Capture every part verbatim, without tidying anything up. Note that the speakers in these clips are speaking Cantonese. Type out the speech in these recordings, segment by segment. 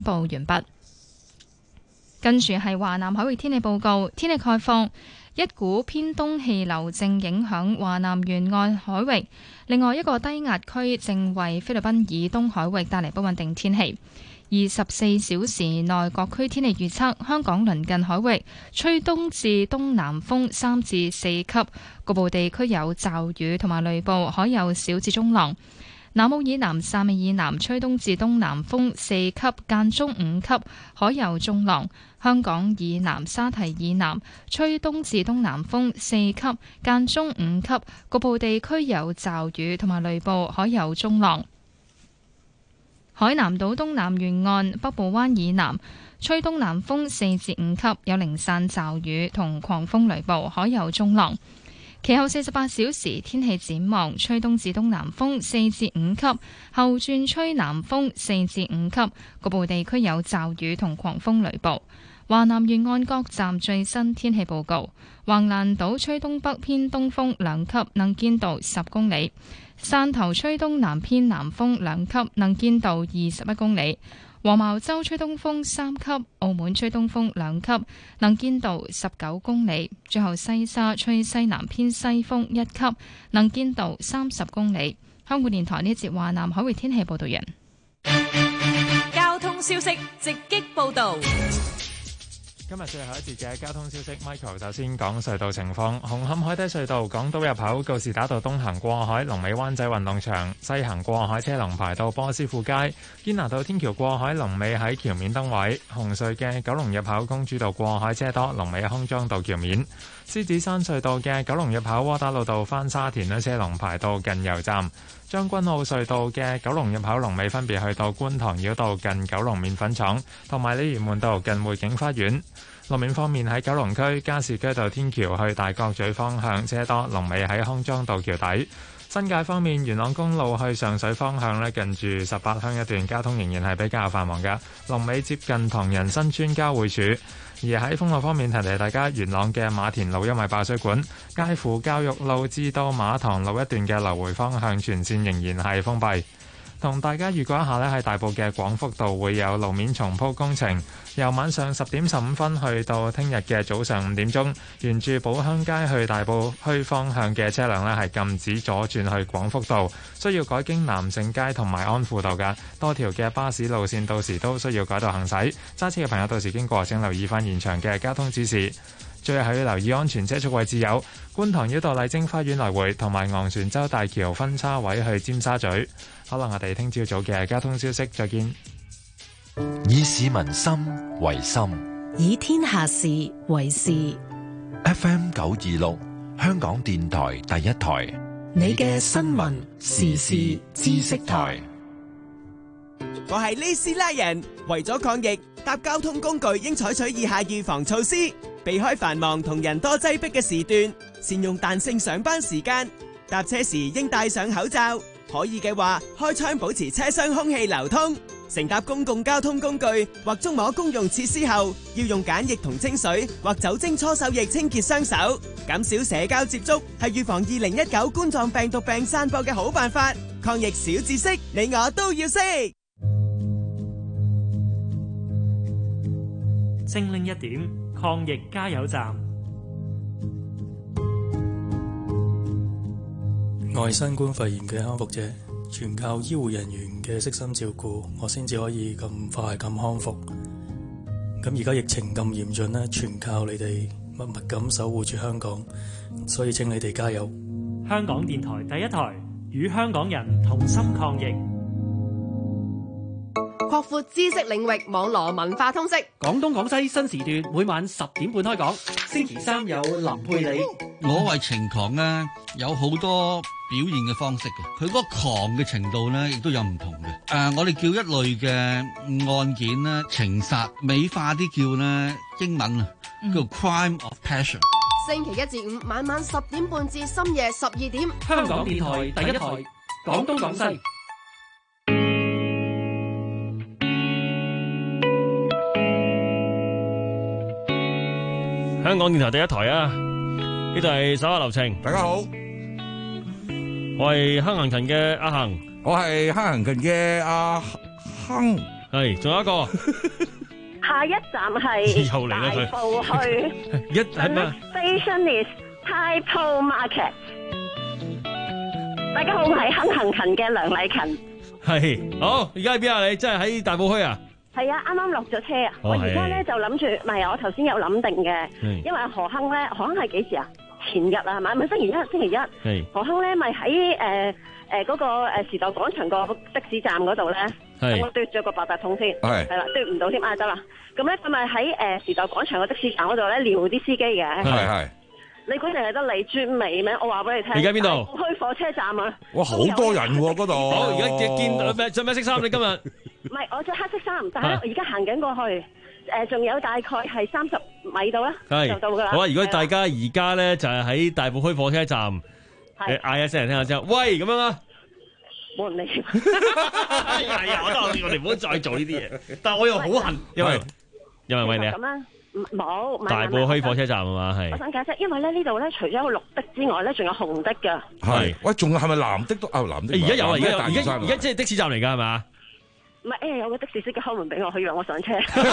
報完畢。跟住係華南海域天氣報告，天氣概況。一股偏東氣流正影響華南沿岸海域，另外一個低壓區正為菲律賓以東海域帶嚟不穩定天氣。二十四小時內各區天氣預測：香港鄰近海域吹東至東南風三至四級，局部地區有驟雨同埋雷暴，海有小至中浪。南澳以南、汕尾以南吹東至東南風四級，間中五級，海有中浪。香港以南、沙堤以南吹東至東南風四級，間中五級，局部地區有驟雨同埋雷暴，海有中浪。海南島東南沿岸、北部灣以南吹東南風四至五級，有零散驟雨同狂風雷暴，海有中浪。其後四十八小時天氣展望，吹東至東南風四至五級，後轉吹南風四至五級，局部地區有驟雨同狂風雷暴。華南沿岸各站最新天氣報告：橫瀾島吹東北偏東風兩級，能見度十公里；汕頭吹東南偏南風兩級，能見度二十一公里；黃茅洲吹東風三級，澳門吹東風兩級，能見度十九公里。最後西沙吹西南偏西風一級，能見度三十公里。香港電台呢節華南海域天氣報道人。 交通消息直擊報道。 今日最後一節嘅交通消息 ，Michael 首先講隧道情況。紅磡海底隧道港島入口告士打道東行過海，龍尾灣仔運動場；西行過海車龍排到波斯富街。堅拿道天橋過海龍尾喺橋面燈位。紅隧嘅九龍入口公主道過海車多，龍尾康莊道橋面。獅子山隧道嘅九龍入口窩打老道返沙田呢車龍排到近油站。將軍澳隧道嘅九龍入口龍尾分別去到觀塘繞道近九龍麵粉廠，同埋鯉魚門道近匯景花園。路面方面喺九龍區加士居道天橋去大角咀方向車多，龍尾喺康莊道橋底。新界方面，元朗公路去上水方向呢，近住十八鄉一段交通仍然係比較繁忙嘅，龍尾接近唐人新村交匯處。而喺封路方面，提提大家，元朗嘅馬田路因為爆水管，介乎教育路至到馬塘路一段嘅來回方向全線仍然係封閉。同大家預告一下呢，喺大埔嘅廣福道會有路面重鋪工程，由晚上十點十五分去到聽日嘅早上五點鐘，沿住寶鄉街去大埔區方向嘅車輛呢係禁止左轉去廣福道，需要改經南盛街同埋安富道嘅多條嘅巴士路線，到時都需要改道行駛。揸車嘅朋友到時經過請留意翻現場嘅交通指示。最後要留意安全車速位置有觀塘繞道麗晶花園來回，同埋昂船洲大橋分叉位去尖沙咀。好啦，我哋聽朝早嘅交通消息，再見。 以市民心為心， 以天下事為事。 F M 九二六，香港電台第一台， 你嘅新聞時事知識台。 我係呢斯拉人，為咗抗疫，搭交通工具應採取以下預防措施。避開繁忙同人多擠迫嘅時段，善用彈性上班時間。搭車時應戴上口罩，可以嘅話開窗保持車廂空氣流通。乘搭公共交通工具或觸摸公用設施後，要用梘液同清水或酒精搓手液清潔雙手。減少社交接觸係預防二零一九冠狀病毒病散播嘅好辦法。抗疫小知識，你我都要識。 精靈一點，抗疫加油站。 我係新冠肺炎嘅康復者，全靠醫護人員嘅悉心照顧，我先至可以咁快咁康復。咁而家疫情咁嚴峻咧，全靠你哋默默咁守護住香港，所以請你哋加油。 香港電台第一台，與香港人同心抗疫。 擴闊知識領域，網羅文化通識。 廣東廣西新時段每晚十點半開講，星期三有林佩理。 我為情狂咧，有好多表現嘅方式嘅，佢嗰個狂嘅程度咧，亦都有唔同嘅。誒、呃，我哋叫一類嘅案件咧，情殺，美化啲叫咧，英文啊，叫 crime of passion。 星期一至五晚晚十點半至深夜十二點， 香港電台第一台，廣東廣西。 香港電台第一台啊！呢度係手下留情， 大家好， 我係坑行勤嘅阿恒， 我係坑行勤嘅阿亨。 係，仲有一個。 下一站係又嚟啦佢大埔墟。 一係咩 ？Station is Typo Market。大家好，我係亨行勤嘅梁禮勤。 係，好，而家喺邊啊？你真係喺大埔墟啊？ 係啊，啱啱落咗車啊！ 哦我而家咧就諗住，唔係啊，我頭先有諗定嘅，因為何亨咧，何亨係幾時啊？前日啊，係咪？咪星期一，星期一。 係。 何亨咧，咪喺誒誒嗰個誒時代廣場個的士站嗰度咧， 係。 我嘟咗個八達通先， 係。 係啦，嘟唔到添啊，得啦。咁咧，佢咪喺誒時代廣場個的士站嗰度咧撩啲司機嘅。 係係。 你估淨係得你專美咩？我話俾你聽。 而家邊度？ 去火車站啊！ 哇，好多人喎嗰度。 好，而家見咩着咩色衫？你今日？ 唔係，我着黑色衫，但係我而家行緊過去，誒，仲有大概係三十米到啦，就到噶啦。 好啊！如果大家而家咧就係喺大埔墟火車站，你嗌一聲人聽下先，喂咁樣啊！ 冇人理。 係啊，我都我哋唔好再做呢啲嘢。但係我又好恨，因為因為喂你啊。 咁啊，冇。 大埔墟火車站啊嘛，係。 我想解釋，因為咧呢度咧除咗有綠的之外咧，仲有紅的噶。 係。喂，仲係咪藍的都啊？藍的。 而家有啊！而家而家而家即係的士站嚟㗎係嘛？ 唔係，誒有個的士司機開門俾我，佢以為我上車。 誒，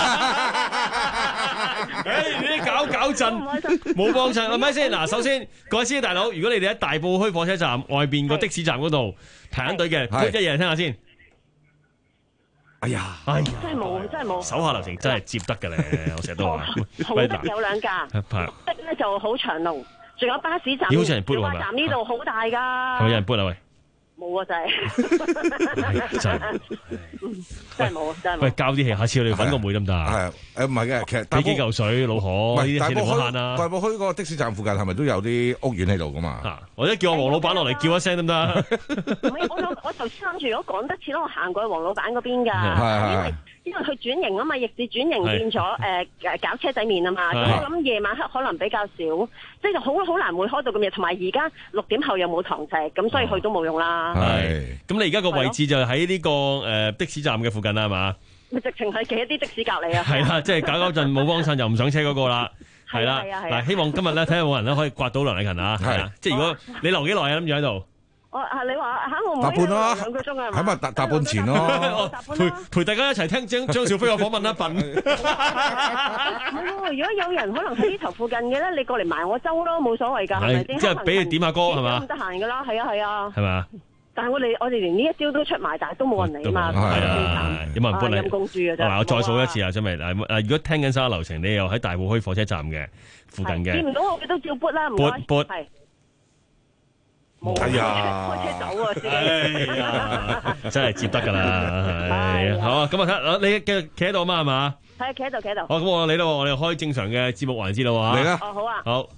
你搞搞震，冇幫襯，係咪先？嗱，首先各位司機大佬，如果你哋喺大埔墟火車站外邊個的士站嗰度排緊隊嘅，一嘢人聽下先。 哎呀， 哎呀， 真係冇，真係冇。 手下留情真係接得嘅咧，我成日都話。 紅的有兩架，綠的咧就好長龍，仲有巴士站。 好似人 boot 係嘛？ 巴士站呢度好大㗎。 係咪有人 boot 啊？喂！ 冇啊，真係真係真係冇，真係冇。 喂，交啲氣，下次我哋揾個妹得唔得啊？ 係啊，誒唔係嘅，其實俾幾嚿水，老婆，呢啲錢你唔好慳啊！ 大埔墟嗰個的士站附近係咪都有啲屋苑喺度噶嘛？ 啊，或者叫我黃老闆落嚟叫一聲得唔得？ 唔係，我諗我頭先諗住如果趕得切咯，我行過去黃老闆嗰邊㗎，因為因為佢轉型啊嘛，逆市轉型變咗誒誒搞車仔麵啊嘛，咁我諗夜晚黑可能比較少，即係好好難會開到咁夜，同埋而家六點後又冇堂食，咁所以去都冇用啦。 係，咁你而家個位置就喺呢個誒的士站嘅附近啦，係嘛？ 咪直情係企喺啲的士隔離啊！ 係啦，即係搞搞陣冇幫襯又唔上車嗰個啦，係啦。嗱，希望今日咧睇下有冇人咧可以刮到梁禮勤啊！係啊，即係如果你留幾耐啊，諗住喺度。 我啊，你話嚇我唔搭半咯， 兩個鐘啊， 喺咪搭搭半前咯， 陪陪大家一齊聽張張兆飛嘅訪問啦，笨。 唔係喎，如果有人可能喺呢頭附近嘅咧，你過嚟埋我州咯，冇所謂㗎，係咪先？ 即係俾你點下歌係嘛？ 咁得閒㗎啦，係啊係啊。 係嘛？ 但係我哋我哋連呢一招都出埋，但係都冇人理嘛。 係啊，有冇人幫你？ 陰公豬嘅啫。 嗱，我再數一次啊，張明嗱誒，如果聽緊沙流程，你又喺大埔墟火車站嘅附近嘅， 見唔到我都照撥啦，唔該。 撥撥係。 哎呀， 開車走啊！ 哎呀，真係接得㗎啦，係好啊！咁啊睇，你嘅企喺度啊嘛，係嘛？ 係啊，企喺度，企喺度。 好，咁我嚟咯，我哋開正常嘅節目環節咯喎。 嚟啦！ 哦，好啊。 好。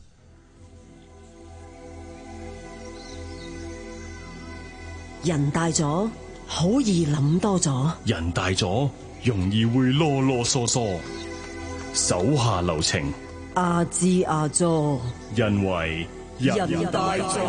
人大咗，好易諗多咗。 人大咗，容易會囉囉嗦嗦。手下留情， 阿支阿佐， 因為人大咗。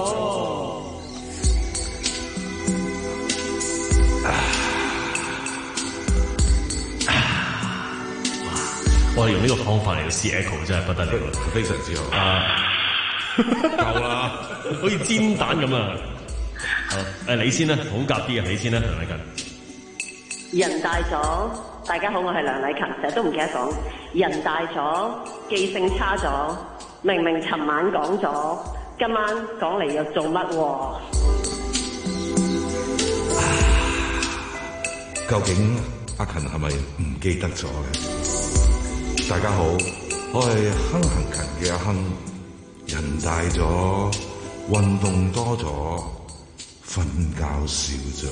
我哋用呢個方法嚟到試 echo 真係不得了， 非常之好。 啊， 夠啦， 好似煎蛋咁啊！好，誒你先啦，好夾啲啊，你先啦，梁禮勤。 人大咗，大家好，我係梁禮勤，成日都唔記得講。人大咗，記性差咗，明明尋晚講咗，今晚講嚟又做乜喎？ 究竟阿勤係咪唔記得咗嘅？大家好，我係亨行勤嘅阿亨。人大咗，運動多咗，瞓覺少咗。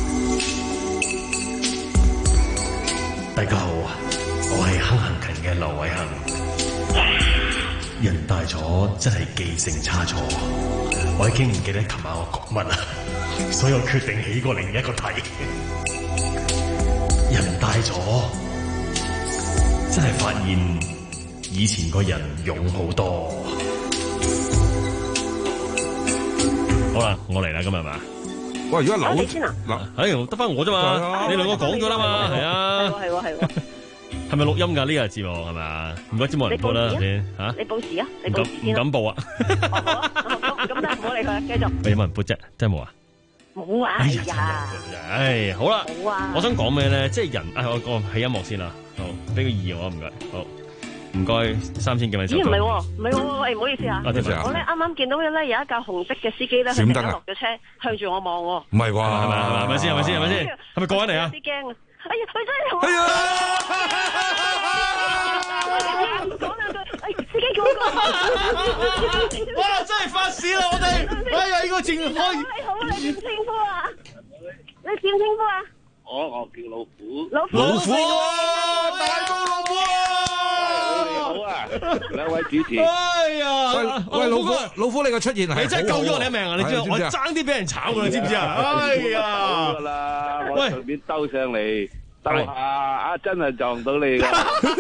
大家好，我係亨行勤嘅劉偉恒。人大咗真係記性差咗，我已經唔記得琴晚我講乜啦，所以我決定起過另一個題。人大咗真係發現以前個人勇好多。 好啦，我嚟啦，今日係嘛？ 喂，如果扭你先啊？ 嗱， 哎，得翻我啫嘛，你兩個講咗啦嘛，係啊。 係喎係喎。 係咪錄音㗎？呢個節目係咪啊？唔該，節目人播啦，先嚇。 你報時啊？ 唔敢唔敢報啊！ 好啊，咁得唔好理佢，繼續。 有冇人播啫？真係冇啊？ 冇啊，係呀， 唉，好啦， 好啊， 我想講咩咧？即係人，唉，我講起音樂先啦，好，俾個二我唔該，好，唔該，三千幾蚊收。 咦，唔係喎，唔係喎，喂，唔好意思啊， 啊，對唔住啊， 我咧啱啱見到咧有一架紅色嘅司機咧，佢突然間落咗車，向住我望喎。 唔係啩？ 係咪係咪先？係咪先？係咪先？係咪過緊嚟啊？ 有啲驚啊！哎呀，佢真係同我。講兩句，哎，司機叫我講。 哇！真係發屎啦，我哋，哎呀，呢個正開。 你好，你點稱呼啊？你點稱呼啊？ 我我叫老虎。 老虎。 老虎啊！大高老虎啊！ 你好啊，兩位主持。 哎呀！ 喂喂，老虎，老虎，你嘅出現係你真係救咗我哋一命啊！你知我爭啲俾人炒㗎，你知唔知啊？哎呀！ 好㗎啦，我隨便兜上嚟。兜下啊！真係撞到你噶。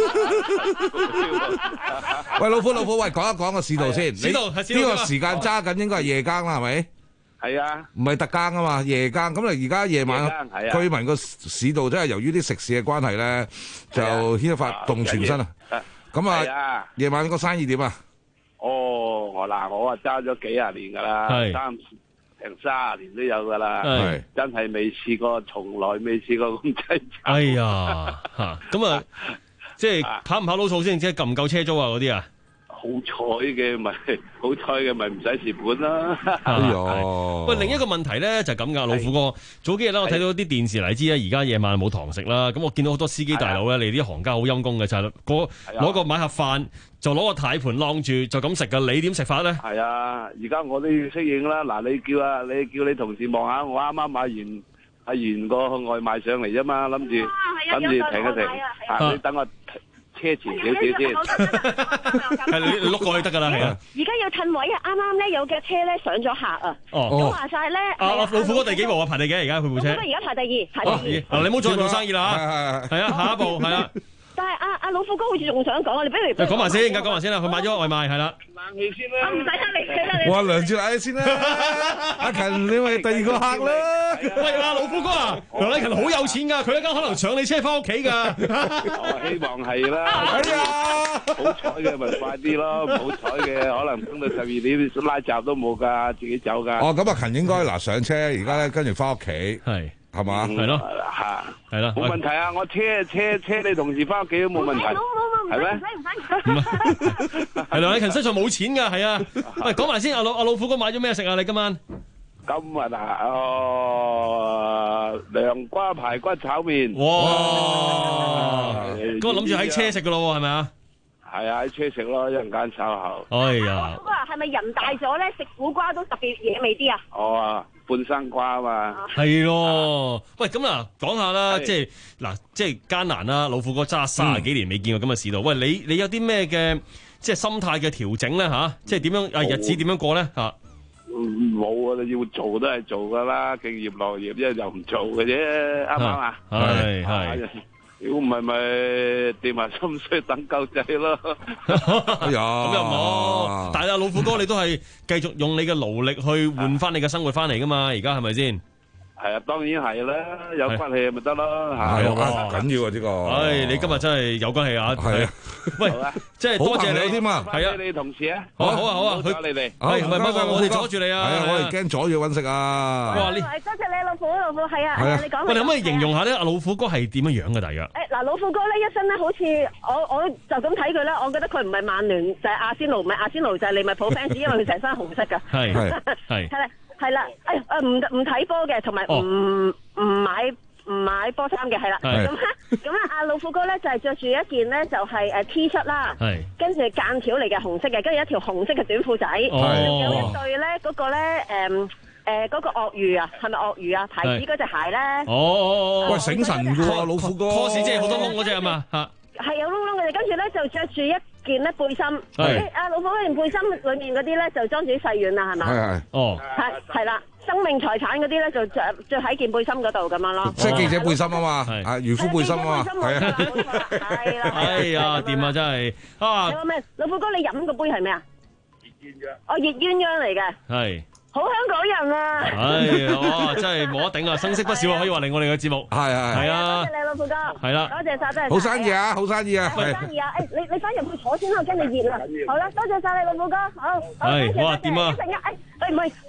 喂，老虎老虎，喂，講一講個市道先。 市道係市道。 呢個時間揸緊應該係夜更啦，係咪？ 係啊。 唔係特更啊嘛，夜更。咁啊，而家夜晚居民個市道真係由於啲食肆嘅關係咧，就牽發動全身啊。咁啊，夜晚個生意點啊？ 哦，我嗱，我啊揸咗幾廿年噶啦，三。成卅年都有噶啦，真係未試過，從來未試過咁淒慘。 哎呀，吓咁啊，即係跑唔跑到數先，即係夠唔夠車租啊？嗰啲啊， 好彩嘅咪好彩嘅咪唔使蝕本啦。 哎呀， 喂，另一個問題咧就係咁噶，老虎哥，早幾日咧我睇到啲電視嚟知咧，而家夜晚冇堂食啦，咁我見到好多司機大佬咧，你啲行家好陰功嘅就係攞攞個買盒飯。就攞個軚盤晾住就咁食噶，你點食法咧？ 係啊，而家我都要適應啦。嗱，你叫啊，你叫你同事望下，我啱啱買完係完個外賣上嚟啫嘛，諗住諗住停一停。啊，你等我車前少少先。 係你碌過去得噶啦，係啊。 而家要褪位啊！啱啱咧有架車咧上咗客啊。哦。咁話晒咧。 啊，老虎哥第幾部啊？排第幾？而家佢部車？ 而家排第二，排第二。嗱，你唔好再做生意啦嚇。係啊，下一步係啊。 但係阿阿老虎哥好似仲想講啊，你不如講埋先，而家講埋先啦，佢買咗外賣係啦。 冷氣先啦， 唔使啦，你死啦你。 我涼住冷氣先啦，阿勤你咪第二個客啦。 喂，阿老虎哥啊，梁禮勤好有錢㗎，佢一間可能搶你車翻屋企㗎。 我希望係啦。係啊，好彩嘅咪快啲咯，唔好彩嘅可能等到十二點拉閘都冇㗎，自己走㗎。 哦，咁阿勤應該嗱上車，而家咧跟住翻屋企。係。係嘛？ 係咯， 嚇， 係啦， 冇問題啊！我車車車你同事翻屋企都冇問題，係咩？ 唔使係梁禮勤身上冇錢㗎，係啊！喂，講埋先，阿老阿老虎哥買咗咩食啊？你今晚？ 今日啊，哦，涼瓜排骨炒麵。 哇！咁我諗住喺車食㗎咯喎，係咪啊？ 係啊，喺車食咯，一陣間稍後。 哎呀！ 咁啊，係咪人大咗咧，食苦瓜都特別惹味啲啊？ 哦啊！半生瓜啊嘛， 係咯，喂，咁啊，講下啦，即係嗱，即係艱難啦，老虎哥揸卅幾年未見過咁嘅市道，喂，你你有啲咩嘅即係心態嘅調整咧吓？即係點樣啊？日子點樣過咧吓？ 冇啊，你要做都係做噶啦，敬業樂業，一係就唔做嘅啫，啱唔啱啊？ 係係。 如果唔係咪跌埋心水等救濟咯？ 哎呀， 咁又冇。但係阿老虎哥，你都係繼續用你嘅勞力去換翻你嘅生活翻嚟噶嘛？而家係咪先？ 係啊，當然係啦，有骨氣咪得咯。 係啊，緊要啊呢個。 唉，你今日真係有骨氣啊！ 係啊， 喂，即係多謝你添啊！ 係啊， 你同事啊， 好啊好啊好啊， 佢你哋， 係唔係唔係我哋阻住你啊？ 係啊，我哋驚阻住揾食啊！ 哇！多謝你老虎老虎，係啊，你講。 喂，你可唔可以形容下咧？阿老虎哥係點樣樣嘅大約？ 誒嗱，老虎哥咧一身咧，好似我我就咁睇佢咧，我覺得佢唔係曼聯就係阿仙奴，唔係阿仙奴就係利物浦 fans，因為佢成身紅色㗎。係係係。係啦。係啦，誒誒唔唔睇波嘅，同埋唔唔買唔買波衫嘅，係啦。咁咧，咁咧，阿老虎哥咧就係着住一件咧就係誒 T 恤啦，跟住間條嚟嘅紅色嘅，跟住一條紅色嘅短褲仔，有一對咧嗰個咧誒誒嗰個鱷魚啊，係咪鱷魚啊？牌子嗰隻鞋咧。哦， 喂，醒神㗎喎，老虎哥。 cos 即係好多窿嗰隻啊嘛嚇。 係有窿窿嘅，跟住咧就着住一件咧背心，阿老虎嗰件背心裏面嗰啲咧就裝住啲細軟啦，係嘛？係係哦，係係啦，生命財產嗰啲咧就着着喺件背心嗰度咁樣咯。 即係記者背心啊嘛，啊漁夫背心啊嘛，係啊， 係啦。 哎呀，掂啊真係啊！ 有咩？老虎哥你飲個杯係咩啊？熱鴛鴦。哦，熱鴛鴦嚟嘅。係。好香港人啊！ 係哇，真係冇得頂啊！生色不少啊，可以話嚟我哋嘅節目。係係係啊！ 多謝你老虎哥。係啦，多謝晒，真係。 好生意啊！好生意啊！ 好生意啊！誒，你你翻入去坐先啦，我驚你熱啦。好啦，多謝晒你老虎哥。好。 係哇，掂啊！ 一陣間誒誒唔係，喂，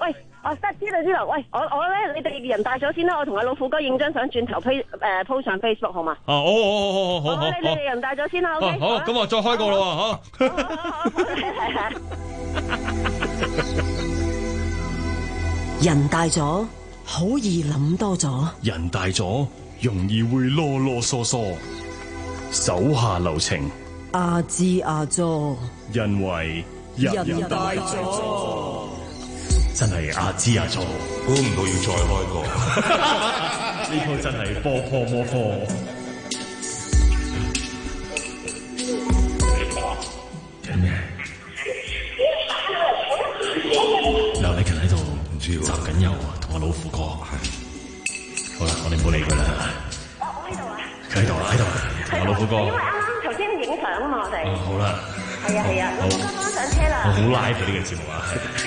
哦，得知道知道。喂，我我咧，你哋人大咗先啦，我同阿老虎哥影張相，轉頭 P 誒 po 上 Facebook 好嘛？ 哦，好好好好好好。 你哋人大咗先啦 ，OK。 好，咁我再開個咯喎，好。 人大咗，好易諗多咗。 人大咗，容易會囉囉嗦嗦，手下留情。 阿支阿佐， 因為人大咗，真係阿支阿佐， 估唔到要再開個。 呢鋪真係波破魔科。聽咩？劉禮勤喺度唔知集緊油啊，同我老虎哥。係。好啦，我哋唔好理佢啦。 我我喺度啊。 佢喺度啊，喺度啊，同我老虎哥。 因為啱啱頭先影相啊嘛，我哋。 哦，好啦。 係啊係啊，老虎哥剛上車啦。 我好 live 呢個節目啊。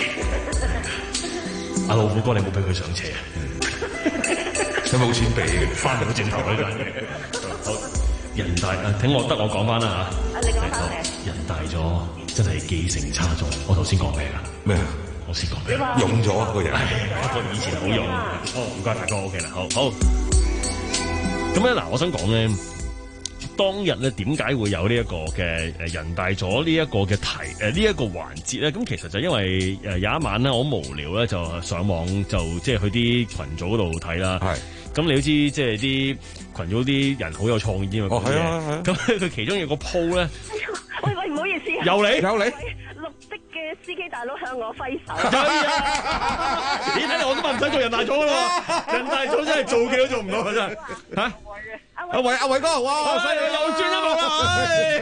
阿老虎哥，你冇俾佢上車啊？ 有冇錢俾？ 翻唔到轉頭嗰陣。好，人大啊，聽我得我講翻啦嚇。 啊，你講翻嚟。 人大咗，真係記性差咗。我頭先講咩㗎？ 咩啊？ 我先講咩？ 勇咗啊個人。 不過以前好勇。哦，唔該大哥 ，OK 啦，好好。 咁咧嗱，我想講咧。當日咧點解會有呢一個嘅誒人大咗呢一個嘅題誒呢一個環節咧？咁其實就因為誒有一晚咧，我好無聊咧，就上網就即係去啲群組嗰度睇啦。係。咁你都知即係啲群組啲人好有創意啊嘛。哦，係啊，係啊。咁佢其中有個 po 咧。 喂喂，唔好意思啊。 有你有你。 綠的嘅司機大佬向我揮手。 你睇嚟我都唔使做人大咗咯，人大咗真係做嘅都做唔到啊！真係嚇。阿偉阿偉哥，哇！犀利又轉音樂啦！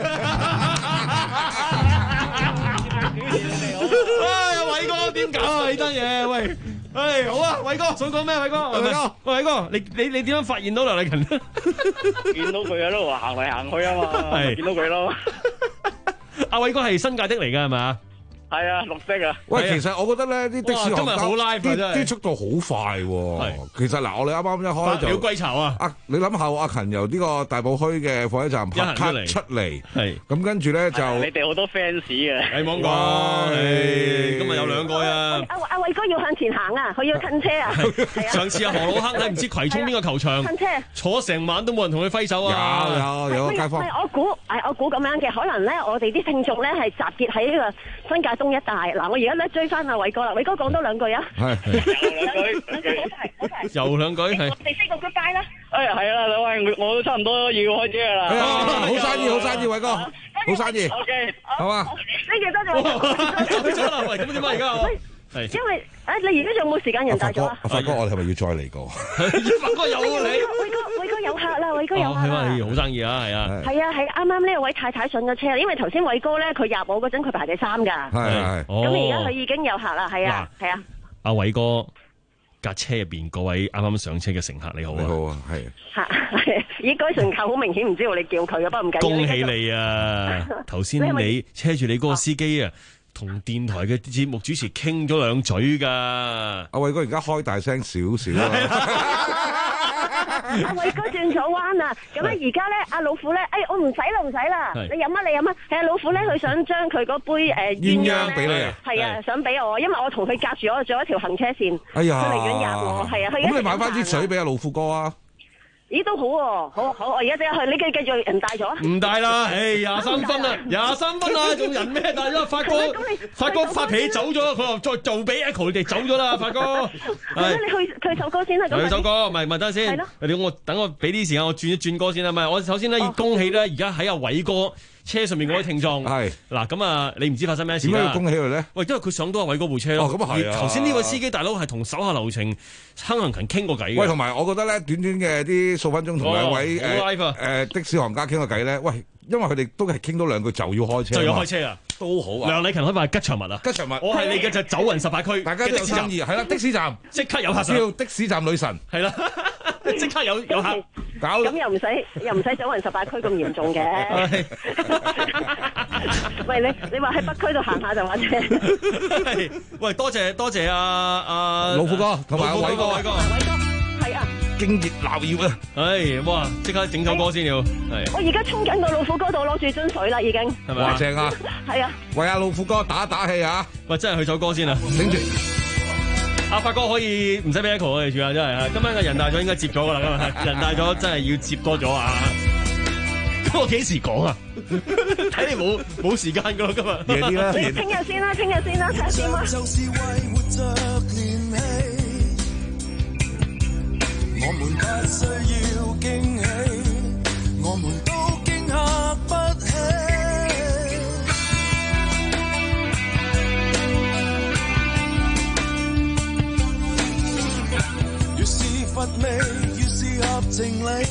唉，阿偉哥點搞啊？呢單嘢喂，唉好啊，偉哥想講咩？偉哥，偉哥，喂偉哥，你你你點樣發現到梁禮勤？ 見到佢喺度行嚟行去啊嘛，係見到佢咯。 阿偉哥係新界的嚟㗎係咪？ 係啊，綠色啊！ 喂，其實我覺得咧，啲的士行家啲啲速度好快喎。其實嗱，我哋啱啱一開就百鳥歸巢啊！ 啊，你諗下，阿勤由呢個大埔墟嘅火車站拍卡出嚟，係咁跟住咧就你哋好多 fans 嘅， 你冇講，今日有兩個啊！ 阿阿偉哥要向前行啊，佢要褪車啊！ 上次阿何老坑喺唔知葵涌邊個球場褪車， 坐成晚都冇人同佢揮手啊！ 有有有街坊。 我估誒，我估咁樣嘅，可能咧，我哋啲聽眾咧係集結喺呢個新界東一帶。嗱，我而家咧追翻阿偉哥啦，偉哥講多兩句啊！係兩句， 又兩句係。 我哋 say 個 goodbye 啦。 哎，係啦，兩位我都差唔多要開車啦。 好生意，好生意，偉哥，好生意。 O K， 好嘛？ 多謝多謝。 走咗啦，喂，咁點解而家我？ 因為誒，你而家仲有冇時間人大咗啊？ 阿發哥，我哋係咪要再嚟過？ 發哥有你， 偉哥偉哥有客啦，偉哥有客啦。 係好生意啊，係啊。 係啊，係啱啱呢位太太上咗車，因為頭先偉哥咧，佢入我嗰陣，佢排第三㗎。 係係。 咁而家佢已經有客啦，係啊，係啊。 阿偉哥架車入邊嗰位啱啱上車嘅乘客你好啊， 你好啊，係。 嚇係，咦？嗰乘客好明顯唔知道你叫佢嘅，不過唔緊要。 恭喜你啊！頭先你車住你嗰個司機啊！同電台嘅節目主持傾咗兩嘴㗎， 阿偉哥而家開大聲少少啊！ 阿偉哥轉咗彎啊！咁咧而家咧，阿老虎咧，誒我唔使啦，唔使啦，你飲啊，你飲啊！係啊，老虎咧，佢想將佢嗰杯誒鴛鴦俾你啊！ 係啊，想俾我，因為我同佢隔住咗咗一條行車線， 哎呀， 佢寧願入我，係啊， 咁你買翻支水俾阿老虎哥啊！ 咦，都好喎，好好，我而家即刻去，你繼繼續人大咗啊？ 唔大啦，誒廿三分啦，廿三分啦，仲人咩大咗？發哥，發哥發脾氣走咗，佢話再做俾 Echo 你哋走咗啦，發哥。 咁你去佢首歌先啦，咁。 佢首歌，唔係唔係，等陣先。你我等我俾啲時間我轉一轉歌先啦，唔係我首先咧要恭喜咧，而家喺阿偉哥車上面嗰位聽眾。係嗱，咁啊，你唔知發生咩事啦？ 點解要恭喜佢咧？ 喂，因為佢上到阿偉哥部車咯。 哦，咁啊係啊。 頭先呢位司機大佬係同手下留情坑行勤傾過偈嘅。 喂，同埋我覺得咧，短短嘅啲數分鐘同兩位誒誒的士行家傾個偈咧，喂，因為佢哋都係傾多兩句就要開車， 就要開車啊， 都好啊。 梁禮勤開埋吉祥物啊， 吉祥物， 我係你嘅就走勻十八區， 大家都有生意，係啦，的士站即刻有客上， 叫的士站女神， 係啦，即刻有有客搞。 咁又唔使又唔使走勻十八區咁嚴重嘅。喂，你你話喺北區度行下就話啫。 喂，多謝多謝阿阿老虎哥同埋阿偉哥， 偉哥， 偉哥，係啊。 敬業鬧業啊！ 唉，哇！即刻整首歌先要，係。 我而家衝緊個老虎哥度攞住樽水啦，已經。 係咪？ 哇，正啊！ 係啊。 為阿老虎哥打打氣啊！ 喂，真係去首歌先啊！ 頂住。 阿發哥可以唔使俾 echo 我哋住啊，真係。今晚嘅人大咗應該接咗噶啦，今日人大咗真係要接多咗啊！咁我幾時講啊？睇你冇冇時間噶咯，今日夜啲啦。 聽日先啦，聽日先啦，睇點啊？ 我們不需要驚喜，我們都驚嚇不起。越是乏味，越是合情理。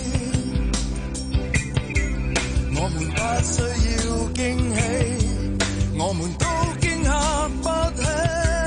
我們不需要驚喜，我們都驚嚇不起。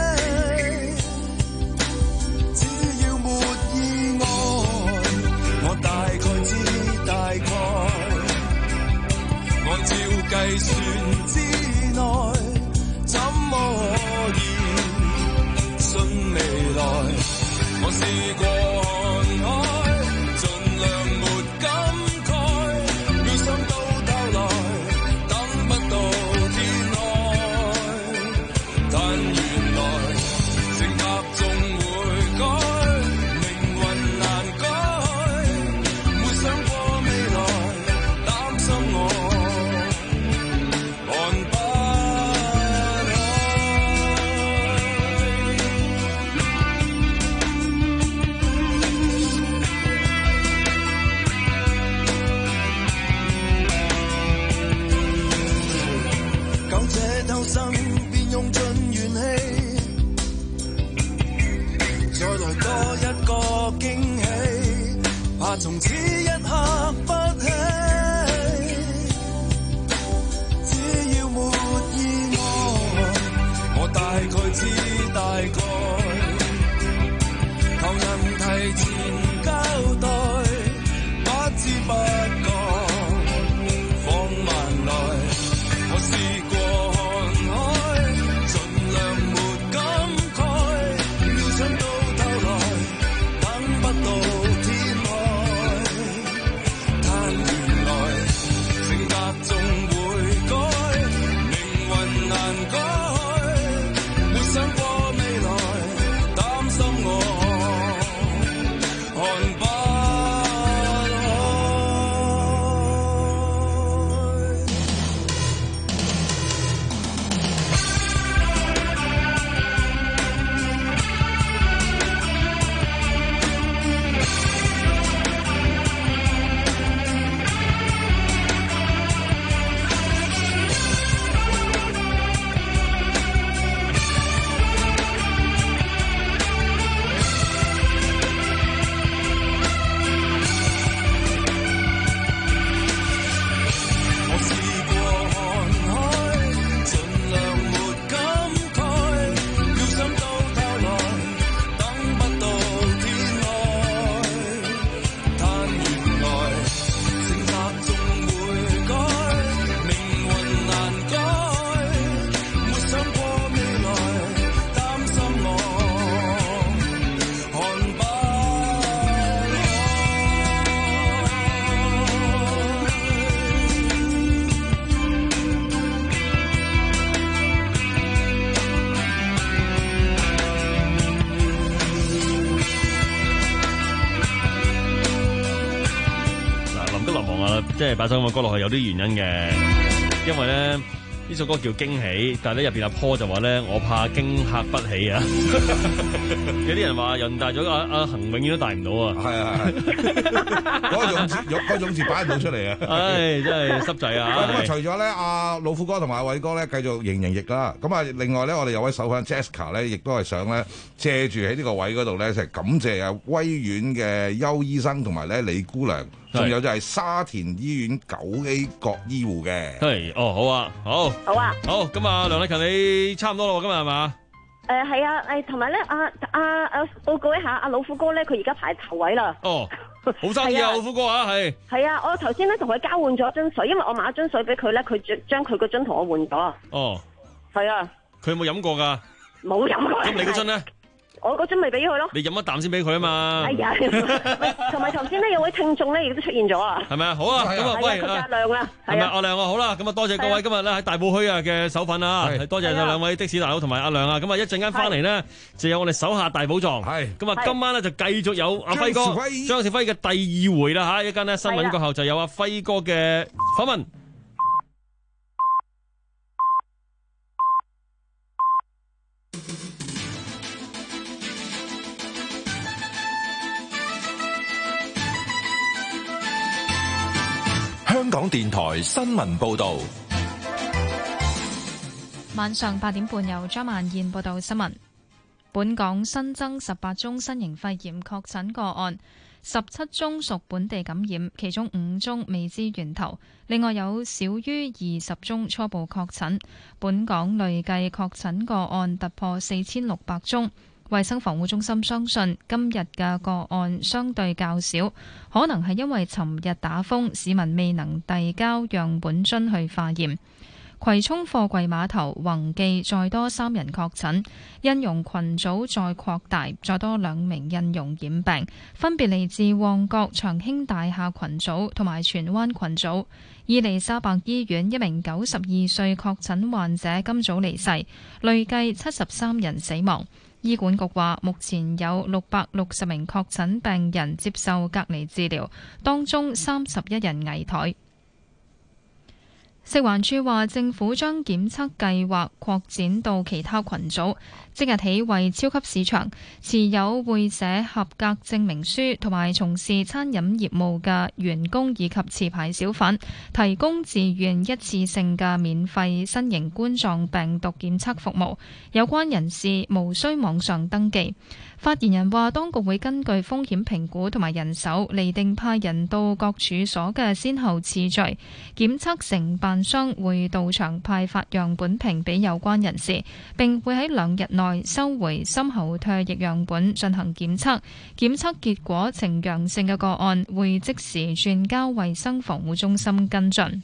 按照計算之內，怎麼可以信未來？我試過看海，盡量沒感慨，沒想到頭來等不到天開。但原來性格總會改，命運難改，沒想過未來，擔心我偷生便用盡元氣，再來多一個驚喜，怕從此一刻不起。只要沒意外，我大概知大概，求人提前交代，不知不覺放慢來，我試過。 即係把首咁嘅歌落去有啲原因嘅，因為咧呢首歌叫驚喜，但係咧入邊阿 Paul 就話咧我怕驚嚇不起啊！有啲人話人大咗，阿阿恒永遠都大唔到啊！係啊係， 嗰種字嗰種字擺唔到出嚟啊！ 唉，真係濕滯啊！ 咁啊，除咗咧阿老虎哥同埋阿偉哥咧繼續營營役啦，咁啊另外咧我哋有位手粉 Jessica 咧，亦都係想咧借住喺呢個位嗰度咧，就係感謝啊威院嘅邱醫生同埋咧李姑娘。仲有就係沙田醫院九 A 各醫護嘅， 係哦，好啊，好， 好啊， 好，咁啊，梁禮勤你差唔多咯，今日係嘛？ 誒係啊，誒同埋咧，阿阿阿報告一下，阿老虎哥咧，佢而家排頭位啦。 哦，好生意啊，老虎哥啊，係。係啊，我頭先咧同佢交換咗樽水，因為我買咗樽水俾佢咧，佢將將佢個樽同我換咗。 哦， 係啊。 佢有冇飲過㗎？ 冇飲過。 咁你嗰樽咧？ 我嗰樽咪俾佢咯。 你飲一啖先俾佢啊嘛。 哎呀，同埋頭先咧有位聽眾咧亦都出現咗啊。 係咪啊？好啊，咁啊，喂， 佢阿亮啦， 係咪阿亮啊？好啦，咁啊，多謝各位今日咧喺大埔墟啊嘅手份啊，多謝晒兩位的士大佬同埋阿亮啊。咁啊，一陣間翻嚟呢，就有我哋手下大寶藏。係，咁啊，今晚咧就繼續有阿輝哥張兆輝嘅第二回啦嚇。一間呢新聞過後就有阿輝哥嘅訪問。 香港電台新聞報導， 晚上八點半由張萬燕報道新聞。本港新增十八宗新型肺炎確診個案，十七宗屬本地感染，其中五宗未知源頭。另外有少於二十宗初步確診。本港累計確診個案突破四千六百宗。衛生防護中心相信今日嘅個案相對較少，可能係因為尋日打風，市民未能遞交樣本樽去化驗。葵涌貨櫃碼頭宏記再多三人確診，印傭群組再擴大，再多兩名印傭染病，分別嚟自旺角長興大廈群組同埋荃灣群組。伊利沙伯醫院一名九十二歲確診患者今早離世，累計七十三人死亡。醫管局話，目前有六百六十名確診病人接受隔離治療，當中三十一人危殆。食環署話，政府將檢測計劃擴展到其他群組，即日起為超級市場持有會社合格證明書同埋從事餐飲業務嘅員工以及持牌小販提供自願一次性嘅免費新型冠狀病毒檢測服務，有關人士無需網上登記。發言人話，當局會根據風險評估同埋人手，釐定派人到各處所嘅先後次序。檢測承辦商會到場派發樣本瓶俾有關人士，並會喺兩日內收回深喉唾液樣本進行檢測。檢測結果呈陽性嘅個案會即時轉交衛生防護中心跟進。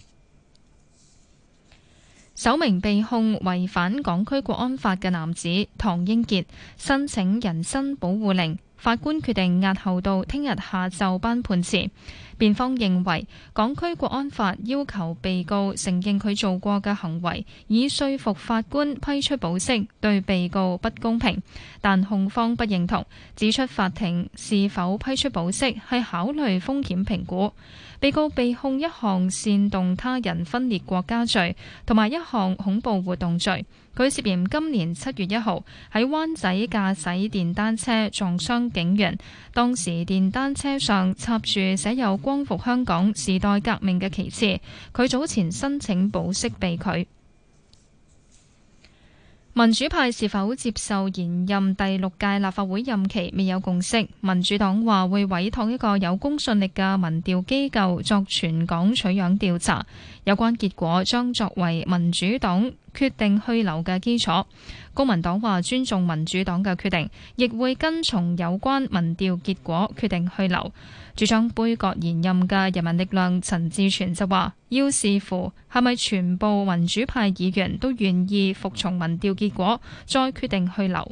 首名被控違反港區國安法嘅男子唐英傑申請人身保護令，法官決定押後到聽日下晝頒判詞。辯方認為港區國安法要求被告承認佢做過嘅行為，以說服法官批出保釋，對被告不公平。但控方不認同，指出法庭是否批出保釋係考慮風險評估。被告被控一項煽動他人分裂國家罪，同埋一項恐怖活動罪。佢涉嫌今年七月一號喺灣仔駕駛電單車撞傷警員，當時電單車上插住寫有光復香港時代革命嘅旗幟。佢早前申請保釋被拒。民主派是否接受延任第六屆立法會任期未有共識，民主黨話會委託一個有公信力嘅民調機構作全港取樣調查，有關結果將作為民主黨決定去留嘅基礎。公民黨話尊重民主黨嘅決定，亦會跟從有關民調結果決定去留。主張杯葛延任嘅人民力量陳志全就話要視乎係咪全部民主派議員都願意服從民調結果，再決定去留。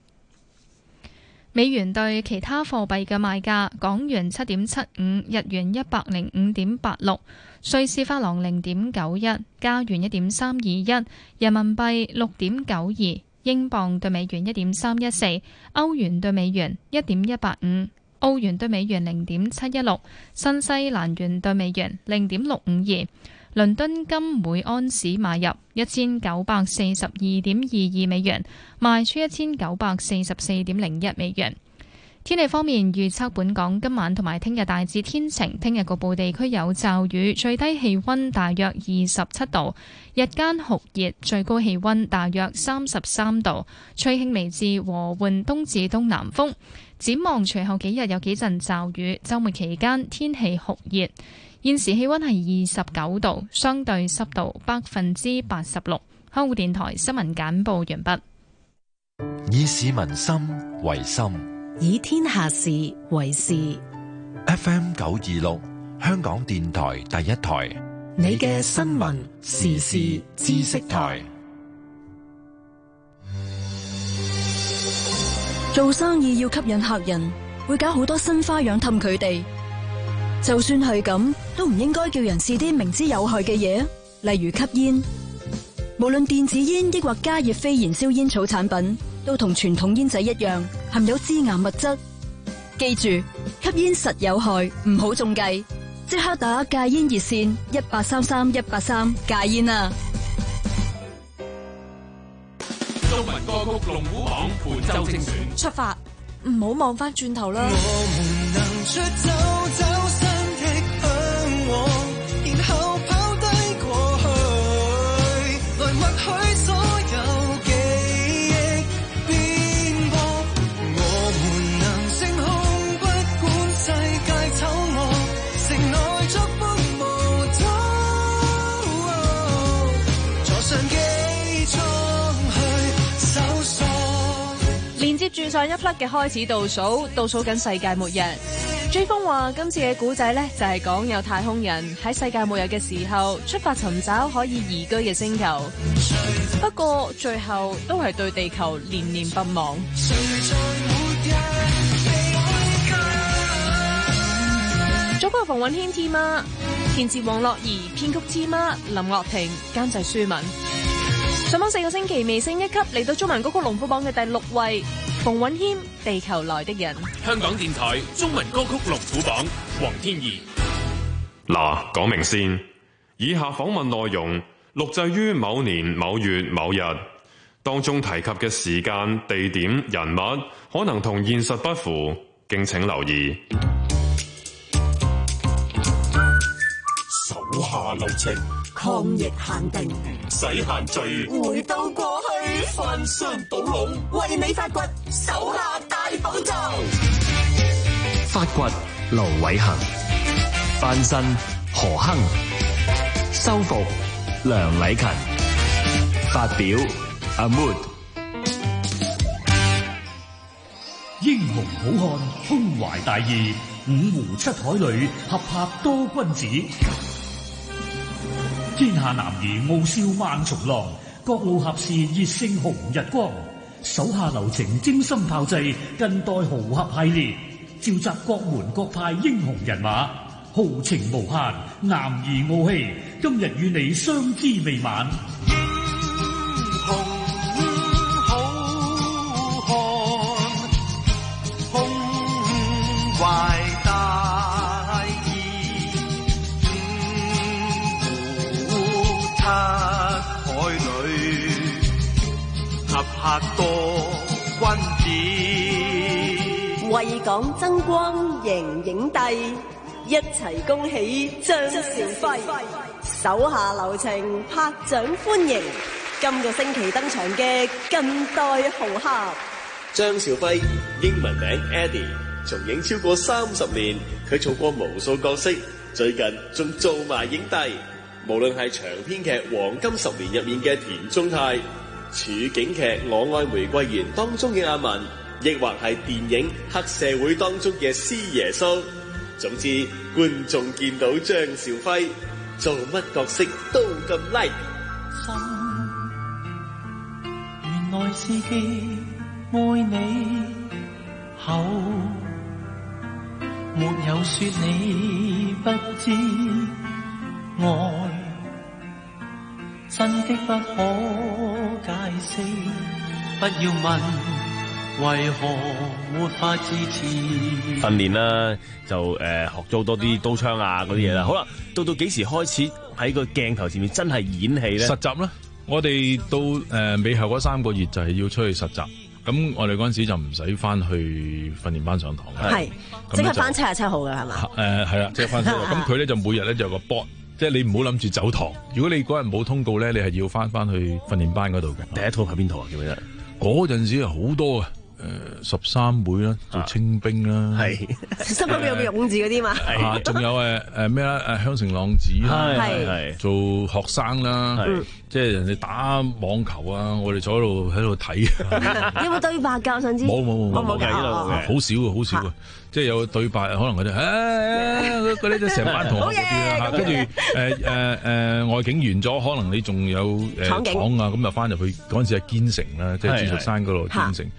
美元對其他貨幣嘅賣價：港元七點七五，日元一百零五點八六，瑞士法郎零點九一，加元一點三二一，人民幣六點九二，英鎊對美元一點三一四，歐元對美元一點一八五。澳元對美元零點七一六，新西蘭元對美元零點六五二，倫敦金每安士買入一千九百四十二點二二美元，賣出一千九百四十四點零一美元。天氣方面預測，本港今晚同埋聽日大致天晴，聽日局部地區有驟雨，最低氣溫大約二十七度，日間酷熱，最高氣溫大約三十三度，吹輕微至和緩東至東南風。展望隨後幾日有幾陣驟雨，週末期間天氣酷熱。現時氣溫係二十九度，相對濕度百分之八十六。香港電台新聞簡報完畢。 以市民心為心， 以天下事為事。 F M 九二六，香港電台第一台， 你嘅新聞時事知識台。 做生意要吸引客人，會搞好多新花樣氹佢哋。就算係咁，都唔應該叫人試啲明知有害嘅嘢，例如吸煙。無論電子煙抑或加熱非燃燒煙草產品，都同傳統煙仔一樣，含有致癌物質。記住，吸煙實有害，唔好中計。即刻打戒煙熱線一八三三一八三戒煙啊！ 中文歌曲龍虎榜本周精選， 出發，唔好望翻轉頭啦。 我們能出走走新的向往，然後拋低過去，來默許所有記憶變薄。我們能升空，不管世界醜惡，城內作風無阻，坐上機艙去搜索。 連接住上一 part 嘅開始倒數，倒數緊世界末日。追風話今次嘅古仔呢，就係講有太空人喺世界末日嘅時候出發尋找可以移居嘅星球，不過最後都係對地球念念不忘。組曲馮允謙 T 媽，填詞黃樂兒，編曲 T 媽，林樂婷，監製舒文。上榜四個星期微升一級，嚟到中文歌曲龍虎榜嘅第六位。馮允謙《地球來的人》， 香港電台中文歌曲龍虎榜，黃天怡。 嗱，講明先，以下訪問內容錄製於某年某月某日，當中提及嘅時間、地點、人物可能同現實不符，敬請留意。 手下留情， 抗疫限定， 使限聚， 回到過去， 翻箱倒籠， 為你發掘手下大寶藏。 發掘盧偉恒，翻身何亨，修復梁禮勤，發表阿 Mood。 英雄好漢，胸懷大義，五湖七海裏合拍多君子。天下男兒傲笑萬重浪，各路俠士熱勝紅日光。手下留情，精心炮製近代豪俠系列，召集各門各派英雄人馬，豪情無限，男兒傲氣。今日與你相知未晚。 英雄好漢，胸懷大義，五湖七海裏合拍多君子， 為港爭光贏影帝，一齊恭喜張兆輝，手下留情拍掌歡迎今個星期登場嘅近代豪俠張兆輝，英文名 Eddie， 從影超過三十年，佢做過無數角色，最近仲做埋影帝。無論係長篇劇《黃金十年》入面嘅田中泰，處境劇《我愛玫瑰園》當中嘅阿文，亦或係電影《黑社會》當中嘅師爺蘇。總之，觀眾見到張兆輝做乜角色都咁 like。 原來是既愛你後，沒有說你不知愛，真的不可解釋，不要問為何沒法支持。 訓練啦，就誒、呃、學咗多啲刀槍啊嗰啲嘢啦。好啦，到到幾時開始喺個鏡頭前面真係演戲咧？ 實習啦，我哋到誒、呃、尾後嗰三個月就係要出去實習。咁我哋嗰陣時就唔使翻去訓練班上堂嘅， 係即刻翻七十七號嘅係嘛？ 誒係啦，即刻翻七號。咁佢咧就每日咧就有個 board，即係你唔好諗住走堂。如果你嗰日冇通告咧，你係要翻翻去訓練班嗰度嘅。 第一套係邊套啊？記唔記得？ 嗰陣時係好多啊！誒十三妹啦，做清兵啦， 係心裏邊有個勇字嗰啲嘛， 啊，仲有誒誒咩啦？誒香城浪子啦， 係做學生啦，即係人哋打網球啊，我哋坐喺度喺度睇。 有冇對白㗎？我想知。 冇冇冇冇嘅， 好少嘅，好少嘅。即係有對白，可能佢哋誒嗰啲就成班同學嗰啲啦，跟住誒誒誒外景完咗，可能你仲有誒廠啊，咁就翻入去嗰陣時係堅城啦，即係鑽石山嗰度堅城。如果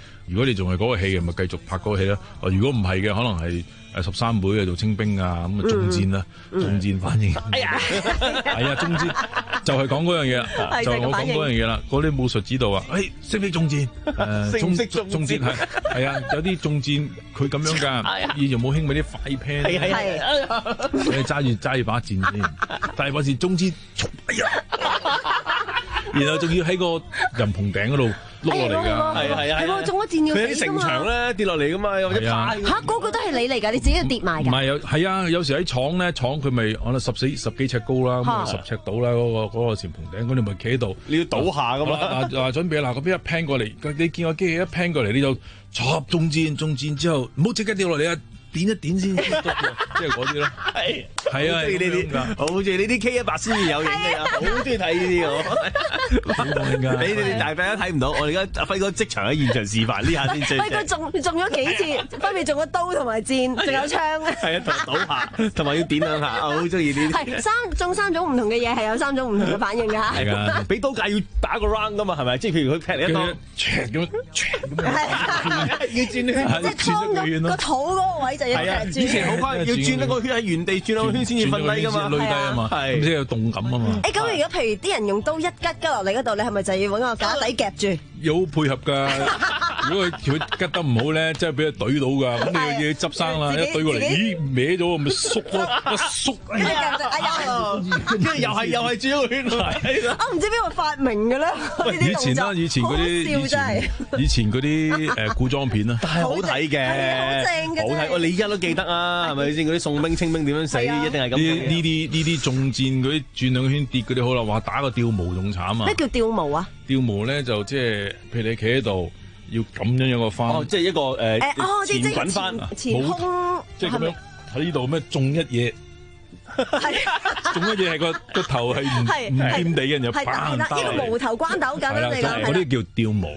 你仲係嗰個戲嘅，咪繼續拍嗰個戲啦。如果唔係嘅，可能係誒十三妹啊做清兵啊，咁啊中箭啦，中箭反應。哎呀，係啊，中箭就係講嗰樣嘢啦，就係我講嗰樣嘢啦。嗰啲武術指導啊，誒識唔識中箭？誒中中中箭係係啊，有啲中箭佢咁樣㗎，以前冇興嗰啲快 pan，係係你揸住揸住把箭先，但係把箭中箭，哎呀！然後仲要喺個人棚頂嗰度碌落嚟㗎， 係係啊，係喎，中咗箭要死㗎嘛。佢喺城牆咧跌落嚟㗎嘛，有一派嚇嗰個都係你嚟㗎，你自己要跌埋㗎。 唔係有係啊，有時喺廠咧，廠佢咪可能十四十幾尺高啦，咁啊十尺到啦，嗰個嗰個前棚頂，咁你咪企喺度， 你要倒下㗎嘛。 啊啊準備嗱，嗰邊一 pan 過嚟，你見個機器一 pan 過嚟，你就插中箭，中箭之後唔好即刻掉落嚟啊！點一點先，即係嗰啲咯。係係啊，中意呢啲，好中意呢啲 K 一百先至有影嘅，好中意睇呢啲我。 你你大家睇唔到，我哋而家輝哥即場喺現場示範呢下先最。 輝哥中中咗幾次，分別中咗刀同埋箭，仲有槍。 係啊，同倒下，同埋要點兩下，我好中意呢啲。 係三中三種唔同嘅嘢，係有三種唔同嘅反應㗎。 係㗎，俾刀界要打個 round 㗎嘛，係咪？即係譬如佢劈你一刀，咁要轉咧， 即係劏咗個肚嗰個位。係啊， 以前好快要轉一個圈喺原地轉兩個圈先至瞓低噶嘛， 累低啊嘛，咁先有動感啊嘛。 誒，咁如果譬如啲人用刀一吉吉落嚟嗰度，你係咪就要揾個架底夾住？ 要好配合㗎。如果佢佢吉得唔好咧，真係俾佢懟到㗎。咁你要執生啦，一懟過嚟，咦歪咗，咪縮咯，一縮。哎呀， 跟住又係又係轉個圈嚟。 我唔知邊個發明嘅咧。 以前啦，以前嗰啲以前以前嗰啲誒古裝片啦， 但係好睇嘅， 好正嘅， 好睇。你而家都記得啊，係咪先？嗰啲宋兵清兵點樣死，一定係咁。 呢啲呢啲中箭嗰啲轉兩個圈跌嗰啲好啦，話打個吊毛仲慘啊！ 咩叫吊毛啊？ 吊毛咧就即係，譬如你企喺度，要咁樣樣個翻。 哦，即係一個誒前滾翻， 前空， 即係咁樣喺呢度咩中一嘢。中一嘢係個個頭係唔唔掂地嘅，就砰打落嚟。 呢個無頭關斗咁樣嚟講， 嗰啲叫吊毛。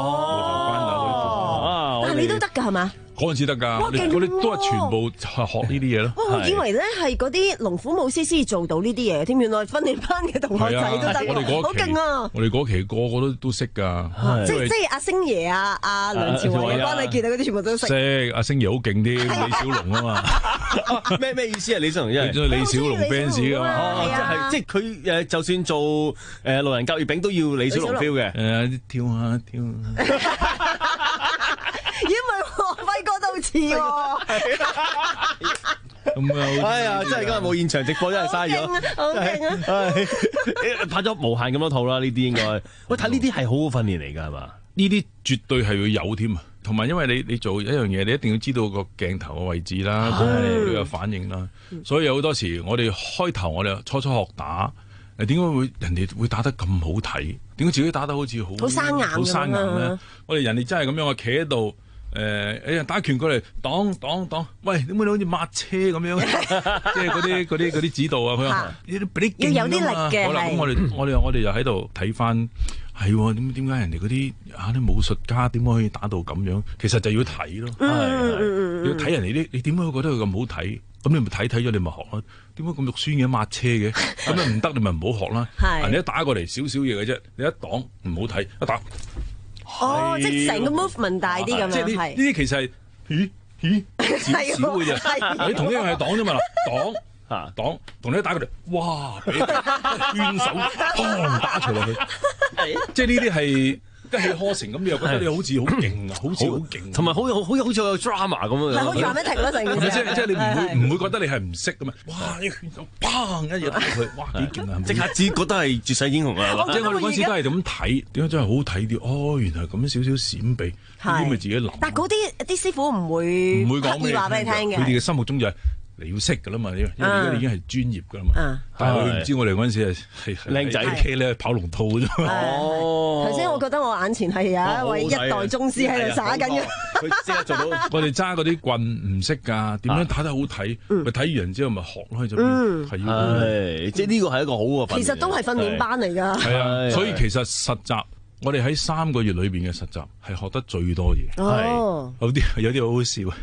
哦，但係你都得㗎係嘛？ 嗰陣時得㗎，嗰啲都係全部係學呢啲嘢咯。 我以為咧係嗰啲龍虎武師先做到呢啲嘢添，原來訓練班嘅同學仔都得，好勁啊！ 我哋嗰期個個都都識㗎， 即即係阿星爺啊、阿梁朝偉、關禮傑啊嗰啲全部都識。 識阿星爺好勁啲，李小龍啊嘛。 咩咩意思啊？李小龍因為李小龍 fans 㗎嘛， 即係即係佢誒，就算做誒路人甲月餅都要李小龍 feel 嘅。 誒跳下跳下。 因為輝哥都似喎， 咁啊！ 哎呀，真係今日冇現場直播，真係嘥咗， 好勁啊！ 拍咗無限咁多套啦，呢啲應該。喂，睇呢啲係好好訓練嚟㗎，係嘛？ 呢啲絕對係會有添啊！同埋因為你你做一樣嘢，你一定要知道個鏡頭嘅位置啦，都有反應啦。所以有好多時，我哋開頭我哋初初學打，誒點解會人哋會打得咁好睇？點解自己打得好似好好生硬好生硬咧？我哋人哋真係咁樣啊，企喺度。誒，哎呀，打拳過嚟，擋擋擋，喂，點解你好似抹車咁樣？即係嗰啲嗰啲嗰啲指導啊，佢話呢啲俾啲勁啊嘛。好啦，咁我哋我哋我哋就喺度睇翻，係點點解人哋嗰啲啊啲武術家點解可以打到咁樣？其實就要睇咯，係要睇人哋啲，你點解會覺得佢咁好睇？咁你咪睇睇咗，你咪學咯。點解咁肉酸嘅抹車嘅？咁樣唔得，你咪唔好學啦。人哋一打過嚟少少嘢嘅啫，你一擋唔好睇，一打。 哦，即係成個 movement 大啲咁樣，係呢啲其實係咦咦少少嘅啫，你同一樣係擋啫嘛，擋嚇擋，同你打佢哋，哇！俾圈手砰打出落去，即係呢啲係一氣呵成咁，你又覺得你好似好勁啊，好似好勁， 同埋好有好有好似有 drama 咁樣， 係好 dramatic 咯，成件事。 即係即係你唔會唔會覺得你係唔識噶嘛？哇！一圈手砰一嘢打佢，哇幾勁啊！ 即刻只覺得係絕世英雄啊！ 即係我哋嗰陣時都係咁睇，點解真係好睇啲？哦，原來咁少少閃避，呢啲咪自己諗。 但係嗰啲啲師傅唔會唔會講咩話俾你聽嘅。 佢哋嘅心目中就係。你要識噶啦嘛，因為而家你已經係專業噶啦嘛。但係佢唔知我哋嗰陣時係靚仔 K 咧跑龍套啫嘛。 哦，頭先我覺得我眼前係有一位一代宗師喺度耍緊嘅。 佢即刻做到。 我哋揸嗰啲棍唔識㗎，點樣打得好睇？咪睇完之後咪學咯，就係要。 即係呢個係一個好嘅訓練。 其實都係訓練班嚟㗎。 係啊，所以其實實習我哋喺三個月裏邊嘅實習係學得最多嘢。 哦， 有啲有啲好好笑。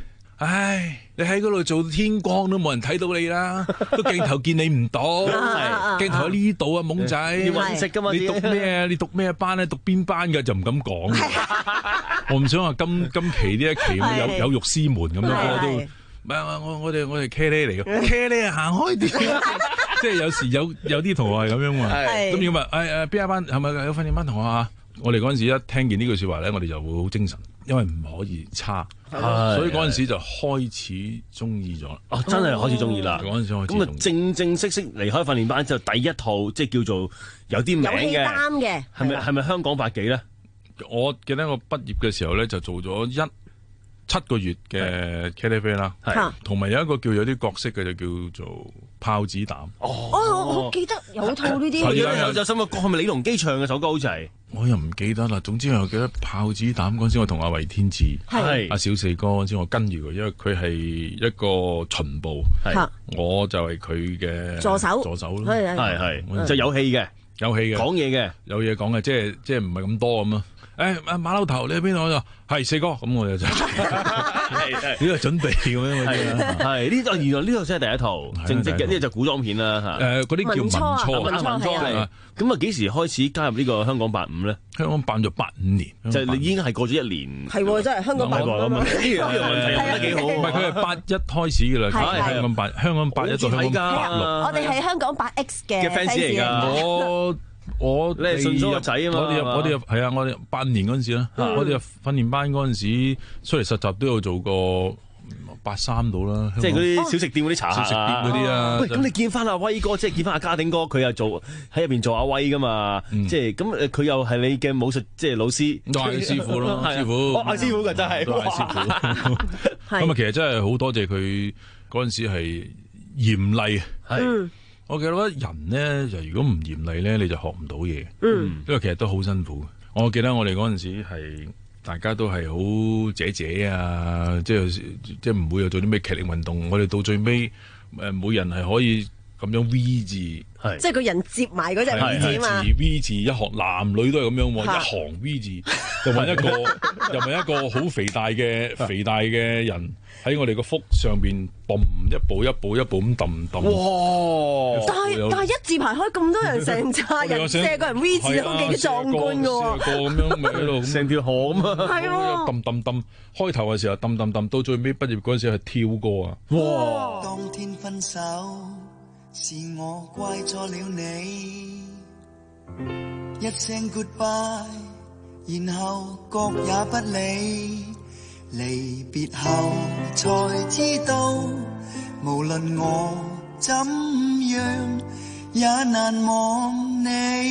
唉，你喺嗰度做天光都冇人睇到你啦，都鏡頭見你唔到，鏡頭喺呢度啊，懵仔， 要揾食㗎嘛？ 你讀咩啊？你讀咩班咧？讀邊班嘅就唔敢講。我唔想話今今期呢一期有有辱師門咁樣，我都唔係我我我哋我哋茄喱嚟嘅，茄喱啊行開啲。即係有時有有啲同學係咁樣嘛，咁要問誒誒邊一班係咪有訓練班同學啊？我哋嗰陣時一聽見呢句説話咧，我哋就會好精神，因為唔可以差，所以嗰陣時就開始中意咗。 哦，真係開始中意啦！ 嗰陣時開始。 咁啊，正正式式離開訓練班之後，第一套即係叫做有啲名嘅， 有戲擔嘅， 係咪係咪香港八幾咧？ 我記得我畢業嘅時候咧，就做咗一七個月嘅茄喱啡啦，同埋有一個叫有啲角色嘅就叫做炮子彈。 哦，我記得有套呢啲。 有有有首歌係咪李龍基唱嘅首歌？好似係。 我又唔記得啦。總之我記得炮子彈嗰陣時，我同阿韋天志、阿小四哥嗰陣時，我跟住佢，因為佢係一個巡捕，我就係佢嘅助手。 助手咯， 係係，就有戲嘅， 有戲嘅， 講嘢嘅， 有嘢講嘅，即係即係唔係咁多咁咯。誒馬騮頭，你喺邊度？我就係四哥，咁我就就呢個準備咁樣。 係呢個原來呢個先係第一套正式嘅，呢個就古裝片啦嚇。 誒嗰啲叫文初， 文初係。咁啊幾時開始加入呢個香港八五咧？ 香港辦咗八五年， 就係你已經係過咗一年。 係真係香港八五啊！ 呢個問題問得幾好。 唔係佢係八一開始嘅啦，香港八香港八一到香港八六。 我哋係香港八 X 嘅 fans 嚟㗎。 我我你係順咗個仔啊嘛！ 我哋我哋係啊！我哋八年嗰陣時啦，我哋訓練班嗰陣時出嚟實習都有做過八三度啦， 即係嗰啲小食店嗰啲茶客小食店嗰啲啊。 喂，咁你見翻阿威哥，即係見翻阿家鼎哥，佢又做喺入邊做阿威噶嘛？即係咁誒，佢又係你嘅武術即係老師， 嗌師傅咯，師傅， 嗌師傅嘅真係， 嗌師傅。咁啊，其實真係好多謝佢嗰陣時係嚴厲。係。我記得人咧就如果唔嚴厲咧，你就學唔到嘢。嗯，因為其實都好辛苦。我記得我哋嗰陣時係大家都係好姐姐啊，即係即係唔會有做啲咩劇烈運動。我哋到最尾誒，每人係可以咁樣 V 字，係即係個人接埋嗰隻 V 字嘛。 V 字一行，男女都係咁樣喎，一行 V 字就揾一個又揾一個好肥大嘅肥大嘅人。喺我哋個腹上邊，嘣一步一步一步咁揼揼。 哇！但係但係一字排開咁多人，成扎人射個人 V 字都幾壯觀㗎喎。 個咁樣咪喺度成條河咁啊！ 係喎， 揼揼揼。開頭嘅時候揼揼揼，到最尾畢業嗰陣時係跳歌啊！ 哇！當天分手是我怪錯了你，一聲 goodbye，然後各也不理。離別後才知道，無論我怎樣也難忘你，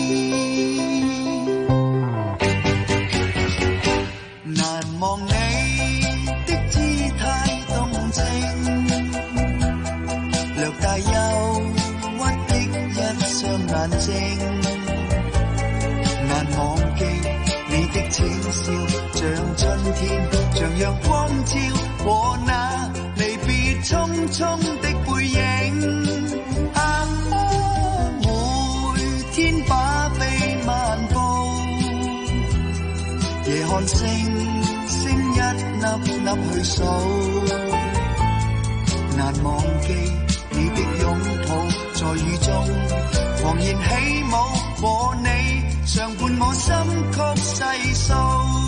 難忘你的姿態動情，略帶憂鬱的一雙眼睛，難忘記你的淺笑像春天，像陽光照和那離別匆匆的背影。啊，每天把臂漫步，夜看星星一粒粒去數，難忘記你的擁抱，在雨中狂然起舞，和你常伴我心曲細數。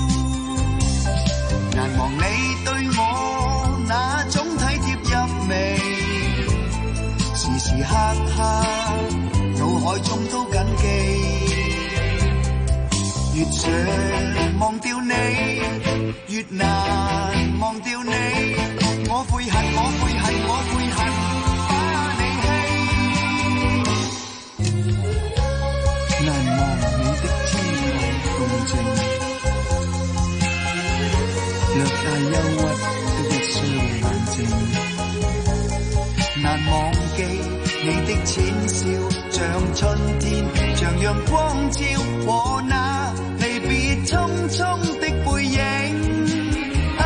難忘你對我那種體貼入微，時時刻刻腦海中都緊記。越想忘掉你，越難忘掉你。我悔恨，我悔恨，我悔恨把你棄。難忘你的姿態動靜，略帶憂鬱的一雙眼睛，難忘記你的淺笑，像春天，像陽光照和那離別匆匆的背影。啊，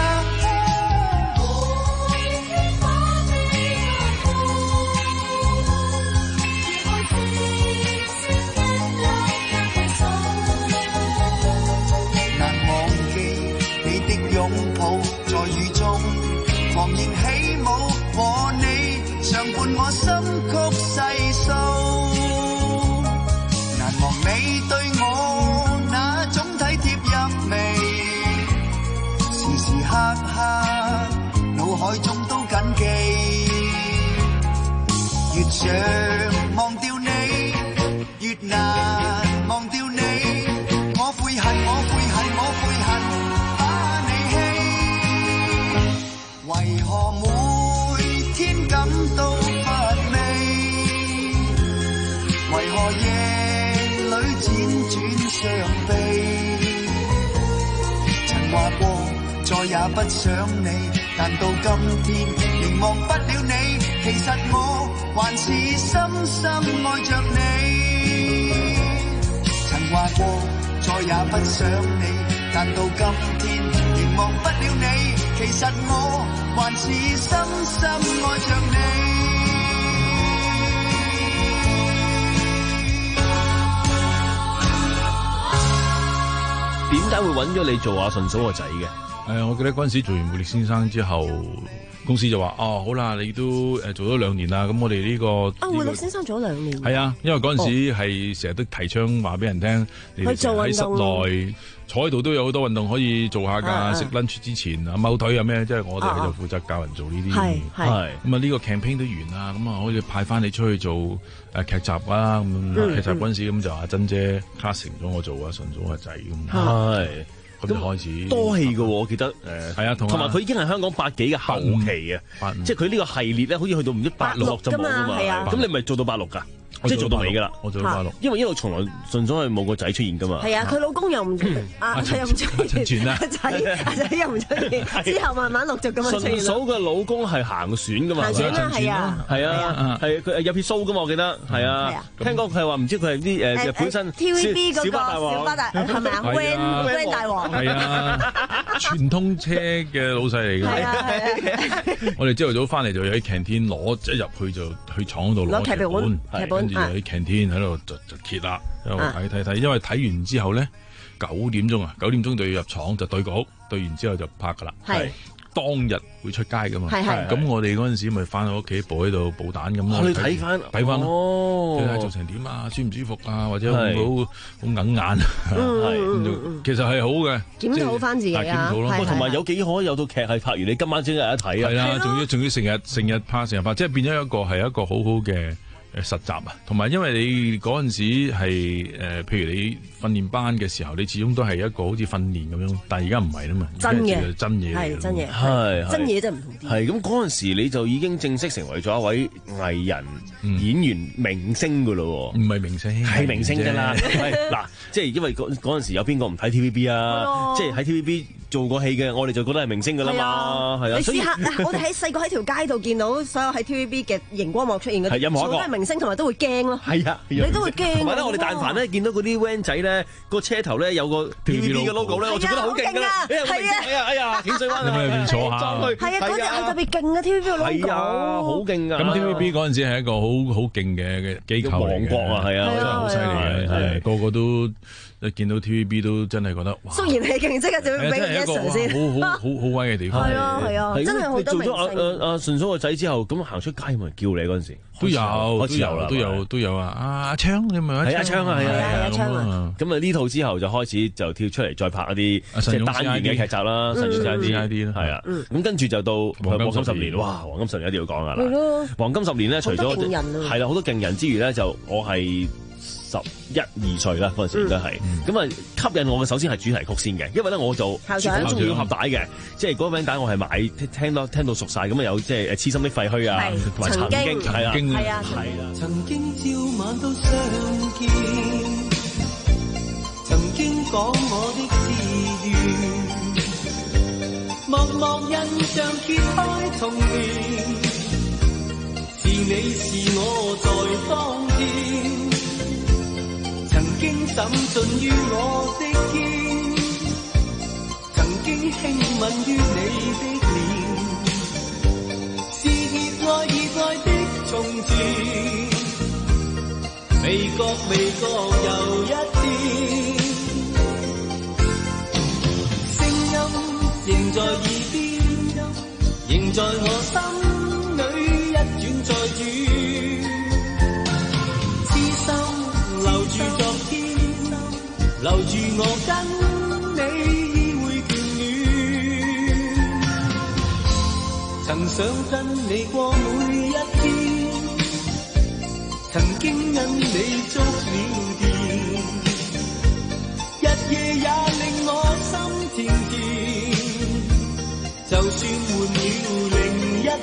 難忘記你的擁抱，在雨中昂然起舞，和你常伴我心曲細數，難忘你對我那種體貼入微，時時刻刻腦海中都緊記，越想忘掉你，越難忘掉你，我悔恨，我悔恨，我悔恨把你棄，為何每天感到乏味？為何夜裏輾轉傷悲？曾話過再也不想你，但到今天仍忘不了你，其實我還是深深愛着你。曾話過再也不想你，但到今天仍忘不了你，其實我還是深深愛着你。 點解會揾咗你做阿順嫂個仔嘅？ 誒，我記得嗰陣時做完活力先生之後，公司就話：哦，好啦，你都誒做咗兩年啦，咁我哋呢個啊，活力先生做咗兩年。 係啊，因為嗰陣時係成日都提倡話俾人聽，你哋喺室內坐喺度都有好多運動可以做下㗎。食 lunch 之前啊，踎腿啊咩，即係我哋就負責教人做呢啲。係係。咁啊，呢個 campaign 都完啦，咁啊可以派翻你出去做誒劇集啦。咁劇集嗰陣時咁就阿珍姐 casting 咗我做阿順嫂個仔咁。係。咁就開始多戲嘅，我記得誒， 係啊，同埋佢已經係香港八幾嘅後期啊，即係佢呢個系列咧，好似去到唔知八六就冇㗎嘛，咁你咪做到八六㗎？即係做到尾㗎啦， 我做到八六， 因為一路從來順嫂係冇個仔出現㗎嘛。 係啊，佢老公又唔啊，佢又唔出現，阿仔阿仔又唔出現，之後慢慢陸續咁樣出現。 順嫂嘅老公係行船㗎嘛， 行船啦，係啊， 係啊，係佢有撇須㗎嘛，我記得係啊。聽講佢係話唔知佢係啲誒本身 T V B 嗰個小巴大係咪啊 ？Van Van 大王係啊，全通車嘅老細嚟嘅。係啊，我哋朝頭早翻嚟就喺 canteen 攞一入去就去廠度攞劇本，劇本。跟住喺 canteen 喺度就就揭啦，喺度睇睇睇，因為睇完之後咧九點鐘啊，九點鐘就要入廠就對稿，對完之後就拍噶啦。係當日會出街噶嘛。係係。咁我哋嗰陣時咪翻到屋企補喺度補蛋咁咯。 你睇翻睇翻咯， 睇下做成點啊，舒唔舒服啊，或者會唔會好好硬眼？係，其實係好嘅， 檢討翻自己啊。 同埋有幾可有套劇係拍完，你今晚先有得睇啊。 係啦，仲要仲要成日成日拍成日拍，即係變咗一個係一個好好嘅。誒實習啊，同埋因為你嗰陣時係誒、呃，譬如你訓練班嘅時候，你始終都係一個好似訓練咁樣，但係而家唔係啦嘛， 真嘅真嘢係真嘢， 係真嘢真係唔同啲。 係咁嗰陣時你就已經正式成為咗一位藝人、嗯、演員明星噶咯喎， 唔係明星係明星㗎啦。嗱，即係因為嗰嗰陣時有邊個唔睇 T V B 啊？即係喺 T V B 做過戲嘅，我哋就覺得係明星㗎啦嘛，係啊。 你試下，我哋喺細個喺條街度見到所有喺 T V B 嘅熒光幕出現嗰啲，全部都係明星，同埋都會驚咯。 係啊， 你都會驚。 同埋咧，我哋但凡咧見到嗰啲 van 仔咧，個車頭咧有個 T V B 嘅 logo 咧，我就覺得好勁㗎。係啊，係啊，哎呀，淺水灣有咩變坐下？ 係啊，嗰隻係特別勁嘅 T V B 嘅 logo。 係啊，好勁㗎。 咁 T V B 嗰陣時係一個好好勁嘅嘅機構嚟嘅， 王國啊，係啊， 真係好犀利嘅，係個個都。一見到 T V B 都真係覺得， 雖然係勁，即刻就要俾佢一嘗先。 好好好好威嘅地方。 係啊係啊，真係好多明星。 做咗阿阿阿順嫂個仔之後，咁行出街冇人叫你嗰陣時， 都有開始有啦， 都有都有啊！阿昌你咪阿昌，係阿昌啊，係啊阿昌啊。 咁啊呢套之後就開始就跳出嚟再拍一啲即係單元嘅劇集啦，神勇 C I D 啦，係啊。咁跟住就到黃金十年，哇！黃金十年一定要講噶啦。黃金十年咧，除咗係啦好多勁人之餘咧，就我係。十一二歲啦，嗰陣時應該係，咁啊吸引我嘅首先係主題曲先嘅，因為咧我就好中意盒帶嘅，即係嗰個餅帶我係買聽到聽到熟晒，咁啊有即係誒痴心的廢墟啊，同埋曾經係啊， 係啊， 係啦。 曾經朝晚都相見，曾經講我的志願，默默印象揭開童年，是你是我在當天。曾經審訊於我的肩，曾經輕吻於你的臉，是熱愛熱愛的從前，未覺未覺又一天，聲音仍在耳邊，仍在我心裏一轉再轉，痴心留住昨天，留住我跟你會眷戀，曾想跟你過每一天，曾經因你觸了電，日夜也令我心甜甜，就算換了另一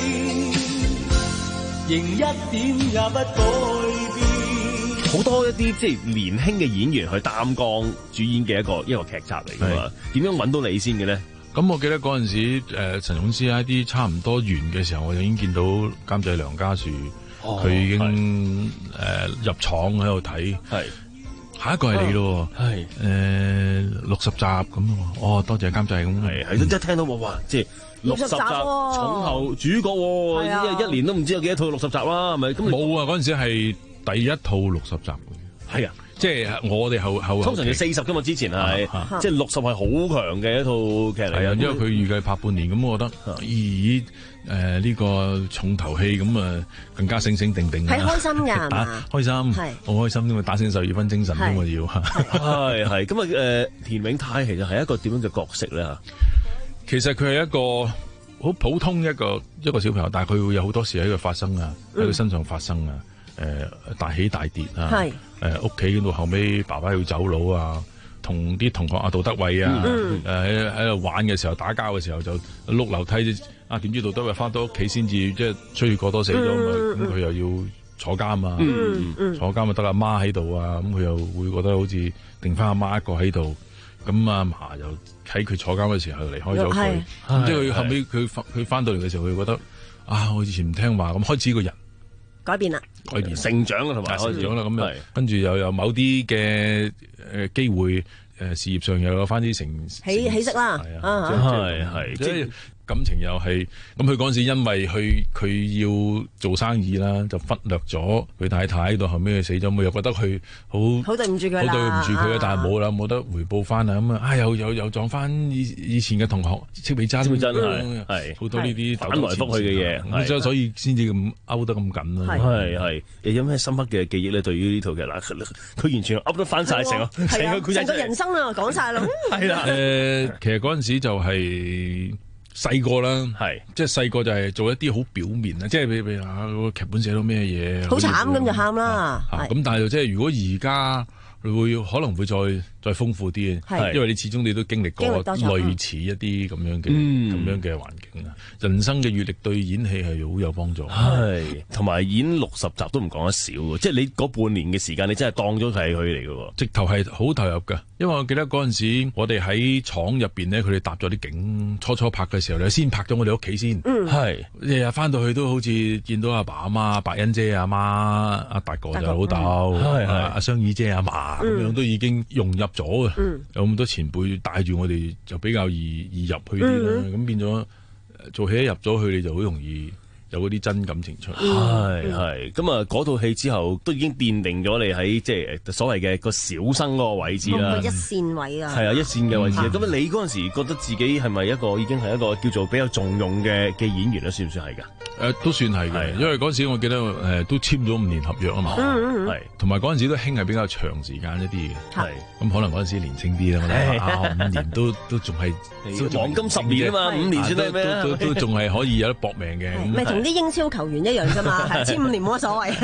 天，仍一點也不改變。 好多一啲即係年輕嘅演員去擔綱主演嘅一個一個劇集嚟㗎嘛，點樣揾到你先嘅咧？ 咁我記得嗰陣時，誒、呃、陳勇師喺啲差唔多完嘅時候，我就已經見到監製梁家樹，佢、哦、已經誒、呃、入廠喺度睇。係下一個係你咯，係誒六十集咁。哦，多謝監製咁。係係， 一聽到我哇，即係六十集重頭主角喎，一一年都唔知有幾多套六十集啦，係咪？咁冇啊，嗰陣時係第一套六十集。 係啊。 即係我哋後後通常要四十㗎嘛，之前係、啊啊、即係六十係好強嘅一套劇嚟。 係啊，因為佢預計拍半年，咁我覺得咦誒呢、呃這個重頭戲咁啊更加醒醒定定。 係開心㗎， 打開心，好開心，因為打醒十二分精神㗎嘛要。 係係咁啊誒，田永泰其實係一個點樣嘅角色咧嚇？ 其實佢係一個好普通一個一個小朋友，但係佢會有好多事喺佢發生啊，喺佢身上發生啊。誒、呃、大起大跌啊！誒屋企到後尾爸爸要走佬啊，同啲同學啊杜德偉啊，誒喺喺度玩嘅時候打交嘅時候就碌樓梯啊，點知杜德偉翻到屋企先至即係吹越過多死咗嘛，咁、嗯、佢又要坐監啊，嗯嗯、坐監咪得阿媽喺度啊，咁佢又會覺得好似定翻阿媽一個喺度，咁阿嫲又喺佢坐監嘅時候離開咗佢，咁即係佢後尾佢佢翻到嚟嘅時候，佢覺得啊，我以前唔聽話，咁開始個人改變啦， 改變成長啦，同埋成長啦，咁又跟住又有某啲嘅誒機會，誒、呃、事業上又有翻啲成起起色啦， 係係即係。 感情又係咁，佢嗰陣時因為佢佢要做生意啦，就忽略咗佢太太，到後尾佢死咗，我又覺得佢好好對唔住佢啦， 好對唔住佢啊！但係冇啦，冇得回報翻啊！咁啊，又又又撞翻以以前嘅同學戚美珍， 戚美珍係係好多呢啲反來覆去嘅嘢， 所以所以先至咁勾得咁緊啦。 係係，你有咩深刻嘅記憶咧？對於呢套劇嗱，佢完全噏得翻晒成個成個成個人生啊，講晒啦。 係啦， 誒，其實嗰陣時就係。細個啦，係即係細個就係做一啲好表面啊，即係譬如啊個劇本寫到咩嘢， 好慘咁就喊啦。 咁、啊、但係即係如果而家會可能會再再豐富啲，因為你始終你都經歷過類似一啲咁樣嘅咁、嗯、樣嘅環境啊。人生嘅閱歷對演戲係好有幫助， 係同埋演六十集都唔講得少嘅，即係你嗰半年嘅時間，你真係當咗係佢嚟嘅， 直頭係好投入嘅。因為我記得嗰陣時，我哋喺廠入邊咧，佢哋搭咗啲景，初初拍嘅時候咧，先拍咗我哋屋企先，係日日翻到去都好似見到阿爸阿媽、白欣姐阿媽、阿達哥就老豆，係阿雙耳姐阿嫲咁樣，都已經融入咗嘅。嗯、有咁多前輩帶住我哋，就比較易易入去啲啦。咁、嗯、變咗做戲一入咗去，你就好容易有嗰啲真感情出嚟。 係係咁啊！嗰套戲之後都已經奠定咗你喺即係所謂嘅個小生嗰個位置啦。 一線位啊， 係啊，一線嘅位置。咁、嗯、你嗰陣時覺得自己係咪一個已經係一個叫做比較重用嘅嘅演員咧？算唔算係㗎？ 誒、呃、都算係嘅，因為嗰陣時我記得誒、呃、都簽咗五年合約啊嘛，係同埋嗰陣時都興係比較長時間一啲嘅，係咁可能嗰陣時年青啲啦，我諗啊五年都都仲係黃金十年啊嘛，五年算係咩都都仲係可以有得搏命嘅， 咪同啲英超球員一樣啫嘛，係簽五年冇乜所謂。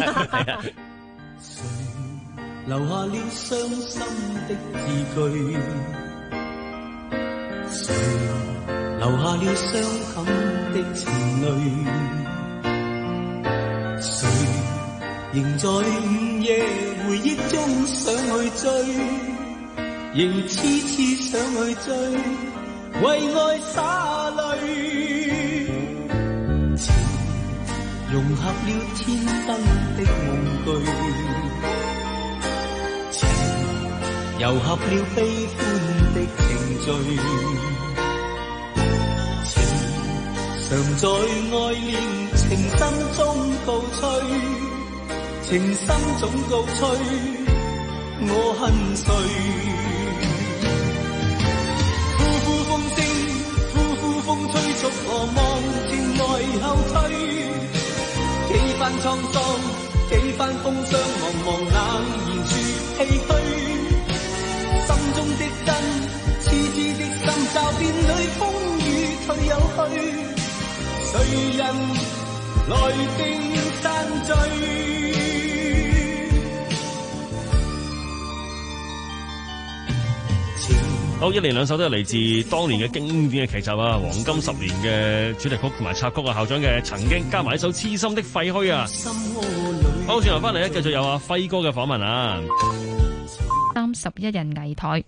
留下了傷心的字句，誰留下了傷感的情侶？誰仍在午夜回憶中想去追，仍痴痴想去追，為愛灑淚。情融合了天燈的夢句，情糅合了悲歡的情緒，情常在愛戀情深中告吹，情深總告吹，我恨誰？呼呼風聲，呼呼風吹逐我望見後退，幾番滄桑，幾番風霜，茫茫冷然處唏噓，心中的根，痴痴的心，驟變裏風雨退有去，誰人來定散聚？ 好，一連兩首都係嚟自當年嘅經典嘅劇集啊，黃金十年嘅主題曲同埋插曲啊，校長嘅曾經加埋一首痴心的廢墟啊。好，轉頭翻嚟咧，繼續有阿輝哥嘅訪問啊。 三十一人危殆。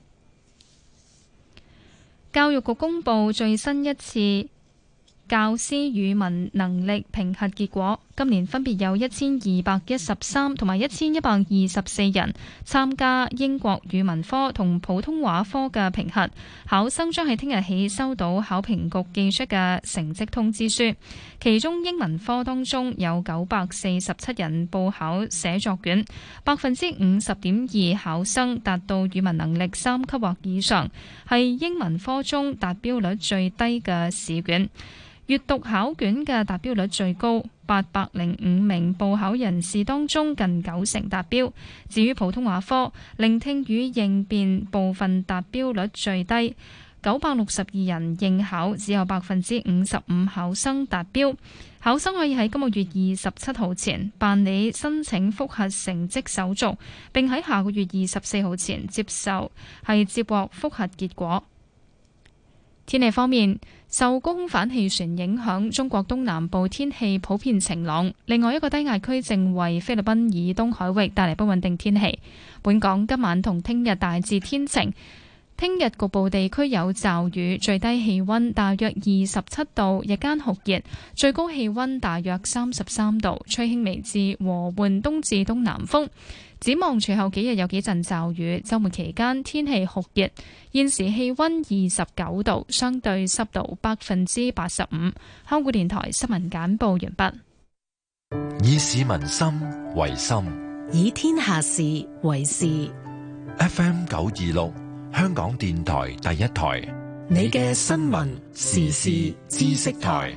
教育局公布最新一次教師語文能力評核結果，今年分別有一千二百一十三同埋一千一百二十四人參加英國語文科同普通話科嘅評核，考生將喺聽日起收到考評局寄出嘅成績通知書。其中英文科當中有九百四十七人報考寫作卷，百分之五十點二考生達到語文能力三級或以上，係英文科中達標率最低嘅試卷。閱讀考卷嘅達標率最高，八百零五名報考人士當中近九成達標。至於普通話科，聆聽與應變部分達標率最低，九百六十二人應考，只有百分之五十五考生達標。考生可以喺今個月二十七號前辦理申請複核成績手續，並喺下個月二十四號前接受係接獲複核結果。天氣方面，受高空反氣旋影響，中國東南部天氣普遍晴朗。另外一個低壓區正為菲律賓以東海域帶嚟不穩定天氣。本港今晚同聽日大致天晴，聽日局部地區有驟雨，最低氣溫大約二十七度，日間酷熱，最高氣溫大約三十三度，吹輕微至和緩東至東南風。展望隨後幾日有幾陣驟雨，週末期間天氣酷熱。現時氣溫二十九度，相對濕度百分之八十五。香港電台新聞簡報完畢。 以市民心為心， 以天下事為事。 F M 九二六，香港電台第一台， 你嘅新聞時事知識台。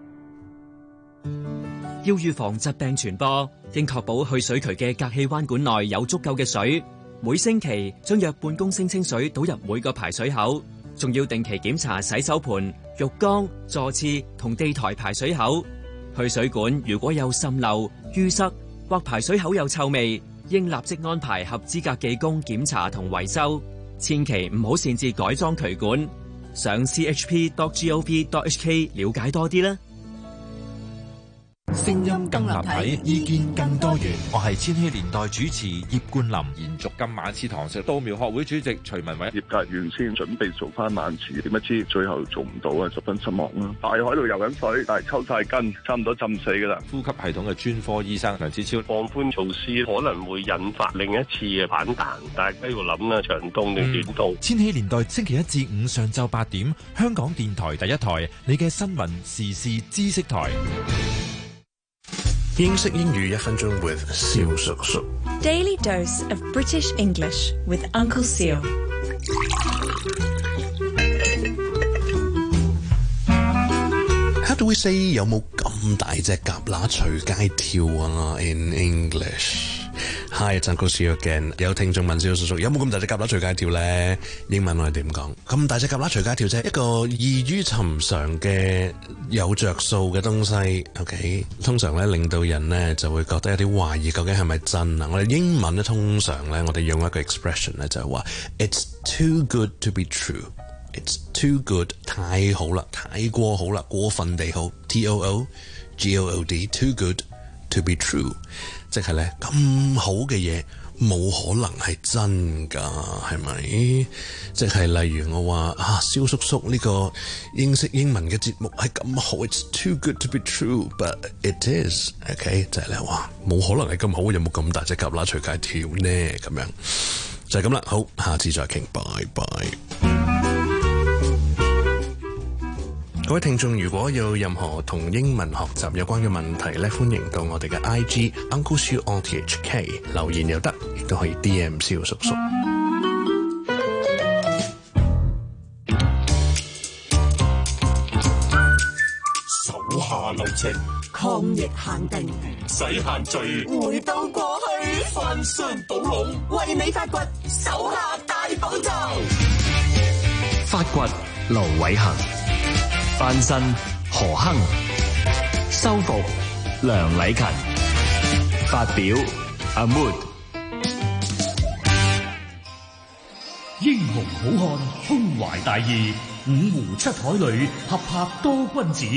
要預防疾病傳播，應確保去水渠嘅隔氣彎管內有足夠嘅水。每星期將約半公升清水倒入每個排水口，仲要定期檢查洗手盆、浴缸、座廁同地台排水口。去水管如果有滲漏、淤塞或排水口有臭味，應立即安排合資格技工檢查同維修。千祈唔好擅自改裝渠管。上 c h p dot gov dot h k 了解多啲啦。 聲音更立體，意見更多元。我係千禧年代主持葉冠霖。 延續今晚次堂食，稻苗學會主席徐文偉。 業界原先準備做翻晚市，點不知最後做唔到啊，十分失望啦。大海度游緊水，但係抽晒筋，差唔多浸死噶啦。 呼吸系統嘅專科醫生梁子超。 放寬措施可能會引發另一次嘅反彈，大家要諗啦，長冬定短冬。 千禧年代星期一至五上晝八點，香港電台第一台，你嘅新聞時事知識台。 英式英語一分鐘 with 蕭叔叔。 Daily dose of British English with Uncle Seal。 How do we say 有冇咁大隻蛤乸隨街跳啊 ？In English。Hi, it's Uncle Seal again。有聽眾問蕭叔叔有冇咁大隻蛤乸隨街跳咧？英文我哋點講？咁大隻蛤乸隨街跳啫，一個異於尋常嘅有着數嘅東西。OK， 通常咧令到人咧就會覺得有啲懷疑，究竟係咪真啊？我哋英文咧通常咧我哋用一個 expression 咧就係話 It's too good to be true。It's too good， 太好啦，太過好啦，過分地好。T O O G O O D，too good to be true， 即係咧咁好嘅嘢冇可能係真㗎，係咪？即係例如我話啊，蕭叔叔呢個英式英文嘅節目係咁好 ，It's too good to be true，but it is。OK， 就係咧話冇可能係咁好，有冇咁大隻蛤乸隨街跳呢？咁樣就係咁啦。好，下次再傾，拜拜。各位聽眾，如果有任何同英文學習有關嘅問題咧，歡迎到我哋嘅 I G Uncle Siu O T H K 留言又得，亦都可以 D M 蕭叔叔。 手下留情， 情， 抗疫限定， 唔使限聚， 回到過去， 翻箱倒籠， 為你發掘手下大寶藏。 發掘盧偉恒，翻新何亨，修復梁禮勤，發表阿 Mood。 英雄好漢，胸懷大義，五湖七海裏合拍多君子。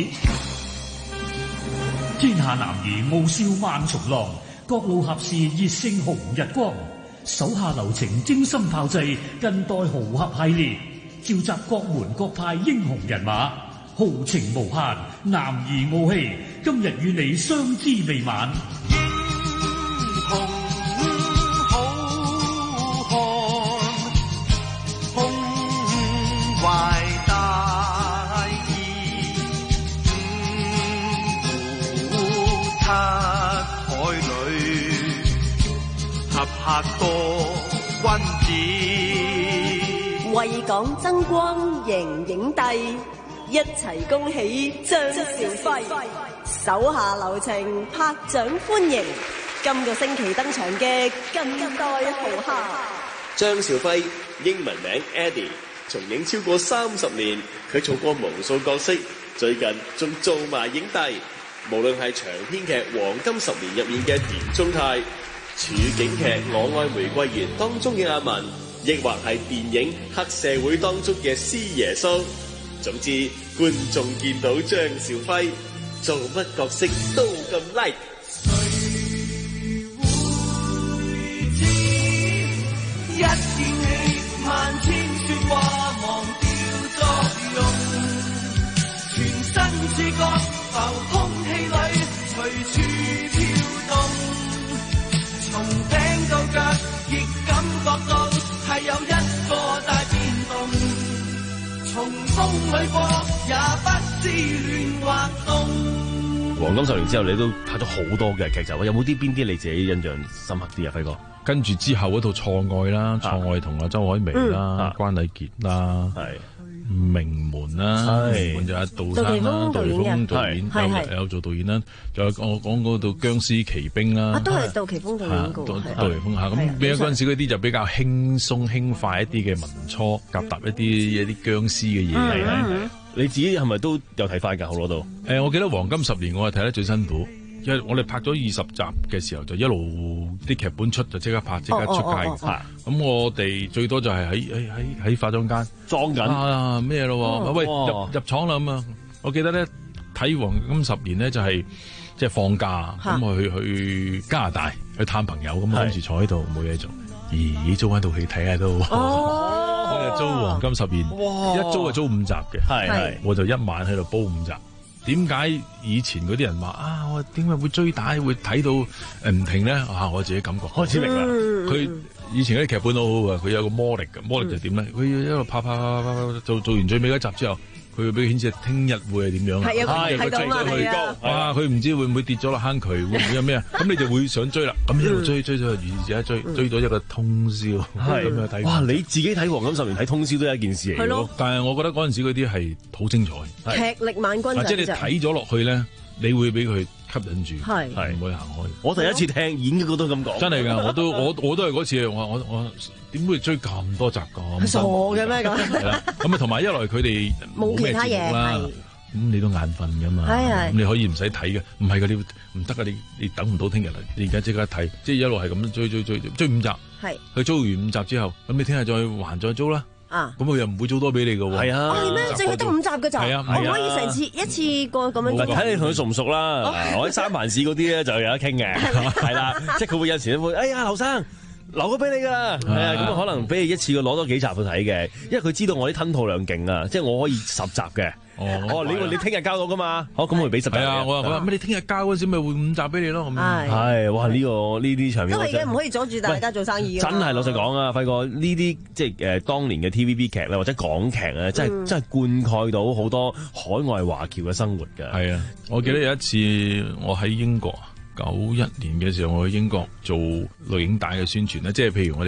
天下男兒傲笑萬重浪，各路俠士熱勝紅日光。手下留情，精心炮製近代豪俠系列，召集各門各派英雄人馬，豪情無限，男兒傲氣。今日與你相知未晚。 拍多君子，為港爭光贏影帝，一齊恭喜張兆輝，手下留情拍掌歡迎今個星期登場嘅近代豪俠張兆輝，英文名 Eddie， 從影超過三十年，佢做過無數角色，最近仲做埋影帝。無論係長篇劇《黃金十年》入面嘅田中泰，處境劇《我愛玫瑰園》當中嘅阿文，亦或係電影《黑社會》當中嘅師爺蘇。總之，觀眾見到張兆輝做乜角色都咁 like。 一見你萬千説話忘掉作用，全身似角浮空氣裏隨處飄動，從頂到腳亦感覺到係有一個大變動，從風裏過也不知亂或動。 黃金十年之後，你都拍咗好多嘅劇集，有冇啲邊啲你自己印象深刻啲啊？輝哥， 跟住之後嗰套《錯愛》啦，《錯愛》同阿周海媚啦、關禮傑啦、名門啦，名門就阿杜生啦，杜琪峰導演有有做導演啦，仲有我講嗰套《僵屍奇兵》啦， 都係杜琪峰導演過， 杜琪峰嚇咁。比較嗰陣時嗰啲就比較輕鬆輕快一啲嘅民初，夾雜一啲一啲僵屍嘅嘢嚟。 你自己係咪都有睇翻㗎？好攞到？ 誒，我記得黃金十年我係睇得最辛苦，因為我哋拍咗二十集嘅時候，就一路啲劇本出就即刻拍，即刻出街。咁我哋最多就係喺喺喺喺化妝間裝緊啊咩咯？喂，入入廠啦咁啊！我記得咧睇黃金十年咧就係即係放假咁去去加拿大去探朋友咁，跟住坐喺度冇嘢做，咦租翻套戲睇下都。租黃金十年，一租就租五集嘅，係係，我就一晚喺度煲五集。點解以前嗰啲人話啊，我點解會追打會睇到誒唔停咧？啊，我自己感覺開始明啦。佢、嗯、以前嗰啲劇本都好啊，佢有個魔力嘅，魔力就點咧？佢、嗯、一路拍拍拍拍拍做做完最尾一集之後。佢會俾佢顯示聽日會係點樣？係啊，係咁啊，係啊！哇，佢唔知會唔會跌咗落坑渠，會唔會有咩啊？咁你就會想追啦，咁一路追追咗，而而家追追咗一個通宵，咁樣睇。 哇！你自己睇黃金十年睇通宵都係一件事嚟。係咯。 但係我覺得嗰陣時嗰啲係好精彩， 劇力萬鈞。 即係你睇咗落去咧，你會俾佢吸引住，係係唔會行開。 我第一次聽演嘅都咁講， 真係㗎！我都我我都係嗰次，我我我點會追咁多集㗎？ 傻嘅咩咁？ 係啦，咁啊同埋一來佢哋冇其他嘢啦， 咁你都眼瞓㗎嘛？咁你可以唔使睇嘅，唔係㗎，你唔得㗎，你你等唔到聽日啦，你而家即刻睇，即係一路係咁追追追追五集，係佢租完五集之後，咁你聽日再還再租啦。啊！咁佢又唔會做多俾你㗎喎。係啊， 係咩？淨係得五集嘅咋？係啊，可唔可以成次一次過咁樣？ 睇你同佢熟唔熟啦。我喺三藩市嗰啲咧就有得傾嘅，係啦，即係佢會有時會，哎呀，劉生留咗俾你㗎啦，係啊，咁可能俾你一次過攞多幾集去睇嘅，因為佢知道我啲吞吐量勁啊，即係我可以十集嘅。哦，你你聽日交到㗎嘛？好，咁我俾十集。係啊，我話乜你聽日交嗰陣時咪換五集俾你咯。係係，哇！呢個呢啲場面都係嘅，唔可以阻住大家做生意。 真係老實講啊，輝哥，呢啲即係誒當年嘅 T V B 劇咧，或者港劇咧，真係真係灌溉到好多海外華僑嘅生活㗎。 係啊，我記得有一次我喺英國九一年嘅時候，我去英國做錄影帶嘅宣傳咧，即係譬如我哋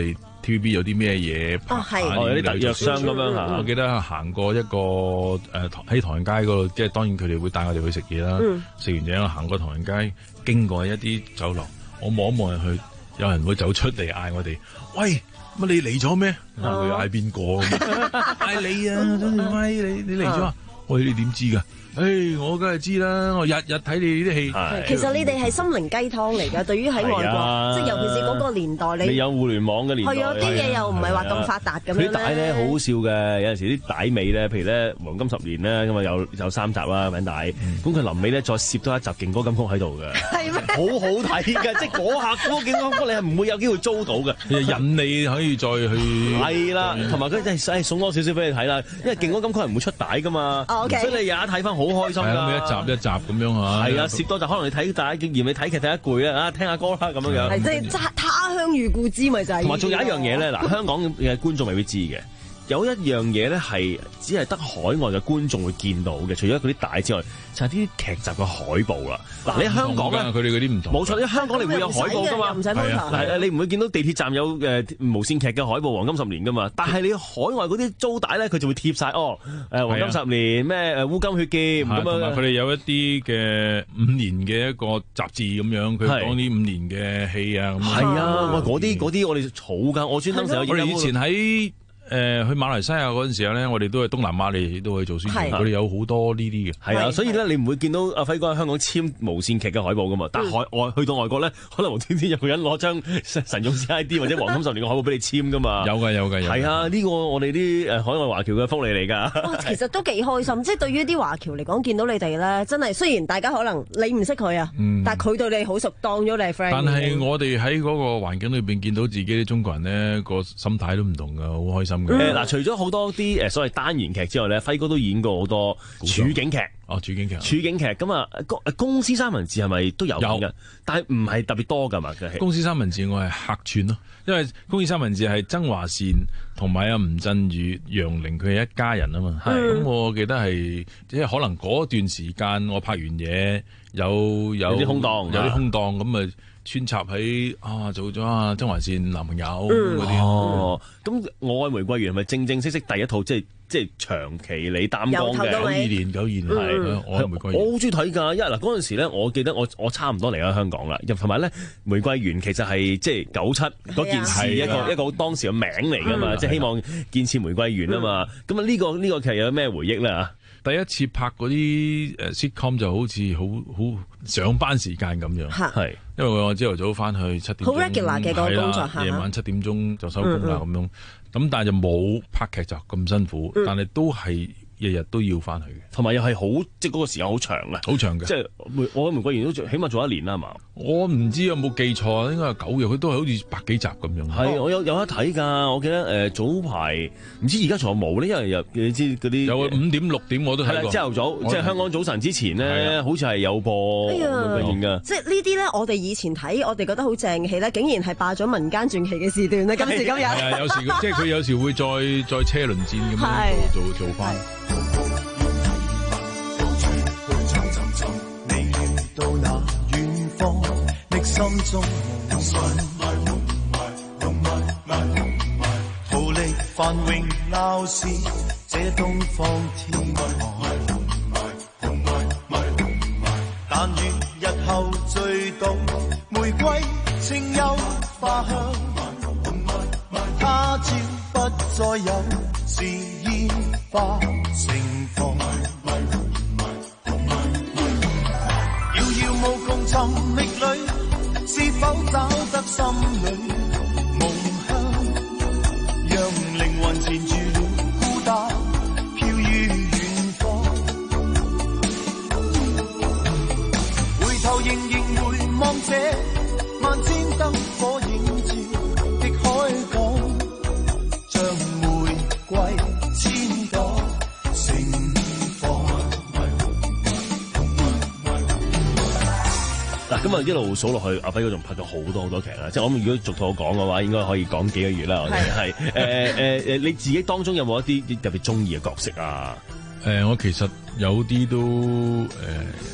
T V B 有啲咩嘢啊係， 有啲特約商咁樣嚇。 我記得行過一個誒喺唐人街嗰度，即係當然佢哋會帶我哋去食嘢啦。食完嘢行過唐人街，經過一啲酒樓，我望一望入去，有人會走出嚟嗌我哋，喂！乜你嚟咗咩？佢嗌邊個？嗌你啊！喂，你你嚟咗？喂，你點知㗎？誒，我梗係知啦，我日日睇你啲戲。 其實你哋係心靈雞湯嚟㗎，對於喺外國，即係尤其是嗰個年代，你你有互聯網嘅年代， 係啊，啲嘢又唔係話咁發達咁樣咧。 啲帶咧好好笑嘅，有陣時啲帶尾咧，譬如咧黃金十年咧，咁啊有有三集啦，名帶。咁佢臨尾咧再攝多一集勁歌金曲喺度嘅， 係咩？ 好好睇㗎，即係嗰下嗰個勁歌金曲，你係唔會有機會租到嘅。 引你可以再去係啦，同埋佢真係送多少少俾你睇啦，因為勁歌金曲係唔會出帶㗎嘛，所以你日日睇翻好開心㗎。 一集一集咁樣啊， 係啊，攝多集可能你睇大家嫌你睇劇睇得攰啦，啊聽下歌啦咁樣樣。 係即係他鄉遇故知咪就係。 同埋仲有一樣嘢咧，嗱香港嘅觀眾未必知嘅，有一樣嘢咧係只係得海外嘅觀眾會見到嘅，除咗嗰啲帶之外，就係啲劇集嘅海報啦。嗱你喺香港咧， 佢哋嗰啲唔同。 冇錯，你喺香港你會有海報噶嘛？ 唔使鋪頭。 係你唔會見到地鐵站有誒無線劇嘅海報《黃金十年》噶嘛？但係你海外嗰啲租帶咧，佢就會貼晒哦誒《黃金十年》咩誒《烏金血劍》咁樣。 佢哋有一啲嘅五年嘅一個雜誌咁樣，佢講啲五年嘅戲啊。 係啊，喂嗰啲嗰啲我哋儲㗎，我專登成日。 我哋以前喺誒、呃、去馬來西亞嗰陣時候咧，我哋都係東南亞嚟都去做宣傳，佢哋有好多呢啲嘅。 係啊，所以咧你唔會見到阿輝哥喺香港簽無線劇嘅海報噶嘛，但係海外去到外國咧，可能無端端有個人攞張神勇 C I D 或者黃金十年嘅海報俾你簽噶嘛。 有㗎有㗎有。係啊，呢、呢個我哋啲誒海外華僑嘅福利嚟㗎。 哦，其實都幾開心，即係對於啲華僑嚟講，見到你哋咧，真係雖然大家可能你唔識佢啊，嗯、但係佢對你好熟，當咗你係 friend。 但係我哋喺嗰個環境裏邊見到自己啲中國人咧，個心態都唔同㗎，好開心嘅。 誒嗱、嗯，除咗好多啲誒所謂單元劇之外咧，輝哥都演過好多處境劇。 哦，處境劇。 處境劇咁啊，公公司三文治係咪都有嘅？有，但係唔係特別多㗎嘛嘅。 公司三文治我係客串咯，因為公司三文治係曾華善同埋阿吳鎮宇、楊玲佢係一家人啊嘛。係。咁我記得係即係可能嗰段時間我拍完嘢有有啲空檔， 有啲空檔咁啊。穿插喺啊做咗啊曾華善男朋友嗰啲哦，咁《我愛玫瑰園》係咪正正式式第一套即係即係長期你擔當嘅？ 九二年九二年係我愛玫瑰園， 我好中意睇㗎，因為嗱嗰陣時咧，我記得我我差唔多嚟咗香港啦，同埋咧玫瑰園其實係即係九七嗰件事一個一個當時嘅名嚟㗎嘛，即係希望建設玫瑰園啊嘛，咁啊呢個呢個劇有咩回憶咧嚇？ 第一次拍嗰啲誒 sitcom 就好似好好上班時間咁樣，係因為我朝頭早翻去七點鐘， 好 regular 嘅個工作， 夜晚七點鐘就收工啦咁樣，咁但係就冇拍劇集咁辛苦，但係都係日日都要翻去嘅， 同埋又係好即係嗰個時間好長啊， 好長嘅， 即係我玫瑰園都起碼做一年啦，係嘛？ 我唔知有冇記錯，應該係九月，佢都係好似百幾集咁樣。 係，我有有得睇㗎，我記得誒、呃、早排唔知而家仲有冇咧，因為又你知嗰啲有五點六點我都睇過。 朝頭早即係香港早晨之前咧，好似係有播玫瑰園㗎。 即係呢啲咧，我哋以前睇，我哋覺得好正嘅戲咧，竟然係霸咗民間傳奇嘅時段咧。今時今日係啊，有時即係佢有時會再再車輪戰咁樣做做做翻。 心中夢想，豪力繁榮鬧市，這東方天外。但願日後醉倒，玫瑰情有花香。他朝不再有，是煙花盛放。遙遙無窮尋覓裏。是否找得心裏夢鄉？讓靈魂纏住了孤單，飄於遠方。回頭仍然回望這萬千燈火映照的海港，像玫瑰千朵盛放。 嗱，今日一路數落去，阿輝哥仲拍咗好多好多劇啦。即係我諗，如果逐套講嘅話，應該可以講幾個月啦。我哋係誒誒誒，你自己當中有冇一啲特別中意嘅角色啊？ 誒、呃，我其實有啲都誒、呃、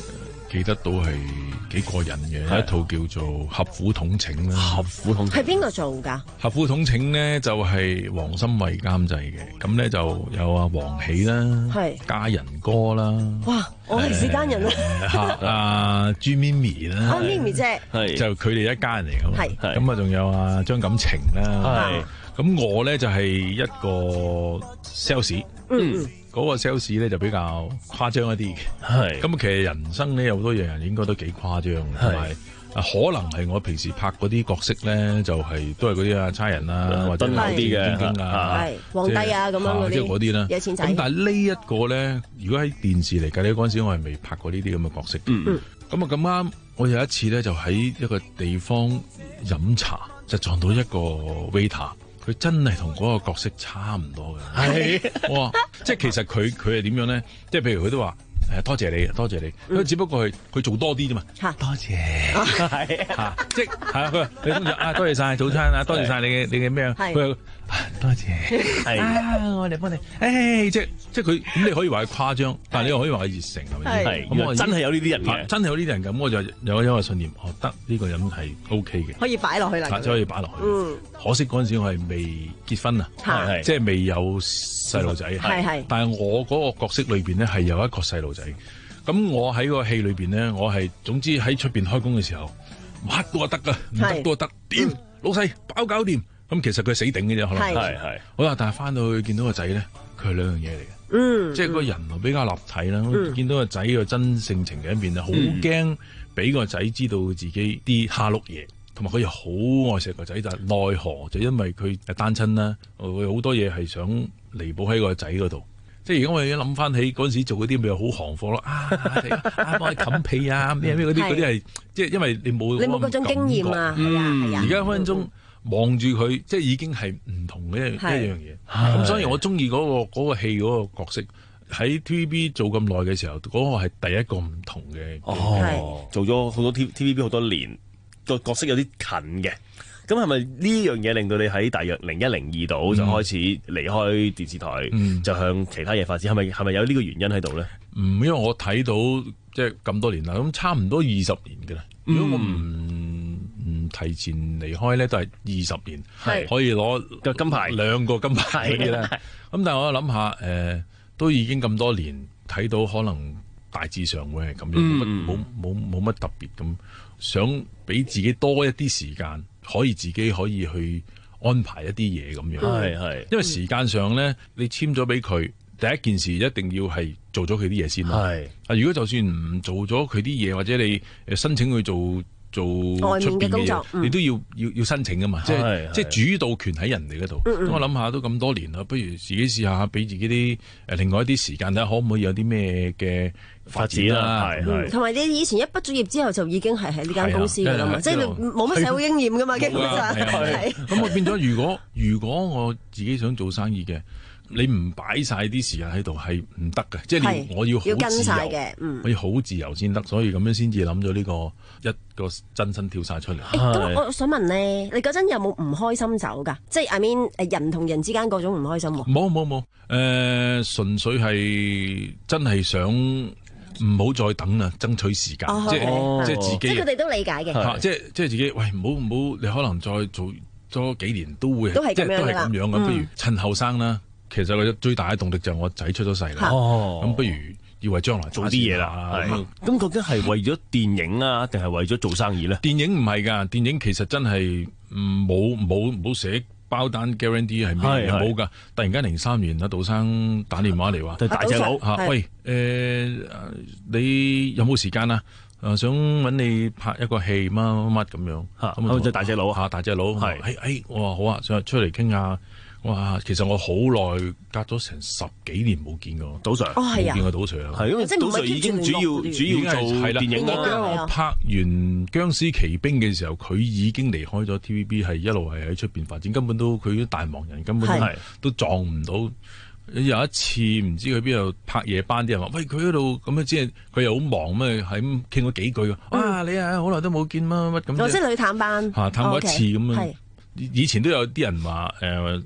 記得到係幾過癮嘅，一套叫做《合府統請》啦。 合府統係邊個做㗎？《 合府統請》呢就係黃心慧監製嘅，咁咧就有阿黃喜啦，係家人哥啦。 哇！我係時間人啦。 嚇阿朱咪咪啦， 阿咪咪姐， 係就佢哋一家人嚟㗎嘛。 係咁啊，仲有阿張錦程啦。 係咁我咧就係一個 sales。嗯。嗰個 sales 咧就比較誇張一啲嘅，係咁其實人生咧有好多樣應該都幾誇張嘅，同埋啊可能係我平時拍嗰啲角色咧就係、是、都係嗰啲啊差人啊或者啲嘅經啊， 係皇帝啊咁樣嗰啲， 即係嗰啲啦。 有錢仔。 咁但係呢一個咧，如果喺電視嚟計咧，嗰陣時我係未拍過呢啲咁嘅角色。嗯嗯。咁啊咁啱，我有一次咧就喺一個地方飲茶，就撞到一個 waiter。佢真係同嗰個角色差唔多嘅，係哇！即係其實佢佢係點樣咧？即係譬如佢都話誒多謝你，多謝你。佢、嗯、只不過係佢做多啲啫嘛。多謝，係嚇，即係係啊！佢話你今日啊，多謝晒早餐啊，多謝晒你嘅你嘅咩啊？佢話多謝，係啊，我哋幫你。誒，即係即係佢咁，你可以話佢誇張，但係你又可以話佢熱誠係咪先？咁我真係有呢啲人嘅，真係有呢啲人咁，我就有有個信念，我覺得呢個人係 O K 嘅， 可以擺落去啦， 可以擺落去。嗯。可惜嗰陣時我係未結婚啊，係即係未有細路仔，係係。但係我嗰個角色裏邊咧係有一個細路仔，咁我喺個戲裏邊咧，我係總之喺出邊開工嘅時候，乜都得噶，唔得都得，點老細包搞掂。咁其實佢死頂嘅啫，可能係係。好啦，但係翻到去見到個仔咧，佢係兩樣嘢嚟嘅，嗯，即係個人比較立體啦。嗯、見到個仔個真性情嘅一面，好驚俾個仔知道自己啲蝦碌嘢。同埋佢又好愛錫個仔，但係奈何就因為佢係單親啦，佢好多嘢係想彌補喺個仔嗰度。即係如果我哋諗翻起嗰陣時做嗰啲咪好行貨咯，啊啊幫佢冚被啊咩咩嗰啲嗰啲係，即係因為你冇你冇嗰種經驗啊，係啊係啊。 而家分分鐘望住佢，即係已經係唔同嘅一樣嘢。咁所以我中意嗰個嗰個戲嗰個角色喺 T V B 做咁耐嘅時候，嗰個係第一個唔同嘅。 哦，做咗好多 T V B 好多年。個角色有啲近嘅，咁係咪呢樣嘢令到你喺大約零一零二度就開始離開電視台，嗯、就向其他嘢發展？係咪係咪有呢個原因喺度咧？ 唔，因為我睇到即係咁多年啦，咁差唔多二十年嘅啦。如果我唔唔提前離開咧，都係二十年，係可以攞個金牌兩個金牌嗰啲啦。咁但係我諗下，誒、呃、都已經咁多年睇到，可能大致上會係咁樣，冇冇冇乜特別咁。想俾自己多一啲時間，可以自己可以去安排一啲嘢咁樣。係係，因為時間上咧，你簽咗俾佢，第一件事一定要係做咗佢啲嘢先啦。係啊，如果就算唔做咗佢啲嘢，或者你誒申請去做做出邊嘅嘢，你都要要要申請噶嘛。即係即係主導權喺人哋嗰度。咁我諗下都咁多年啦，不如自己試下俾自己啲誒另外一啲時間睇下，可唔可以有啲咩嘅發展啦，係同埋你以前一畢咗業之後就已經係喺呢間公司噶啦嘛，即係你冇乜社會經驗噶嘛，基本上係。咁我變咗，如果如果我自己想做生意嘅，你唔擺晒啲時間喺度係唔得嘅，即係你我要好自由，我要好自由先得，所以咁樣先至諗咗呢個一個真身跳晒出嚟。 咁我想問咧，你嗰陣有冇唔開心走噶？即係 I mean 誒人同人之間嗰種唔開心？ 冇冇冇，誒純粹係真係想。唔好再等啦，爭取時間，即係即係自己。 即係佢哋都理解嘅。 即係即係自己，喂，唔好唔好，你可能再做多幾年都會， 都係咁樣啦。 都係咁樣嘅，不如趁後生啦。其實我最大嘅動力就係我仔出咗世啦。哦，咁不如要為將來做啲嘢啦。 咁究竟係為咗電影啊，定係為咗做生意咧？ 電影唔係㗎，電影其實真係冇冇冇寫包單 guarantee 係咩冇㗎。突然間零三年阿杜生打電話嚟話， 大隻佬嚇，喂誒，你有冇時間啊？誒，想揾你拍一個戲乜乜乜咁樣嚇， 咁就大隻佬嚇，大隻佬係誒誒，我話好啊，想出嚟傾下。哇！其實我好耐隔咗成十幾年冇見過賭 Sir，冇見過賭 Sir 啊！ 係因為賭 Sir 已經主要主要做電影啦。 我拍完《僵屍奇兵》嘅時候，佢已經離開咗 T V B， 係一路係喺出邊發展，根本都佢啲大忙人，根本都係都撞唔到。有一次唔知佢邊度拍夜班，啲人話：喂，佢嗰度咁樣，即係佢又好忙咩？係咁傾咗幾句。啊，你啊，好耐都冇見乜乜咁。 我即係去探班嚇，探過一次咁樣。以前都有啲人話誒。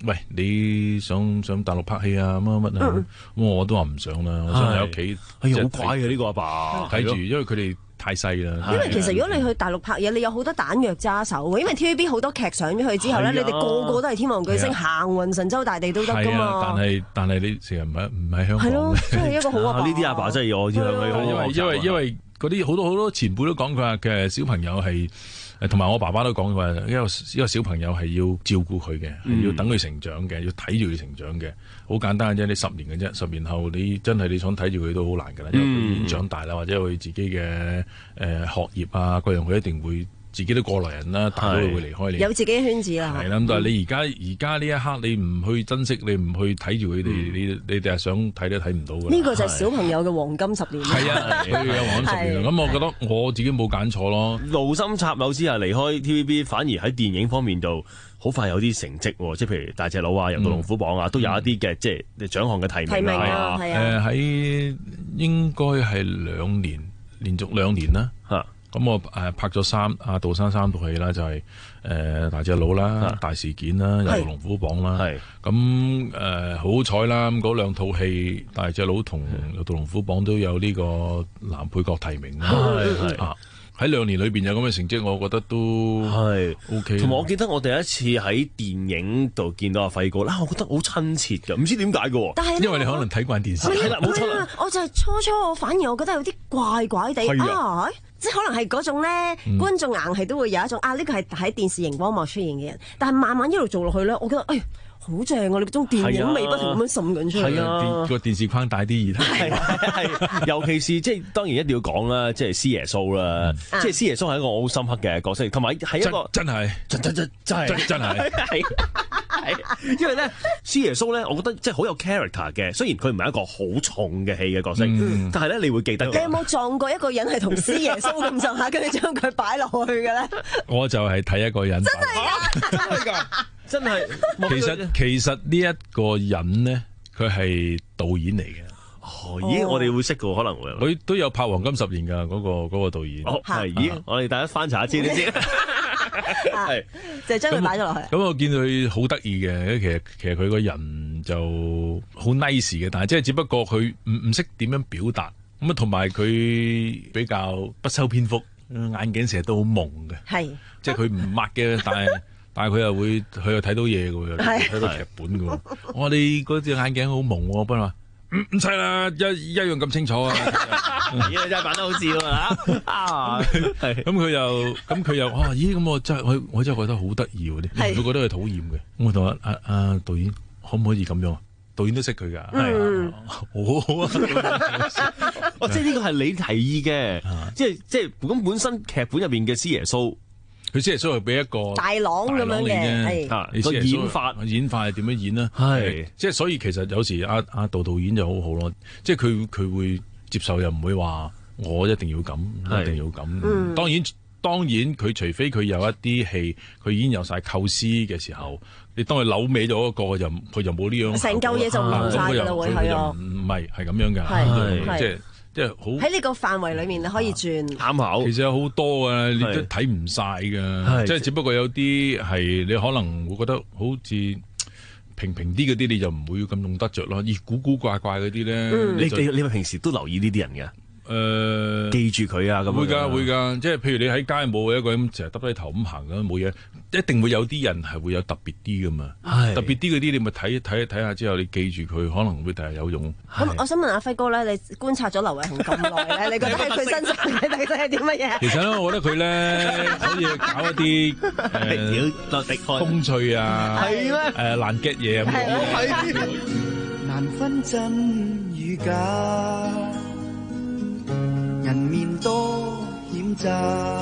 喂，你想上大陸拍戲啊乜乜啊？咁、嗯、我都話唔想啦，我想喺屋企。 係好乖嘅呢個阿爸， 睇住，因為佢哋太細啦。 因為其實如果你去大陸拍嘢，你有好多彈藥揸手，因為 T V B 好多劇上咗去之後咧，你哋個個都係天王巨星，行勻神州大地都得噶嘛。 但係但係你成日唔喺唔喺香港。 係咯，真係一個好阿爸。 呢啲阿爸真係我要向佢好。 因為因為因為嗰啲好多好多前輩都講佢話嘅小朋友係。同埋我爸爸都講話，一個一個小朋友係要照顧佢嘅，係、嗯、要等佢成長嘅，要睇住佢成長嘅。好簡單嘅啫，你十年嘅啫，十年後你真係你想睇住佢都好難㗎啦，因為佢已經長大啦，或者佢自己嘅誒、呃、學業啊各樣，佢一定會自己都過來人啦，大都會離開你， 有自己嘅圈子啦。 係啦，咁但係你而家而家呢一刻你唔去珍惜，你唔去睇住佢哋，你你哋係想睇都睇唔到㗎。 呢個就係小朋友嘅黃金十年。 係啊，佢有黃金十年。咁我覺得我自己冇揀錯咯。 無心插柳之下離開 T V B， 反而喺電影方面度好快有啲成績喎，即係譬如大隻佬啊，入到龍虎榜啊，嗯、都有一啲嘅即係獎項嘅提名啊。 係啊，誒喺、呃、應該係兩年，連續兩年啦嚇。咁我誒拍咗三阿杜生三套戲啦，就係、是、誒、呃、大隻佬啦、大事件啦、入到龍虎榜啦。咁誒好彩啦，咁嗰兩套戲大隻佬同入到龍虎榜都有呢個男配角提名啦。啊喺兩年裏邊有咁嘅成績，我覺得都係 OK。 同埋我記得我第一次喺電影度見到阿輝哥啦，我覺得好親切㗎，唔知點解㗎。 但係因為你可能睇慣電視。 係啦，冇錯啦。我就係初初我反而我覺得有啲怪怪地啊，即係可能係嗰種咧，嗯、觀眾硬係都會有一種啊，呢個係喺電視熒光幕出現嘅人。但係慢慢一路做落去咧，我覺得誒。哎好正啊！你嗰種電影味不停咁樣滲緊出嚟。 係啊，個電視框大啲而睇。 係尤其是即係當然一定要講啦，即係師爺蘇啦。即係師爺蘇係一個好深刻嘅角色，同埋係一個真係真真真真係真係係係。因為咧，師爺蘇咧，我覺得即係好有 character 嘅。雖然佢唔係一個好重嘅戲嘅角色，嗯、但係咧，你會記得。你有冇撞過一個人係同師爺蘇咁上下，跟住將佢擺落去嘅咧？ 我就係睇一個人。 真係啊！ 真係㗎。真係， 其實其實呢一個人呢，佢係導演嚟嘅。 哦，咦，我哋會識嘅，可能會。 佢都有拍《黃金十年》㗎，嗰個嗰個導演。 哦，係，咦，我哋大家翻查下先，你知。 係，就將佢擺咗落去。 咁我見到佢好得意嘅，其實其實佢個人就好 nice 嘅，但係即係只不過佢唔唔識點樣表達。咁啊，同埋佢比較不修邊幅，眼鏡成日都好矇嘅。係，即係佢唔抹嘅，但係。但係佢又會，佢又睇到嘢嘅喎，睇到劇本嘅喎。我哋嗰隻眼鏡好朦喎，不過話唔唔使啦，一一樣咁清楚啊！ 咦，真係扮得好笑啊！啊， 咁佢又咁佢又哇，咦咁我真係我我真係覺得好得意喎啲，佢覺得佢討厭嘅。咁我同阿阿阿導演可唔可以咁樣啊？導演都識佢㗎，係好好啊！ 哦，即係呢個係你提議嘅，即係即係咁本身劇本入邊嘅師爺蘇。 佢師爺蘇係俾一個大郎咁樣嘅， 係個演法，演法係點樣演呢？係即係所以其實有時阿阿杜導演就好好咯，即係佢佢會接受又唔會話我一定要咁，一定要咁。嗯、當然當然佢除非佢有一啲戲，佢已經有晒構思嘅時候，你當佢扭歪咗一個就佢就冇呢樣， 成嚿嘢就唔同晒㗎啦，會係啊， 唔係係咁樣㗎，即係。即係好喺呢個範圍裏面，你可以轉參考。 其實有好多啊，你都睇唔晒㗎。即係只不過有啲係你可能會覺得好似平平啲嗰啲，你就唔會咁用得着咯。而古古怪怪嗰啲咧， 嗯、你你你咪平時都留意呢啲人嘅？誒、呃，記住佢啊！咁會㗎會㗎，即係譬如你喺街冇一個咁成日耷低頭咁行咁冇嘢，一定會有啲人係會有特別啲㗎嘛。特別啲嗰啲你咪睇睇睇下之後，你記住佢可能會第日有用。 咁我想問阿輝哥咧，你觀察咗劉偉恒咁耐咧，你覺得喺佢身上嘅特色係啲乜嘢？ 其實咧，我覺得佢咧可以搞一啲誒風趣啊， 係咩？ 誒爛 get 嘢咁。 係難分真與假。人面多險詐，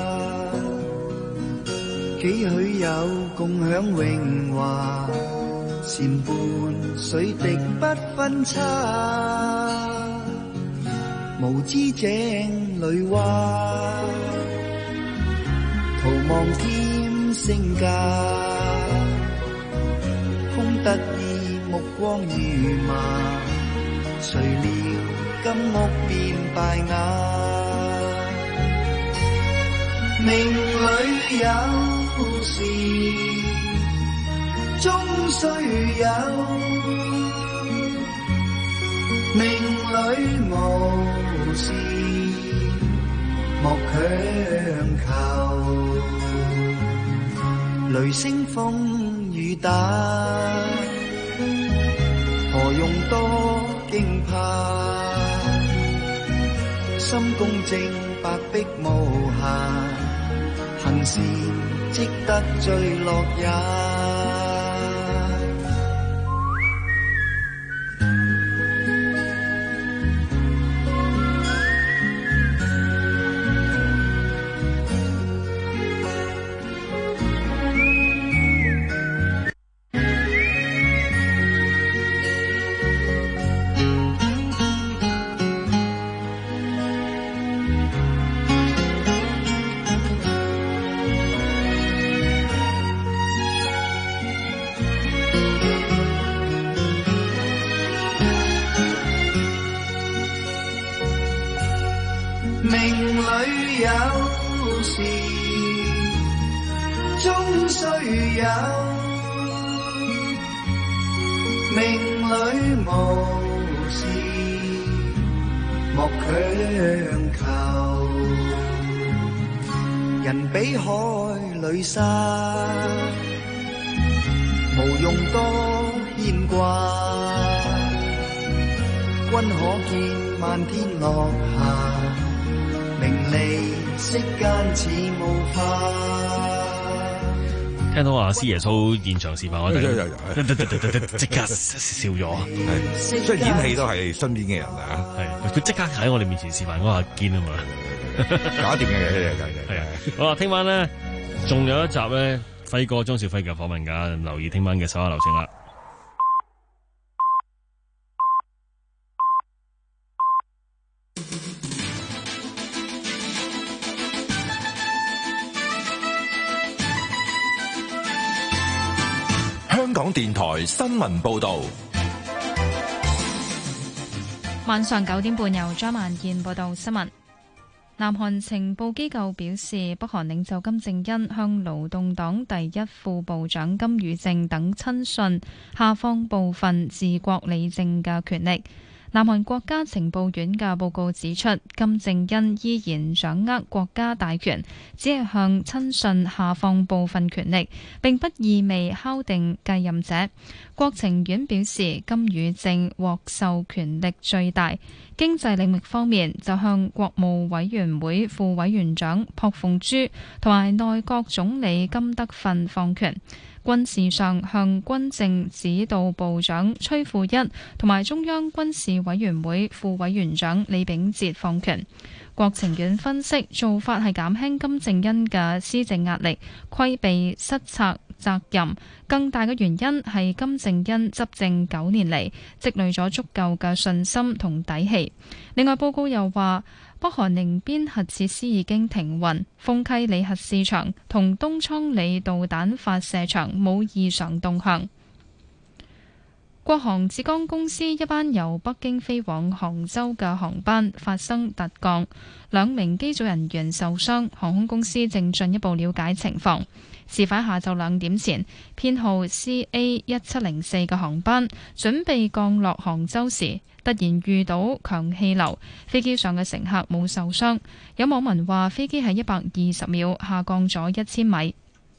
幾許有共享榮華，禪伴水滴不分差，無知井裏蛙，徒望添身價，空得意目光如麻，誰料金屋變敗瓦。命裏有時， 終須有，命裏無事莫強求，雷聲風雨打，何用多驚怕？心公正，白璧無瑕，行事積得最樂也。沙無用多牽掛，君可見漫天落霞，名利息間似霧化。 聽到阿師爺蘇現場示範，我哋即刻笑咗。 係，所以演戲都係身邊嘅人啊。 係，佢即刻喺我哋面前示範嗰下堅啊嘛， 搞掂嘅嘢係啊。好啦，聽晚咧。仲有一集咧，輝哥張兆輝嘅訪問㗎，留意聽晚嘅手下留情啦。 香港電台新聞報導， 晚上九點半由張萬燕報道新聞。南韓情報機構表示，北韓領袖金正恩向勞動黨第一副部長金與正等親信下放部分治國理政嘅權力。南韓國家情報院嘅報告指出，金正恩依然掌握國家大權，只係向親信下放部分權力，並不意味敲定繼任者。國情院表示，金與正獲授權力最大。經濟領域方面，就向國務委員會副委員長朴鳳珠同埋內閣總理金德訓放權。軍事上向軍政指導部長崔富一同埋中央軍事委員會副委員長李秉哲放權。國情院分析，做法係減輕金正恩嘅施政壓力，規避失策責任。更大嘅原因係金正恩執政九年嚟積累咗足夠嘅信心同底氣。另外，報告又話，北韓寧邊核設施已經停運，豐溪里核試場同東倉里導彈發射場冇異常動向。國航浙江公司一班由北京飛往杭州嘅航班發生突降，兩名機組人員受傷，航空公司正進一步了解情況。事發下晝兩點前，編號 C A 一七零四嘅航班準備降落杭州時，突然遇到強氣流，飛機上嘅乘客冇受傷。有網民話，飛機喺一百二十秒下降咗一千米。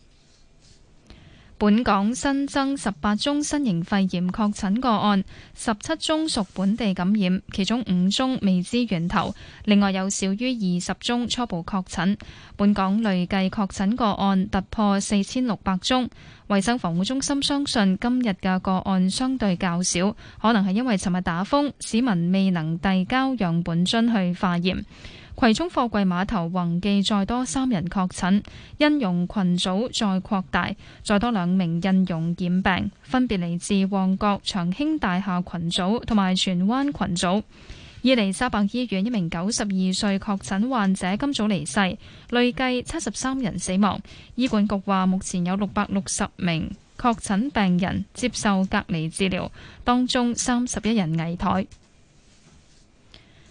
本港新增十八宗新型肺炎確診個案，十七宗屬本地感染，其中五宗未知源頭，另外有少於二十宗初步確診。本港累計確診個案突破四千六百宗。衛生防護中心相信今日嘅個案相對較少，可能係因為尋日打風，市民未能遞交樣本樽去化驗。葵涌貨櫃碼頭宏記再多三人確診，印傭群組再擴大，再多兩名印傭染病，分別嚟自旺角長興大廈群組同埋荃灣群組。伊利沙伯醫院一名九十二歲確診患者今早離世，累計七十三人死亡。醫管局話，目前有六百六十名確診病人接受隔離治療，當中三十一人危殆。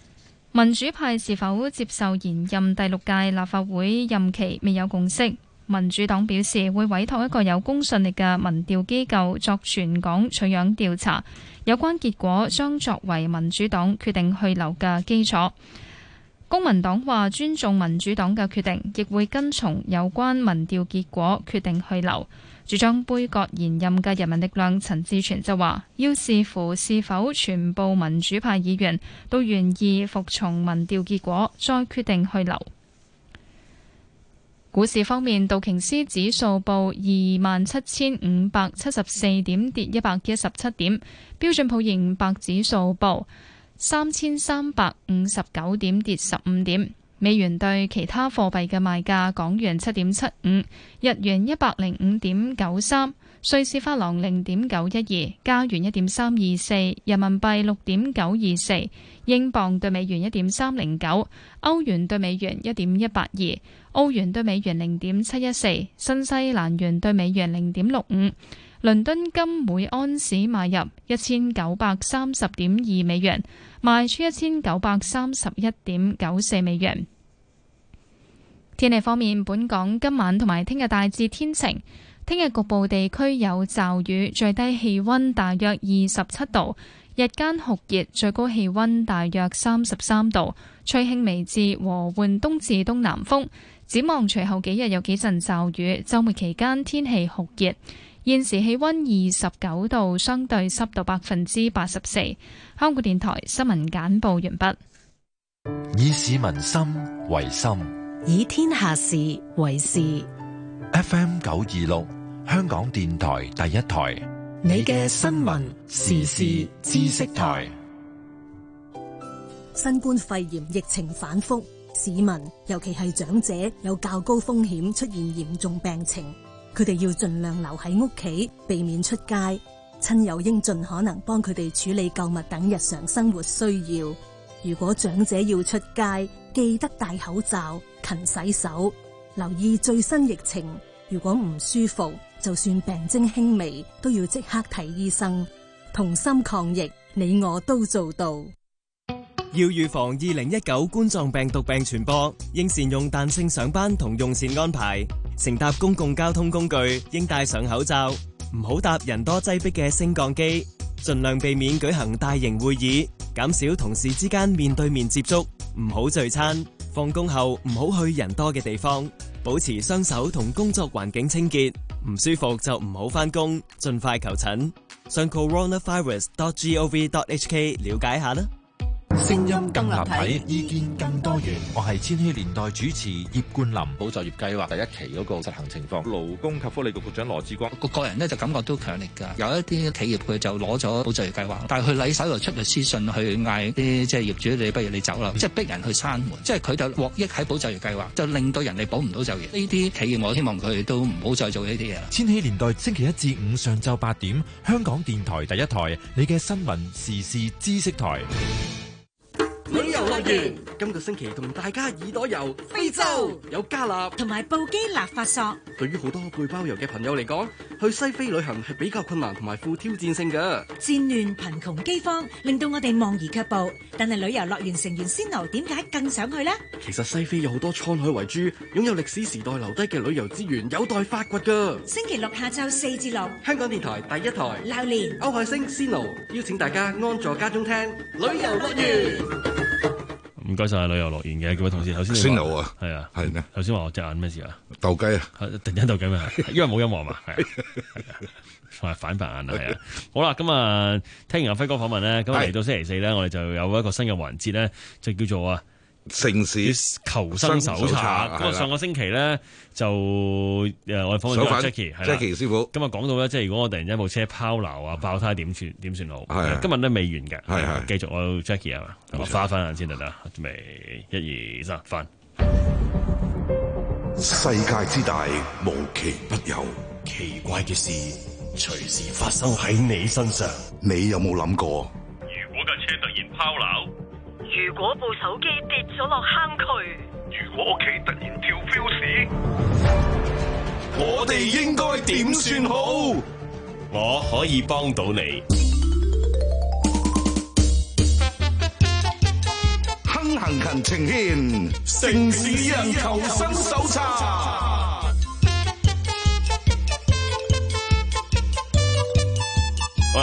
民主派是否接受延任第六屆立法會任期未有共識。 民主黨表示會委託一個有公信力嘅民調機構作全港取樣調查，有關結果將作為民主黨決定去留嘅基礎。公民黨話尊重民主黨嘅決定，亦會跟從有關民調結果決定去留。主張杯葛現任嘅人民力量陳志全就話要視乎是否全部民主派議員都願意服從民調結果，再決定去留。股市方面，道瓊斯指數報二萬七千五百七十四點，跌一百一十七點；標準普爾五百指數報三千三百五十九點，跌十五點。美元對其他貨幣嘅賣價：港元七點七五，日元一百零五點九三，瑞士法郎零點九一二，加元一點三二四，人民幣六點九二四，英鎊對美元一點三零九，歐元對美元一點一八二，澳元對美元零點七一四，新西蘭元對美元零點六五。倫敦金每安士買入一千九百三十點二美元，賣出一千九百三十一點九四美元。天氣方面，本港今晚同埋聽日大致天晴，聽日局部地區有驟雨，最低氣溫大約二十七度，日間酷熱，最高氣溫大約三十三度，吹輕微至和緩東至東南風。展望隨後幾日有幾陣驟雨，週末期間天氣酷熱。現時氣溫二十九度，相對濕度百分之八十四。香港電台新聞簡報完畢。 以市民心為心， 以天下事為事。 F M 九二六，香港電台第一台， 你嘅新聞時事知識台。 新冠肺炎疫情反覆，市民尤其係長者有較高風險出現嚴重病情。佢哋要盡量留喺屋企，避免出街。親友應盡可能幫佢哋處理購物等日常生活需要。如果長者要出街，記得戴口罩、勤洗手，留意最新疫情。如果唔舒服，就算病徵輕微，都要即刻睇醫生。同心抗疫，你我都做到。 要預防二零一九冠狀病毒病傳播，應善用彈性上班同用膳安排。乘搭公共交通工具應戴上口罩，唔好搭人多擠迫嘅升降機，盡量避免舉行大型會議，減少同事之間面對面接觸，唔好聚餐。放工後唔好去人多嘅地方，保持雙手同工作環境清潔。唔舒服就唔好返工，盡快求診。上 coronavirus dot gov dot hk 了解下啦。 聲音更立體，意見更多元。我係千禧年代主持葉冠霖。 保就業計劃第一期嗰個實行情況，勞工及福利局局長羅致光。 個個人咧就感覺都強烈㗎。有一啲企業佢就攞咗保就業計劃，但係佢禮手又出律師信去嗌啲即係業主，你不如你走啦，即係逼人去閂門，即係佢就獲益喺保就業計劃，就令到人哋保唔到就業。呢啲企業我希望佢哋都唔好再做呢啲嘢啦。 千禧年代星期一至五上晝八點，香港電台第一台，你嘅新聞時事知識台。 旅遊樂園今個星期同大家耳朵遊非洲，有加納同埋布基納法索。 對於好多背包遊嘅朋友嚟講，去西非旅行係比較困難同埋富挑戰性嘅。 戰亂、貧窮、饑荒令到我哋望而卻步，但係旅遊樂園成員仙奴點解更想去呢？ 其實西非有好多滄海遺珠，擁有歷史時代留低嘅旅遊資源，有待發掘噶。 星期六下晝四至六， 香港電台第一台， 榴蓮、 歐海星、仙奴邀請大家安坐家中聽旅遊樂園。 唔該晒旅遊樂園嘅幾位同事，頭先仙奴啊， 係啊， 係咩？ 頭先話我隻眼咩事啊？ 鬥雞啊， 突然間鬥雞咩？因為冇音樂嘛，係啊，係反白眼啊，係啊。好啦，咁啊，聽完阿輝哥訪問咧，咁嚟到星期四咧，我哋就有一個新嘅環節咧，就叫做啊城市求生手冊。咁啊，上個星期咧就誒我哋訪問咗 Jackie，Jackie 師傅。 今日講到咧，即係如果我突然間部車拋錨啊、爆胎點算點算好？今日都未完嘅，係係繼續我 Jackie 啊，我花翻眼先得啦，準備一二三，翻。 世界之大，無奇不有， 奇怪嘅事隨時發生喺你身上。 你有冇諗過？ 如果架車突然拋錨， 如果部手機跌咗落坑渠， 如果屋企突然跳 fuse， 我哋應該點算好？ 我可以幫到你。 亨行勤情牽，城市人求生手冊。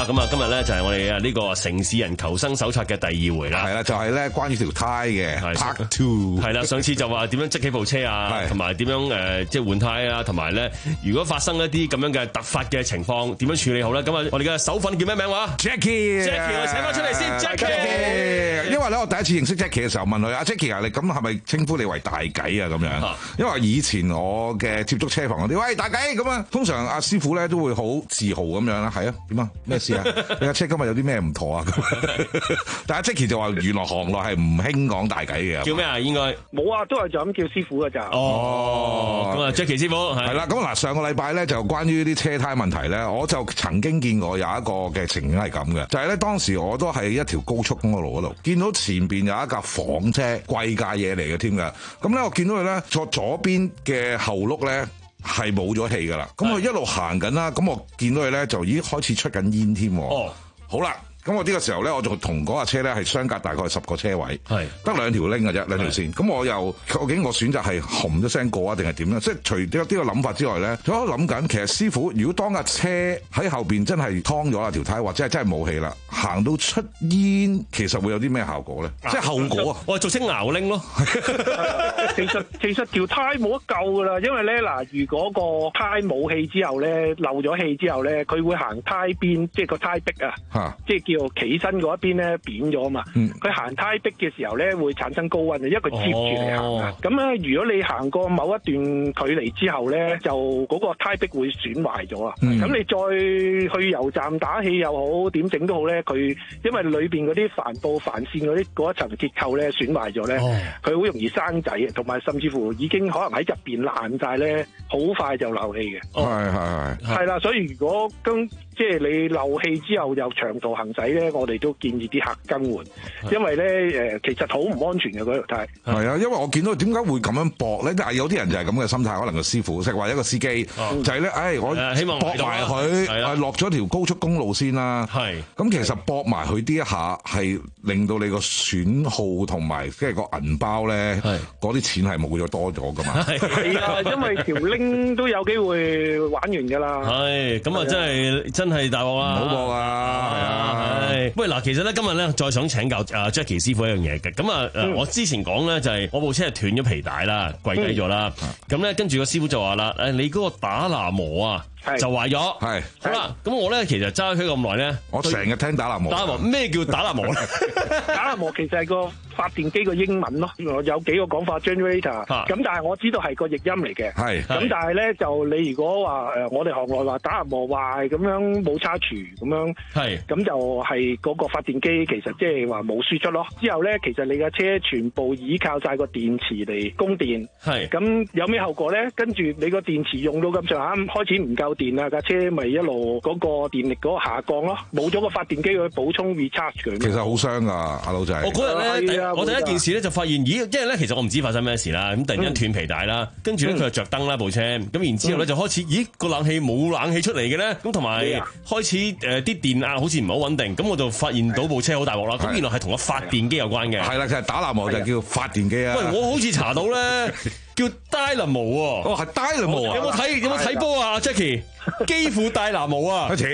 咁啊，今日咧就係我哋啊呢個城市人求生手冊嘅第二回啦。 係啦，就係咧關於條胎嘅 part two。 係啦，上次就話點樣執起部車啊，同埋點樣誒即係換胎啊，同埋咧如果發生一啲咁樣嘅突發嘅情況，點樣處理好咧？咁啊，我哋嘅手粉叫咩名話 ？Jackie，Jackie， 我請翻出嚟先 ，Jackie。因為咧，我第一次認識 Jackie 嘅時候，問佢阿 Jackie 啊，你咁係咪稱呼你為大計啊？咁樣，因為以前我嘅接觸車房嗰啲，喂大計咁啊，通常阿師傅咧都會好自豪咁樣啦，係啊，點啊，咩事啊？你架車今日有啲咩唔妥啊？但係 Jackie 就話原來行內係唔興講大計嘅。 叫咩啊？應該冇啊，都係就咁叫師傅㗎咋。 哦，咁啊 Jackie 師傅係啦。咁嗱，上個禮拜咧就關於啲車胎問題咧，我就曾經見過有一個嘅情景係咁嘅，就係咧當時我都喺一條高速公路嗰度，見到前邊有一架房車，貴價嘢嚟嘅添㗎。咁咧我見到佢咧坐左邊嘅後轆咧係冇咗氣㗎啦。咁佢一路行緊啦，咁我見到佢咧就已經開始出緊煙添。哦，好啦。咁我呢個時候咧，我就同嗰架車咧係相隔大概十個車位，係得兩條 link 嘅啫，兩條線。咁我又究竟我選擇係紅一聲過啊，定係點咧？即係除咗呢個諗法之外咧，仲喺度諗緊，其實師傅如果當架車喺後邊真係劏咗啦條胎，或者係真係冇氣啦，行到出煙，其實會有啲咩效果咧？即係後果啊！ 我係俗稱熬拎咯。 其實其實條胎冇得救噶啦，因為咧嗱，如果個胎冇氣之後咧，漏咗氣之後咧，佢會行胎邊，即係個胎壁啊，即係叫。企身嗰一邊咧扁咗啊嘛，佢行胎壁嘅時候咧會產生高溫啊，因為佢接住你行啊。咁咧，如果你行過某一段距離之後咧，就嗰個胎壁會損壞咗啊。咁、嗯、你再去油站打氣又好，點整都好咧，佢因為裏邊嗰啲帆布、帆線嗰啲嗰一層結構咧損壞咗咧，佢好容易生仔，同埋甚至乎已經可能喺入邊爛晒咧，好快就漏氣嘅。 係係係。係啦， 所以如果跟即係你漏氣之後又長途行駛咧，我哋都建議啲客更換，因為咧誒其實好唔安全嘅嗰條胎。 係啊，因為我見到點解會咁樣駁咧？但係有啲人就係咁嘅心態，可能個師傅識話一個司機、嗯、就係、是、咧，誒、哎、我希望駁埋佢，落咗條高速公路先啦。係，咁其實駁埋佢呢一下係令到你個損耗同埋即係個銀包咧，嗰啲錢係冇咗多咗噶嘛。 係啊，因為條拎都有機會玩完㗎啦。 係，咁啊真係真係大鑊啦！ 唔好駁啊！係啊！ 喂，嗱，其實咧今日咧再想請教阿 Jackie 師傅一樣嘢嘅，咁啊、嗯，我之前講咧就係我部車係斷咗皮帶啦，跪低咗啦，咁、嗯、咧跟住個師傅就話啦，誒，你嗰個打蠟模啊就壞咗，係，好啦，咁我咧其實揸佢咁耐咧，我成日聽打蠟模，打蠟模咩叫打蠟模咧？ 打蠟模其實係個發電機個英文咯，有幾個講法 generator， 咁但係我知道係個譯音嚟嘅，係，咁但係咧就你如果話誒我哋行內話打蠟模壞咁樣冇叉廚咁樣，係，咁就係嗰個發電機其實即係話冇輸出咯。之後咧其實你架車全部依靠晒個電池嚟供電，係，咁有咩後果咧？跟住你個電池用到咁上下開始唔夠電啊，架車咪一路嗰個電力嗰個下降咯，冇咗個發電機去補充 recharge 佢。其實好傷噶，阿老仔。我嗰日咧，我第一件事咧就發現，咦，因為咧其實我唔知發生咩事啦，咁突然間斷皮帶啦，跟住咧佢就着燈啦部車，咁然之後咧就開始，咦個冷氣冇冷氣出嚟嘅咧，咁同埋開始誒啲電壓好似唔係好穩定，咁我就發現到部車好大鑊啦，咁原來係同個發電機有關嘅。係啦，其實打蠟模就叫發電機啊。喂，我好似查到咧。叫 Dynamo 喎，哦係 Dynamo 啊！有冇睇有冇睇波啊 Jackie？ 幾乎 Dynamo 啊！真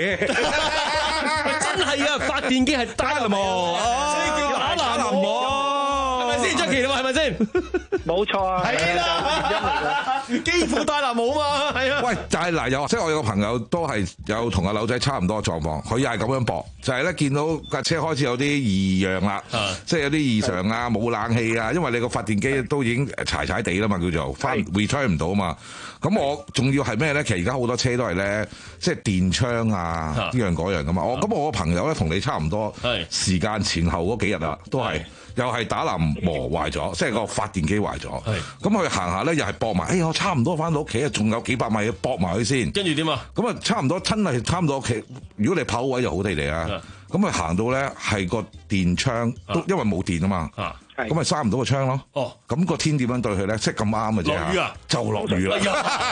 係啊！發電機係 Dynamo， 所以叫打蠟模，係咪先 Jackie？你話係咪先？冇錯啊！係啦，幾乎 Dynamo 啊嘛，係啊！喂，就係嗱，有即係我有個朋友都係有同阿柳仔差唔多嘅狀況，佢又係咁樣駁，就係咧見到架車開始有啲異樣啦，即係有啲異常啊，冇冷氣啊，因為你個發電機都已經柴柴地啦嘛，叫做翻 return 唔到啊嘛。咁我仲要係咩咧？其實而家好多車都係咧，即係電窗啊，呢樣嗰樣噶嘛。我咁我個朋友咧同你差唔多，時間前後嗰幾日啊，都係又係打蠟模壞咗，即係個發電機壞咗。咁佢行下咧又係駁埋，哎呀，我差唔多翻到屋企啊，仲有幾百米駁埋佢先。跟住點啊？咁啊，差唔多真係差唔多屋企。如果你跑位就好地地啊。咁佢行到咧係個電窗都因為冇電啊嘛， 咁咪閂唔到個窗咯。 哦， 咁個天點樣對佢咧？即係咁啱嘅啫。 落雨啊， 就落雨啦。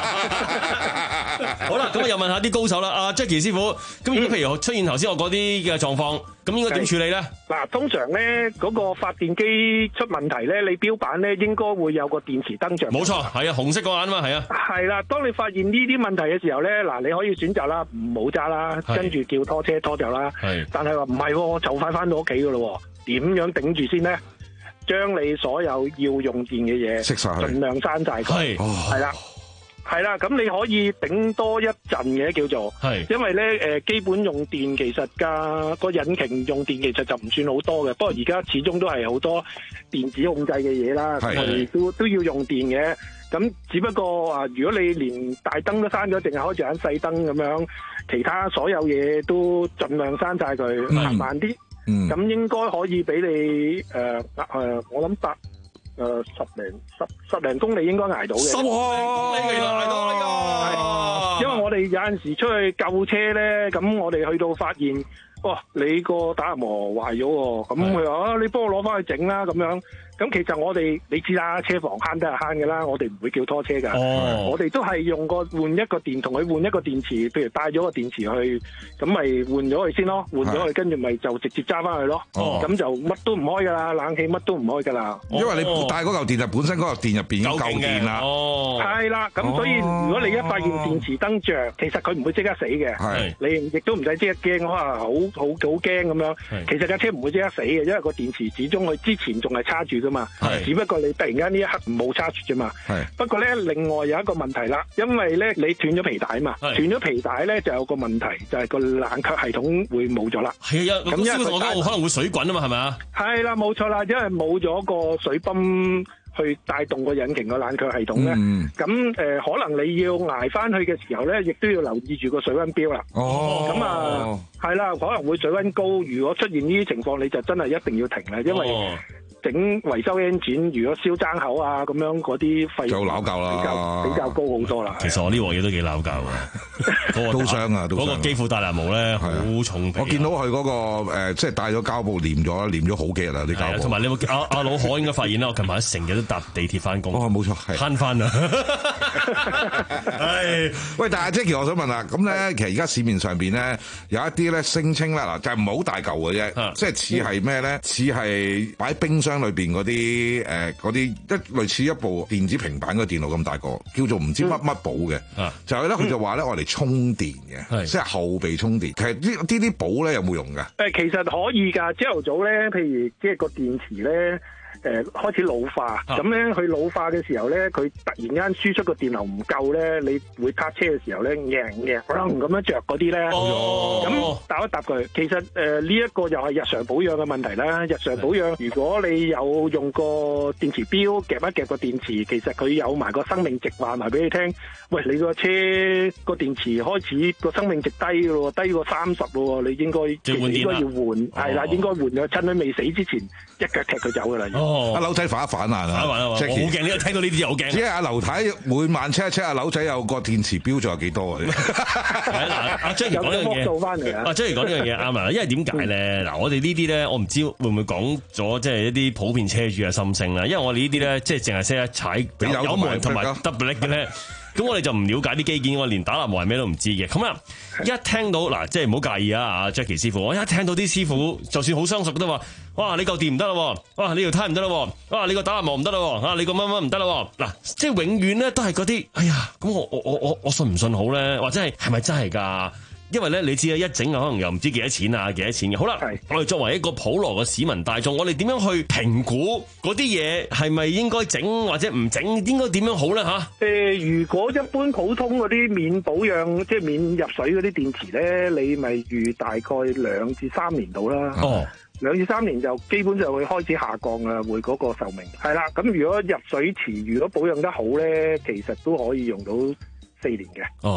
好啦，咁啊又問下啲高手啦，阿 Jackie 師傅，咁如果譬如出現頭先我嗰啲嘅狀況，咁應該點處理咧？ 嗱，通常咧嗰個發電機出問題咧，你標板咧應該會有個電池燈着。 冇錯，係啊，紅色嗰眼啊嘛，係啊。 係啦，當你發現呢啲問題嘅時候咧，嗱，你可以選擇啦，唔好揸啦，跟住叫拖車拖走啦。係。但係話唔係，我就快翻到屋企噶咯，點樣頂住先咧？將你所有要用電嘅嘢熄晒佢， 盡量閂晒佢。係。係啦。係啦，咁你可以頂多一陣嘅叫做，係，因為咧誒、呃、基本用電其實架個引擎用電其實就唔算好多嘅，不過而家始終都係好多電子控制嘅嘢啦，我哋都都要用電嘅，咁只不過啊，如果你連大燈都閂咗，淨係開住盞細燈咁樣，其他所有嘢都盡量閂晒佢，行慢啲，咁、嗯、應該可以俾你誒誒、呃呃，我諗八。誒、呃，十零十十零公里應該挨到嘅。十公里原來挨到呢個，因為我哋有陣時出去救車咧，咁我哋去到發現，哇，你個打磨壞咗喎，咁佢話啊，你幫我攞翻去整啦，咁樣。咁其實我哋你知啦，車房慳得係慳嘅啦，我哋唔會叫拖車㗎。哦，我哋都係用個換一個電，同佢換一個電池，譬如帶咗個電池去，咁咪換咗佢先咯，換咗佢跟住咪就直接揸翻去咯。哦，咁就乜都唔開㗎啦，冷氣乜都唔開㗎啦。 因為你帶嗰嚿電就本身嗰嚿電入邊已經夠電啦。哦，係啦，咁所以如果你一發現電池燈着，其實佢唔會即刻死嘅。係，你亦都唔使即刻驚，可能好好好驚咁樣。其實架車唔會即刻死嘅，因為個電池始終佢之前仲係插住㗎嘛，只不過你突然間呢一刻冇插住啫嘛。不過咧，另外有一個問題啦，因為咧你斷咗皮帶嘛，斷咗皮帶咧就有個問題，就係、是、個冷卻系統會冇咗啦。係啊，咁因為佢可能會水滾啊嘛，係咪啊？係啦，冇錯啦，因為冇咗個水泵去帶動個引擎個冷卻系統咧，咁、嗯、誒、呃、可能你要捱翻去嘅時候咧，亦都要留意住個水溫標啦。哦，咁啊係啦，可能會水溫高，如果出現呢啲情況，你就真係一定要停啦，因為、哦。整維修 engine 如果燒爭口啊咁樣嗰啲費用就鬧交啦，比較比較高好多啦。其實我呢鑊嘢都幾鬧交啊， 都傷啊， 嗰個基輔大藍毛咧好重皮。 我見到佢嗰、嗰個、呃、即係帶咗膠布黏咗，黏咗好幾日啦啲膠布。 同埋你有冇阿阿老可應該發現啦？我近排成日都搭地鐵翻工。 哦，冇錯，係慳翻啊！ 係喂，但係 Jackie，我想問啦，咁咧其實而家市面上邊咧有一啲咧聲稱啦，嗱就係唔係好大嚿嘅啫，即係似係咩咧？似係擺冰箱裏邊嗰啲誒嗰啲一類似一部電子平板嘅電腦咁大個，叫做唔知乜乜寶嘅，就係咧佢就話咧我嚟充電嘅，即係後備充電。其實呢呢啲寶咧有冇用㗎？誒，其實可以㗎。朝頭早咧，譬如即係個電池咧。誒、呃、開始老化，咁咧佢老化嘅時候咧，佢突然間輸出個電流唔夠咧，你會撻車嘅時候咧，硬嘅，可能咁樣着嗰啲咧，咁答一答佢。其實誒呢一個又係日常保養嘅問題啦。日常保養，如果你有用個電池錶夾一夾個電池，其實佢有埋個生命值話埋俾你聽。喂，你個車個電池開始個生命值低嘅咯，低過三十咯，你應該其實應該要換，係啦、哦，應該換咗，趁佢未死之前一腳踢佢走㗎啦。阿劉仔反一反啊！好勁！呢個聽到呢啲嘢好驚。只係阿劉太每晚 check 一 check 阿劉仔有個電池錶仲有幾多啊？嗱，阿 Jackie 講呢樣嘢，阿 Jackie 講呢樣嘢啱啊！因為點解咧？嗱，我哋呢啲咧，我唔知會唔會講咗即係一啲普遍車主嘅心聲啦。因為我哋呢啲咧，即係淨係識得踩油門同埋 double 嘅咧。咁我哋就唔了解啲機件，我連打蠟模係咩都唔知嘅。咁啊，一聽到嗱，即係唔好介意啊，阿 Jackie 師傅，我一聽到啲師傅，就算好相熟都話，哇，你嚿電唔得啦，哇，你條胎唔得啦，哇，你個打蠟模唔得啦，啊，你個乜乜唔得啦，嗱，即係永遠咧都係嗰啲，哎呀，咁我我我我我信唔信好咧？或者係係咪真係㗎？因為咧，你知啊，一整啊，可能又唔知幾多錢啊，幾多錢嘅。好啦，我哋作為一個普羅嘅市民大眾，我哋點樣去評估嗰啲嘢係咪應該整或者唔整？應該點樣好咧？吓？誒，如果一般普通嗰啲免保養，即係免入水嗰啲電池咧，你咪預大概兩至三年到啦。哦，兩至三年就基本上會開始下降啊，會嗰個壽命。係啦，咁如果入水池如果保養得好咧，其實都可以用到四年嘅。哦。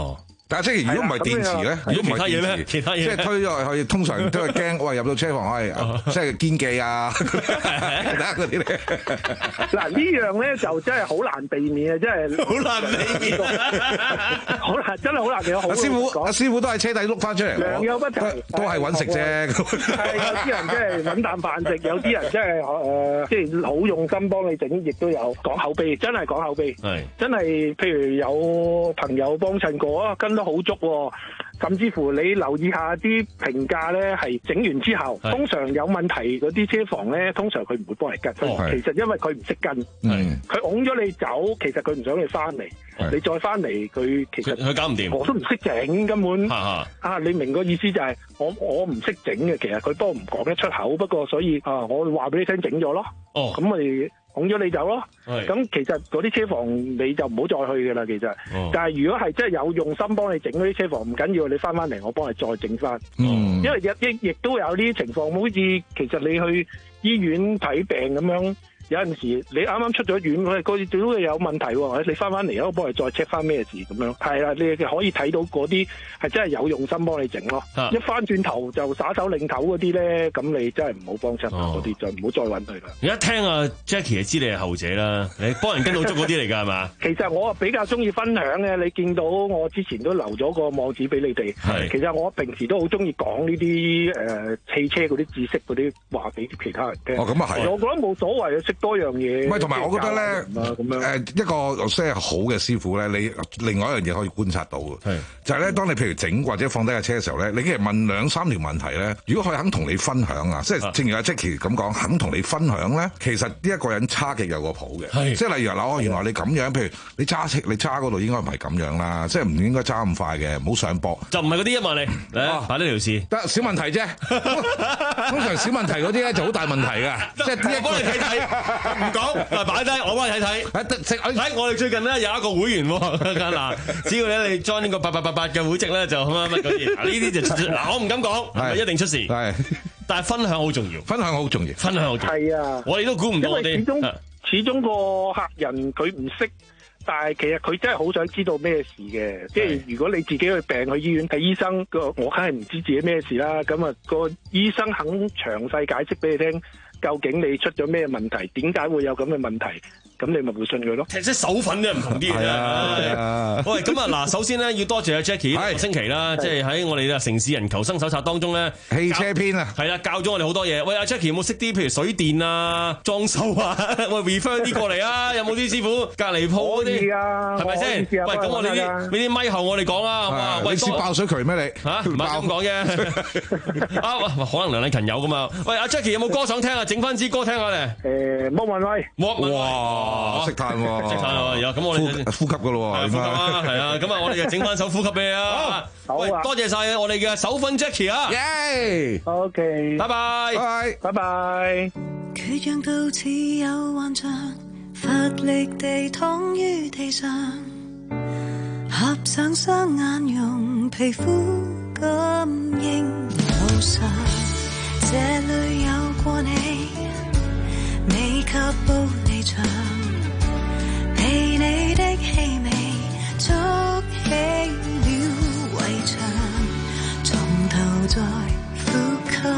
但係即係如果唔係電池咧， 如果其他嘢咩？其他嘢即係推咗落去，通常都係驚喂入到車房係即係堅記啊，其他嗰啲咧。 嗱呢樣咧就真係好難避免啊！真係好難避免， 好難真係好難避免。阿師傅，阿師傅都喺車底碌翻出嚟， 良莠不齊， 都係揾食啫。 係有啲人即係揾啖飯食，有啲人即係誒，即係好用心幫你整，亦都有講口碑，真係講口碑。係真係，譬如有朋友幫襯過啊，跟得好足喎。甚至乎你留意下啲評價咧，係整完之後，通常有問題嗰啲車房咧，通常佢唔會幫你跟。哦、其實因為佢唔識跟，佢拱咗你走，其實佢唔想你翻嚟。你再翻嚟，佢其實佢搞唔掂， 我都唔識整根本。啊，你明個意思就係、是、我我唔識整嘅，其實佢都唔講得出口。不過所以啊，我話俾你聽，整咗咯。哦，咁咪拱咗你走咯。咁其實嗰啲車房你就唔好再去㗎啦。其實，哦、但係如果係真係有用心幫你整嗰啲車房，唔緊要，你翻翻嚟我幫你再整翻。嗯，因為亦亦亦都有呢啲情況，好似其實你去醫院睇病咁樣。有陣時你啱啱出咗院，佢佢都會有問題喎，你翻翻嚟啊，我幫你再 check 翻咩事咁樣。係啦，你可以睇到嗰啲係真係有用心幫你整咯。啊、一翻轉頭就耍手擰頭嗰啲咧，咁你真係唔好幫襯嗰啲，就唔好再揾佢啦。 你一聽啊 Jackie 就知你係後者啦，你幫人跟到足嗰啲嚟㗎係嘛？ 其實我比較中意分享嘅，你見到我之前都留咗個網址俾你哋。係，其實我平時都好中意講呢啲誒汽車嗰啲知識嗰啲話俾其他人聽。 哦，咁啊係。 我覺得冇所謂，識多樣嘢。 唔係，同埋我覺得咧，誒一個即係好嘅師傅咧，你另外一樣嘢可以觀察到嘅，就係咧，當你譬如整或者放低架車嘅時候咧，你其實問兩三條問題咧，如果佢肯同你分享啊，即係正如阿 Jackie 咁講，肯同你分享咧，其實呢一個人差極有個譜嘅，即係例如嗱，哦原來你咁樣，譬如你揸車，你揸嗰度應該唔係咁樣啦，即係唔應該揸咁快嘅，唔好上坡， 就唔係嗰啲一萬嚟，嚟擺呢條線， 得小問題啫，通常小問題嗰啲咧就好大問題㗎，即係呢一幫你睇睇，唔講，擺低我幫你睇睇，喺我哋最近咧有一個會員嗱，只要咧你 join 呢個八八八八嘅會籍咧就乜乜嗰啲，呢啲就嗱我唔敢講，係一定出事，係，但係分享好重要， 分享好重要， 分享好重要， 係啊， 我哋都估唔到我哋， 始終始終個客人佢唔識。但係其實佢真係好想知道咩事嘅，即係如果你自己去病去醫院睇醫生，個我梗係唔知自己咩事啦。咁啊，個醫生肯詳細解釋俾你聽，究竟你出咗咩問題，點解會有咁嘅問題，咁你咪會信佢咯。 其實手粉都係唔同啲嘅啫。喂，咁啊嗱，首先咧要多謝阿 Jackie 呢個星期啦，即係喺我哋嘅城市人求生手冊當中咧， 汽車篇啊， 係啦，教咗我哋好多嘢。喂，阿 Jackie 有冇識啲譬如水電啊、裝修啊？喂 refer 啲過嚟啊，有冇啲師傅隔離鋪嗰啲？係咪先？喂，咁我哋啲呢啲咪後我哋講啦，好嘛？喂， 你試爆水渠咩你？ 嚇，唔係咁講啫。啊，可能梁禮勤有噶嘛？喂，阿 Jackie 有冇歌想聽啊？整翻支歌聽下咧。 誒，莫文蔚。 莫文蔚。 哇，識彈喎。識彈喎，有咁我哋呼吸噶咯喎。 呼吸啊，係啊，咁啊，我哋就整翻首呼吸俾你啊。好。喂，多謝晒我哋嘅手粉 Jackie 啊。 耶。 OK。 拜拜。 拜拜拜。 缺氧到似有幻象。乏力地躺於地上，合上雙眼用皮膚感應路上，這裏有過你，未及步離場，被你的氣味築起了圍牆，從頭再呼吸，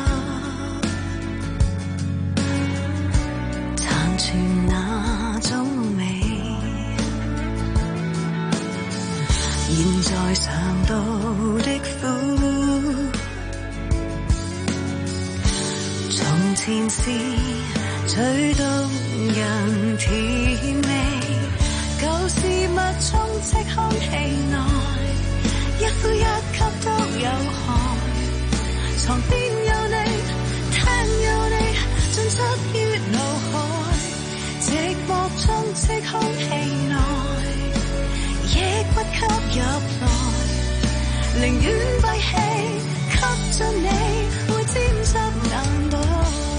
殘存那種美，現在嘗到的苦，從前是最動人甜味，舊事物充斥空氣內，一呼一吸都有害，床邊有你，廳有你，進出於腦海，寂寞充斥空氣內，抑鬱吸入來，寧願閉氣吸進你，會沾濕眼袋。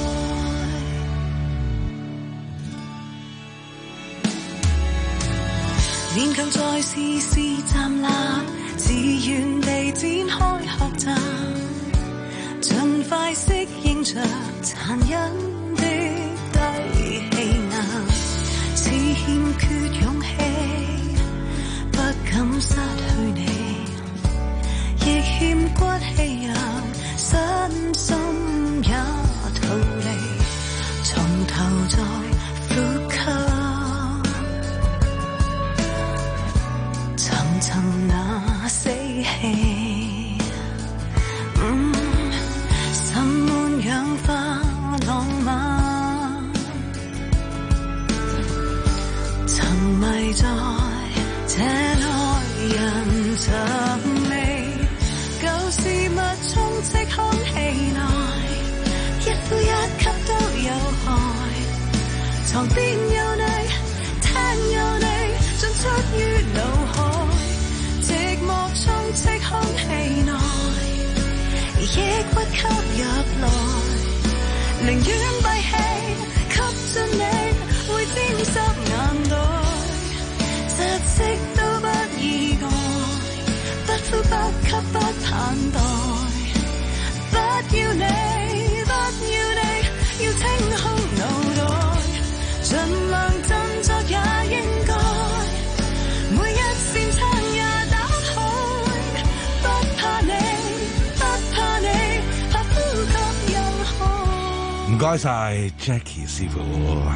勉強再試試站立，自願地展開學習，盡快適應着殘忍的低氣壓，似欠缺勇氣，不敢失去你。 亦欠骨氣柔，身心也逃離，從頭再呼吸，層層那死氣，嗯，滲滿氧化浪漫，沉迷在這內人尋味，舊事物充斥空氣內，一呼一吸都有害，床邊有你，廳有你，進出於腦海，寂寞充斥空氣內，抑鬱吸入來，寧願閉氣吸進你，會沾濕眼袋，窒息都不意外，不呼不吸不盼待，不要你不要你，要清空腦袋，盡量振作也應該，每一扇窗也打開，不怕你不怕你，怕呼吸有害。 唔該晒 Jackie 師傅。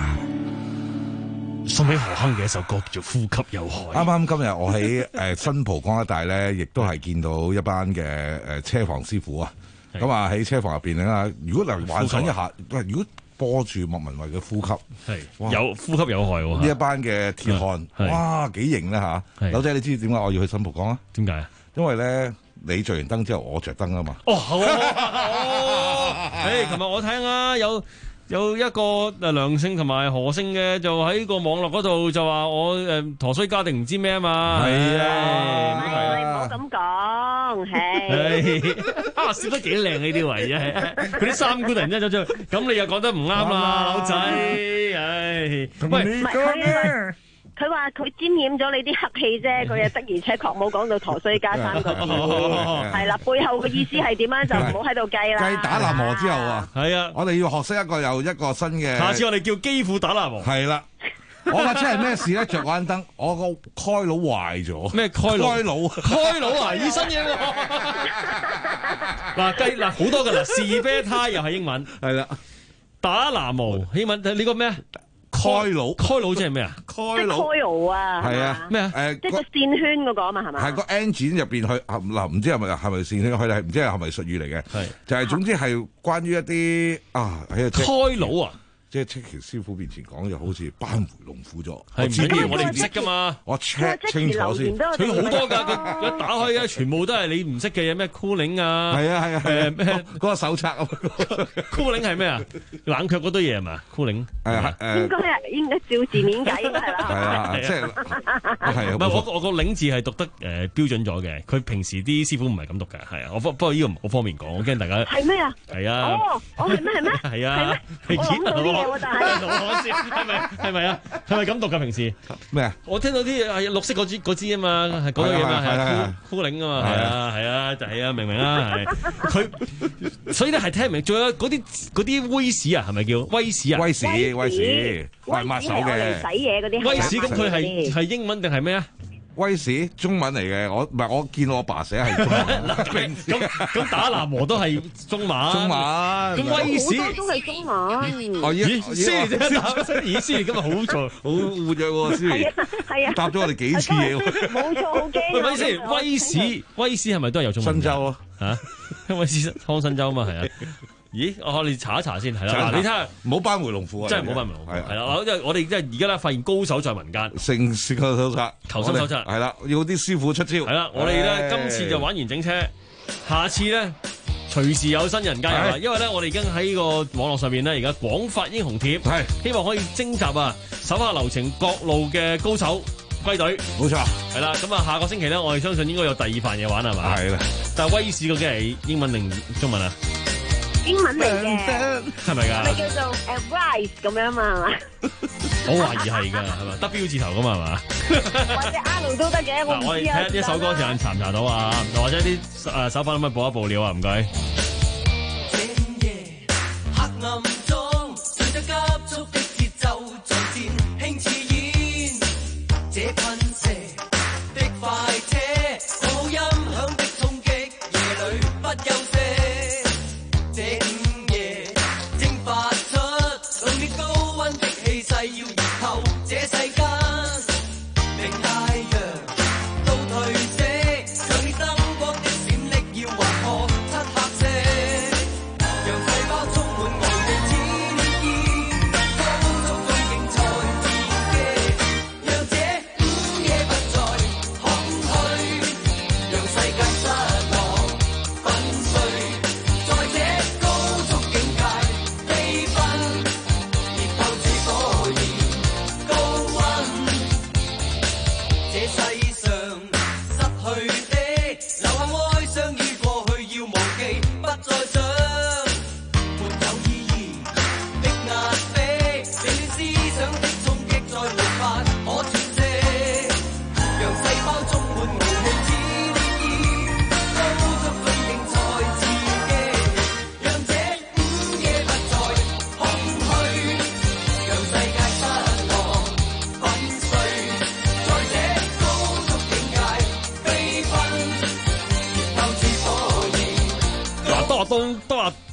送俾何鏗嘅一首歌叫做《呼吸有害》。 啱啱今日我喺誒新蒲崗一帶咧，亦都係見到一班嘅誒車房師傅啊。咁啊喺車房入邊咧，如果嚟幻想一下，如果播住莫文蔚嘅呼吸， 係有呼吸有害喎。 呢一班嘅鐵漢，哇幾型咧嚇！柳仔，你知點解我要去新蒲崗啊？ 點解啊？ 因為咧你着完燈之後，我着燈啊嘛。 哦，好啊！誒，琴日我聽啊有。有一個誒梁姓同埋何姓嘅就喺個網絡嗰度就話我誒陀衰家定唔知咩啊嘛，係啊， 唔好咁講，係啊笑得幾靚呢啲位啫，佢啲三姑突然之間走出去，咁你又講得唔啱啦，老仔，唉，喂。 佢話佢沾染咗你啲黑氣啫，佢又的而且確冇講到陀衰家三個字，係啦，背後嘅意思係點樣就唔好喺度計啦。 計打南磨之後啊， 係啊， 我哋要學識一個又一個新嘅。 下次我哋叫基輔打南磨。係啦，我架車係咩事咧？着嗰盞燈，我個開腦壞咗。咩開腦？ 開腦？ 開腦啊！醫生嘢喎。嗱計嗱好多㗎啦，士啤胎又係英文。 係啦， 打南磨英文你個咩？ 開腦， 開腦即係咩啊？ 開腦 coil 啊， 係啊， 咩啊？ 誒， 即係個線圈嗰個啊嘛，係嘛？ 係個 engine 入邊去嗱，唔知係咪係咪線圈去係唔知係咪術語嚟嘅？係就係總之係關於一啲啊喺個開腦啊！ 即係 Jackie 師傅面前講，就好似班回龍虎咗。 係唔緊要，我哋唔識噶嘛。 我 check 清楚先。 佢好多㗎，佢一打開嘅全部都係你唔識嘅嘢，咩 cooling 啊？ 係啊係啊。誒咩嗰個手冊啊 ？cooling 係咩啊？冷卻嗰堆嘢係嘛 ？cooling 係啊誒。 應該係應該照字面解應該係啦。 係啊，即係係啊。 唔係我我個領字係讀得誒標準咗嘅，佢平時啲師傅唔係咁讀㗎，係啊。我不不過呢個唔好方便講，我驚大家。 係咩啊？ 係啊。 哦，我係咩係咩？ 係啊。 我諗到啲嘢喎，但係。 係咪係咪啊？係咪咁讀㗎？平時咩啊？ 我聽到啲係綠色嗰支嗰支啊嘛，係嗰樣嘢嘛，係箍領啊嘛，係啊係啊，就係啊，明唔明啊？係佢，所以咧係聽唔明。仲有嗰啲嗰啲威士啊，係咪叫威士啊？ 威士威士，係抹手嘅。 洗嘢嗰啲。 威士咁佢係係英文定係咩啊？ 威士中文嚟嘅，我唔係我見我阿爸寫係中文。 咁咁打南磨都係中文。中文。咁威士好多都係中文。 哦， 咦，思怡姐答，咦，思怡今日好嘈，好活躍喎，思怡。 係啊，係啊。 答咗我哋幾次嘢喎。 冇錯，好驚。 喂，咪先，威士，威士係咪都係有中文？ 新州啊， 嚇，威士康新州啊嘛，係啊。咦，我哋查一查先，係啦，嗱，你睇下， 唔好班回龍虎啊， 真係唔好班回龍虎，係啦，因為我哋即係而家咧發現高手在民間， 成時個手冊， 求生手冊， 係啦，要啲師傅出招，係啦，我哋咧今次就玩完整車，下次咧隨時有新人加入啦，因為咧我哋已經喺個網絡上面咧而家廣發英雄帖，係希望可以徵集啊手下留情各路嘅高手歸隊， 冇錯， 係啦，咁啊下個星期咧我哋相信應該有第二份嘢玩係嘛，係啦，但係威士究竟係英文定中文啊？ 英文嚟嘅， 係咪㗎？ 係咪叫做誒 rise 咁樣嘛？係嘛？ 我懷疑係㗎，係嘛 ？W 字頭㗎嘛，係嘛？ 或者 R 都得嘅，我唔知啊。 我哋睇下一首歌時間查唔查到啊？或者啲誒手法可唔可以報一報料啊？唔該。 整夜黑暗中，隨着急速的節奏進戰，輕似煙，這噴射的快車，好音響的衝擊。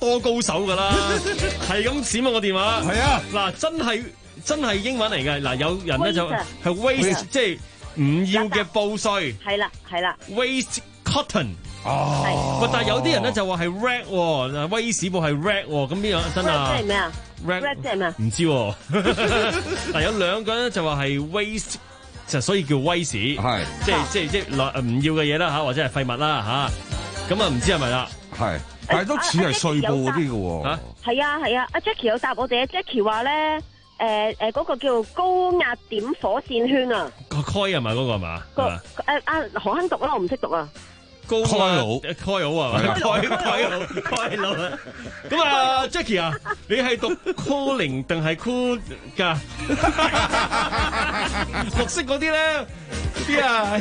多高手㗎啦，係咁閃我個電話。 係啊， 嗱，真係真係英文嚟嘅。嗱，有人咧就係 waste， 即係唔要嘅布碎。 係啦，係啦。 waste cotton。 哦。 喂，但係有啲人咧就話係 rag 喎，嗱，威士布係 rag 喎，咁邊樣真啊？ rag 即係咩啊 ？rag 即係咩啊？ 唔知喎。嗱，有兩個人就話係 waste。就所以叫威士，係即係即係即係唔要嘅嘢啦嚇，或者係廢物啦嚇，咁啊唔知係咪啦？ 係，但係都似係碎布嗰啲嘅喎。嚇， 係啊係啊，阿 Jackie 有答我哋啊 Jackie 話咧，誒誒嗰個叫高壓點火線圈啊。 個開係咪嗰個係嘛？ 個誒阿何亨讀啦，我唔識讀啊。 高開佬，開佬啊，開開佬，開佬啊！咁啊，Jackie 啊，你係讀 calling 定係 cool 㗎？綠色嗰啲咧，啲啊！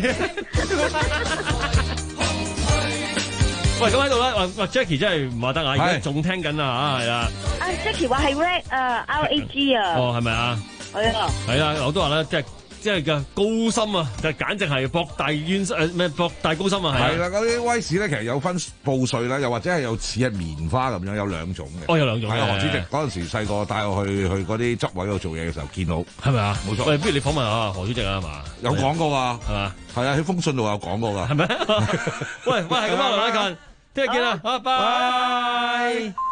喂，咁喺度啦，話 Jackie 真係唔話得啊，而家仲聽緊啊，係啊！ 阿 Jackie 話係 rag 啊 ，R A G 啊。 哦，係咪啊？ 係啊。係啊，我都話啦，即係。即係嘅高深啊，就簡直係博大淵誒咩博大高深啊，係。 係啦，嗰啲威士咧，其實有分布碎啦，又或者係有似係棉花咁樣，有兩種嘅。 哦，有兩種。 係啊，何主席嗰陣時細個帶我去去嗰啲執位度做嘢嘅時候見到， 係咪啊？ 冇錯。 喂，不如你訪問下何主席啊，係嘛？ 有講過㗎， 係嘛？ 係啊，喺封信度有講過㗎。 係咪？喂喂，係咁啊，梁禮勤，聽日見啦，拜拜。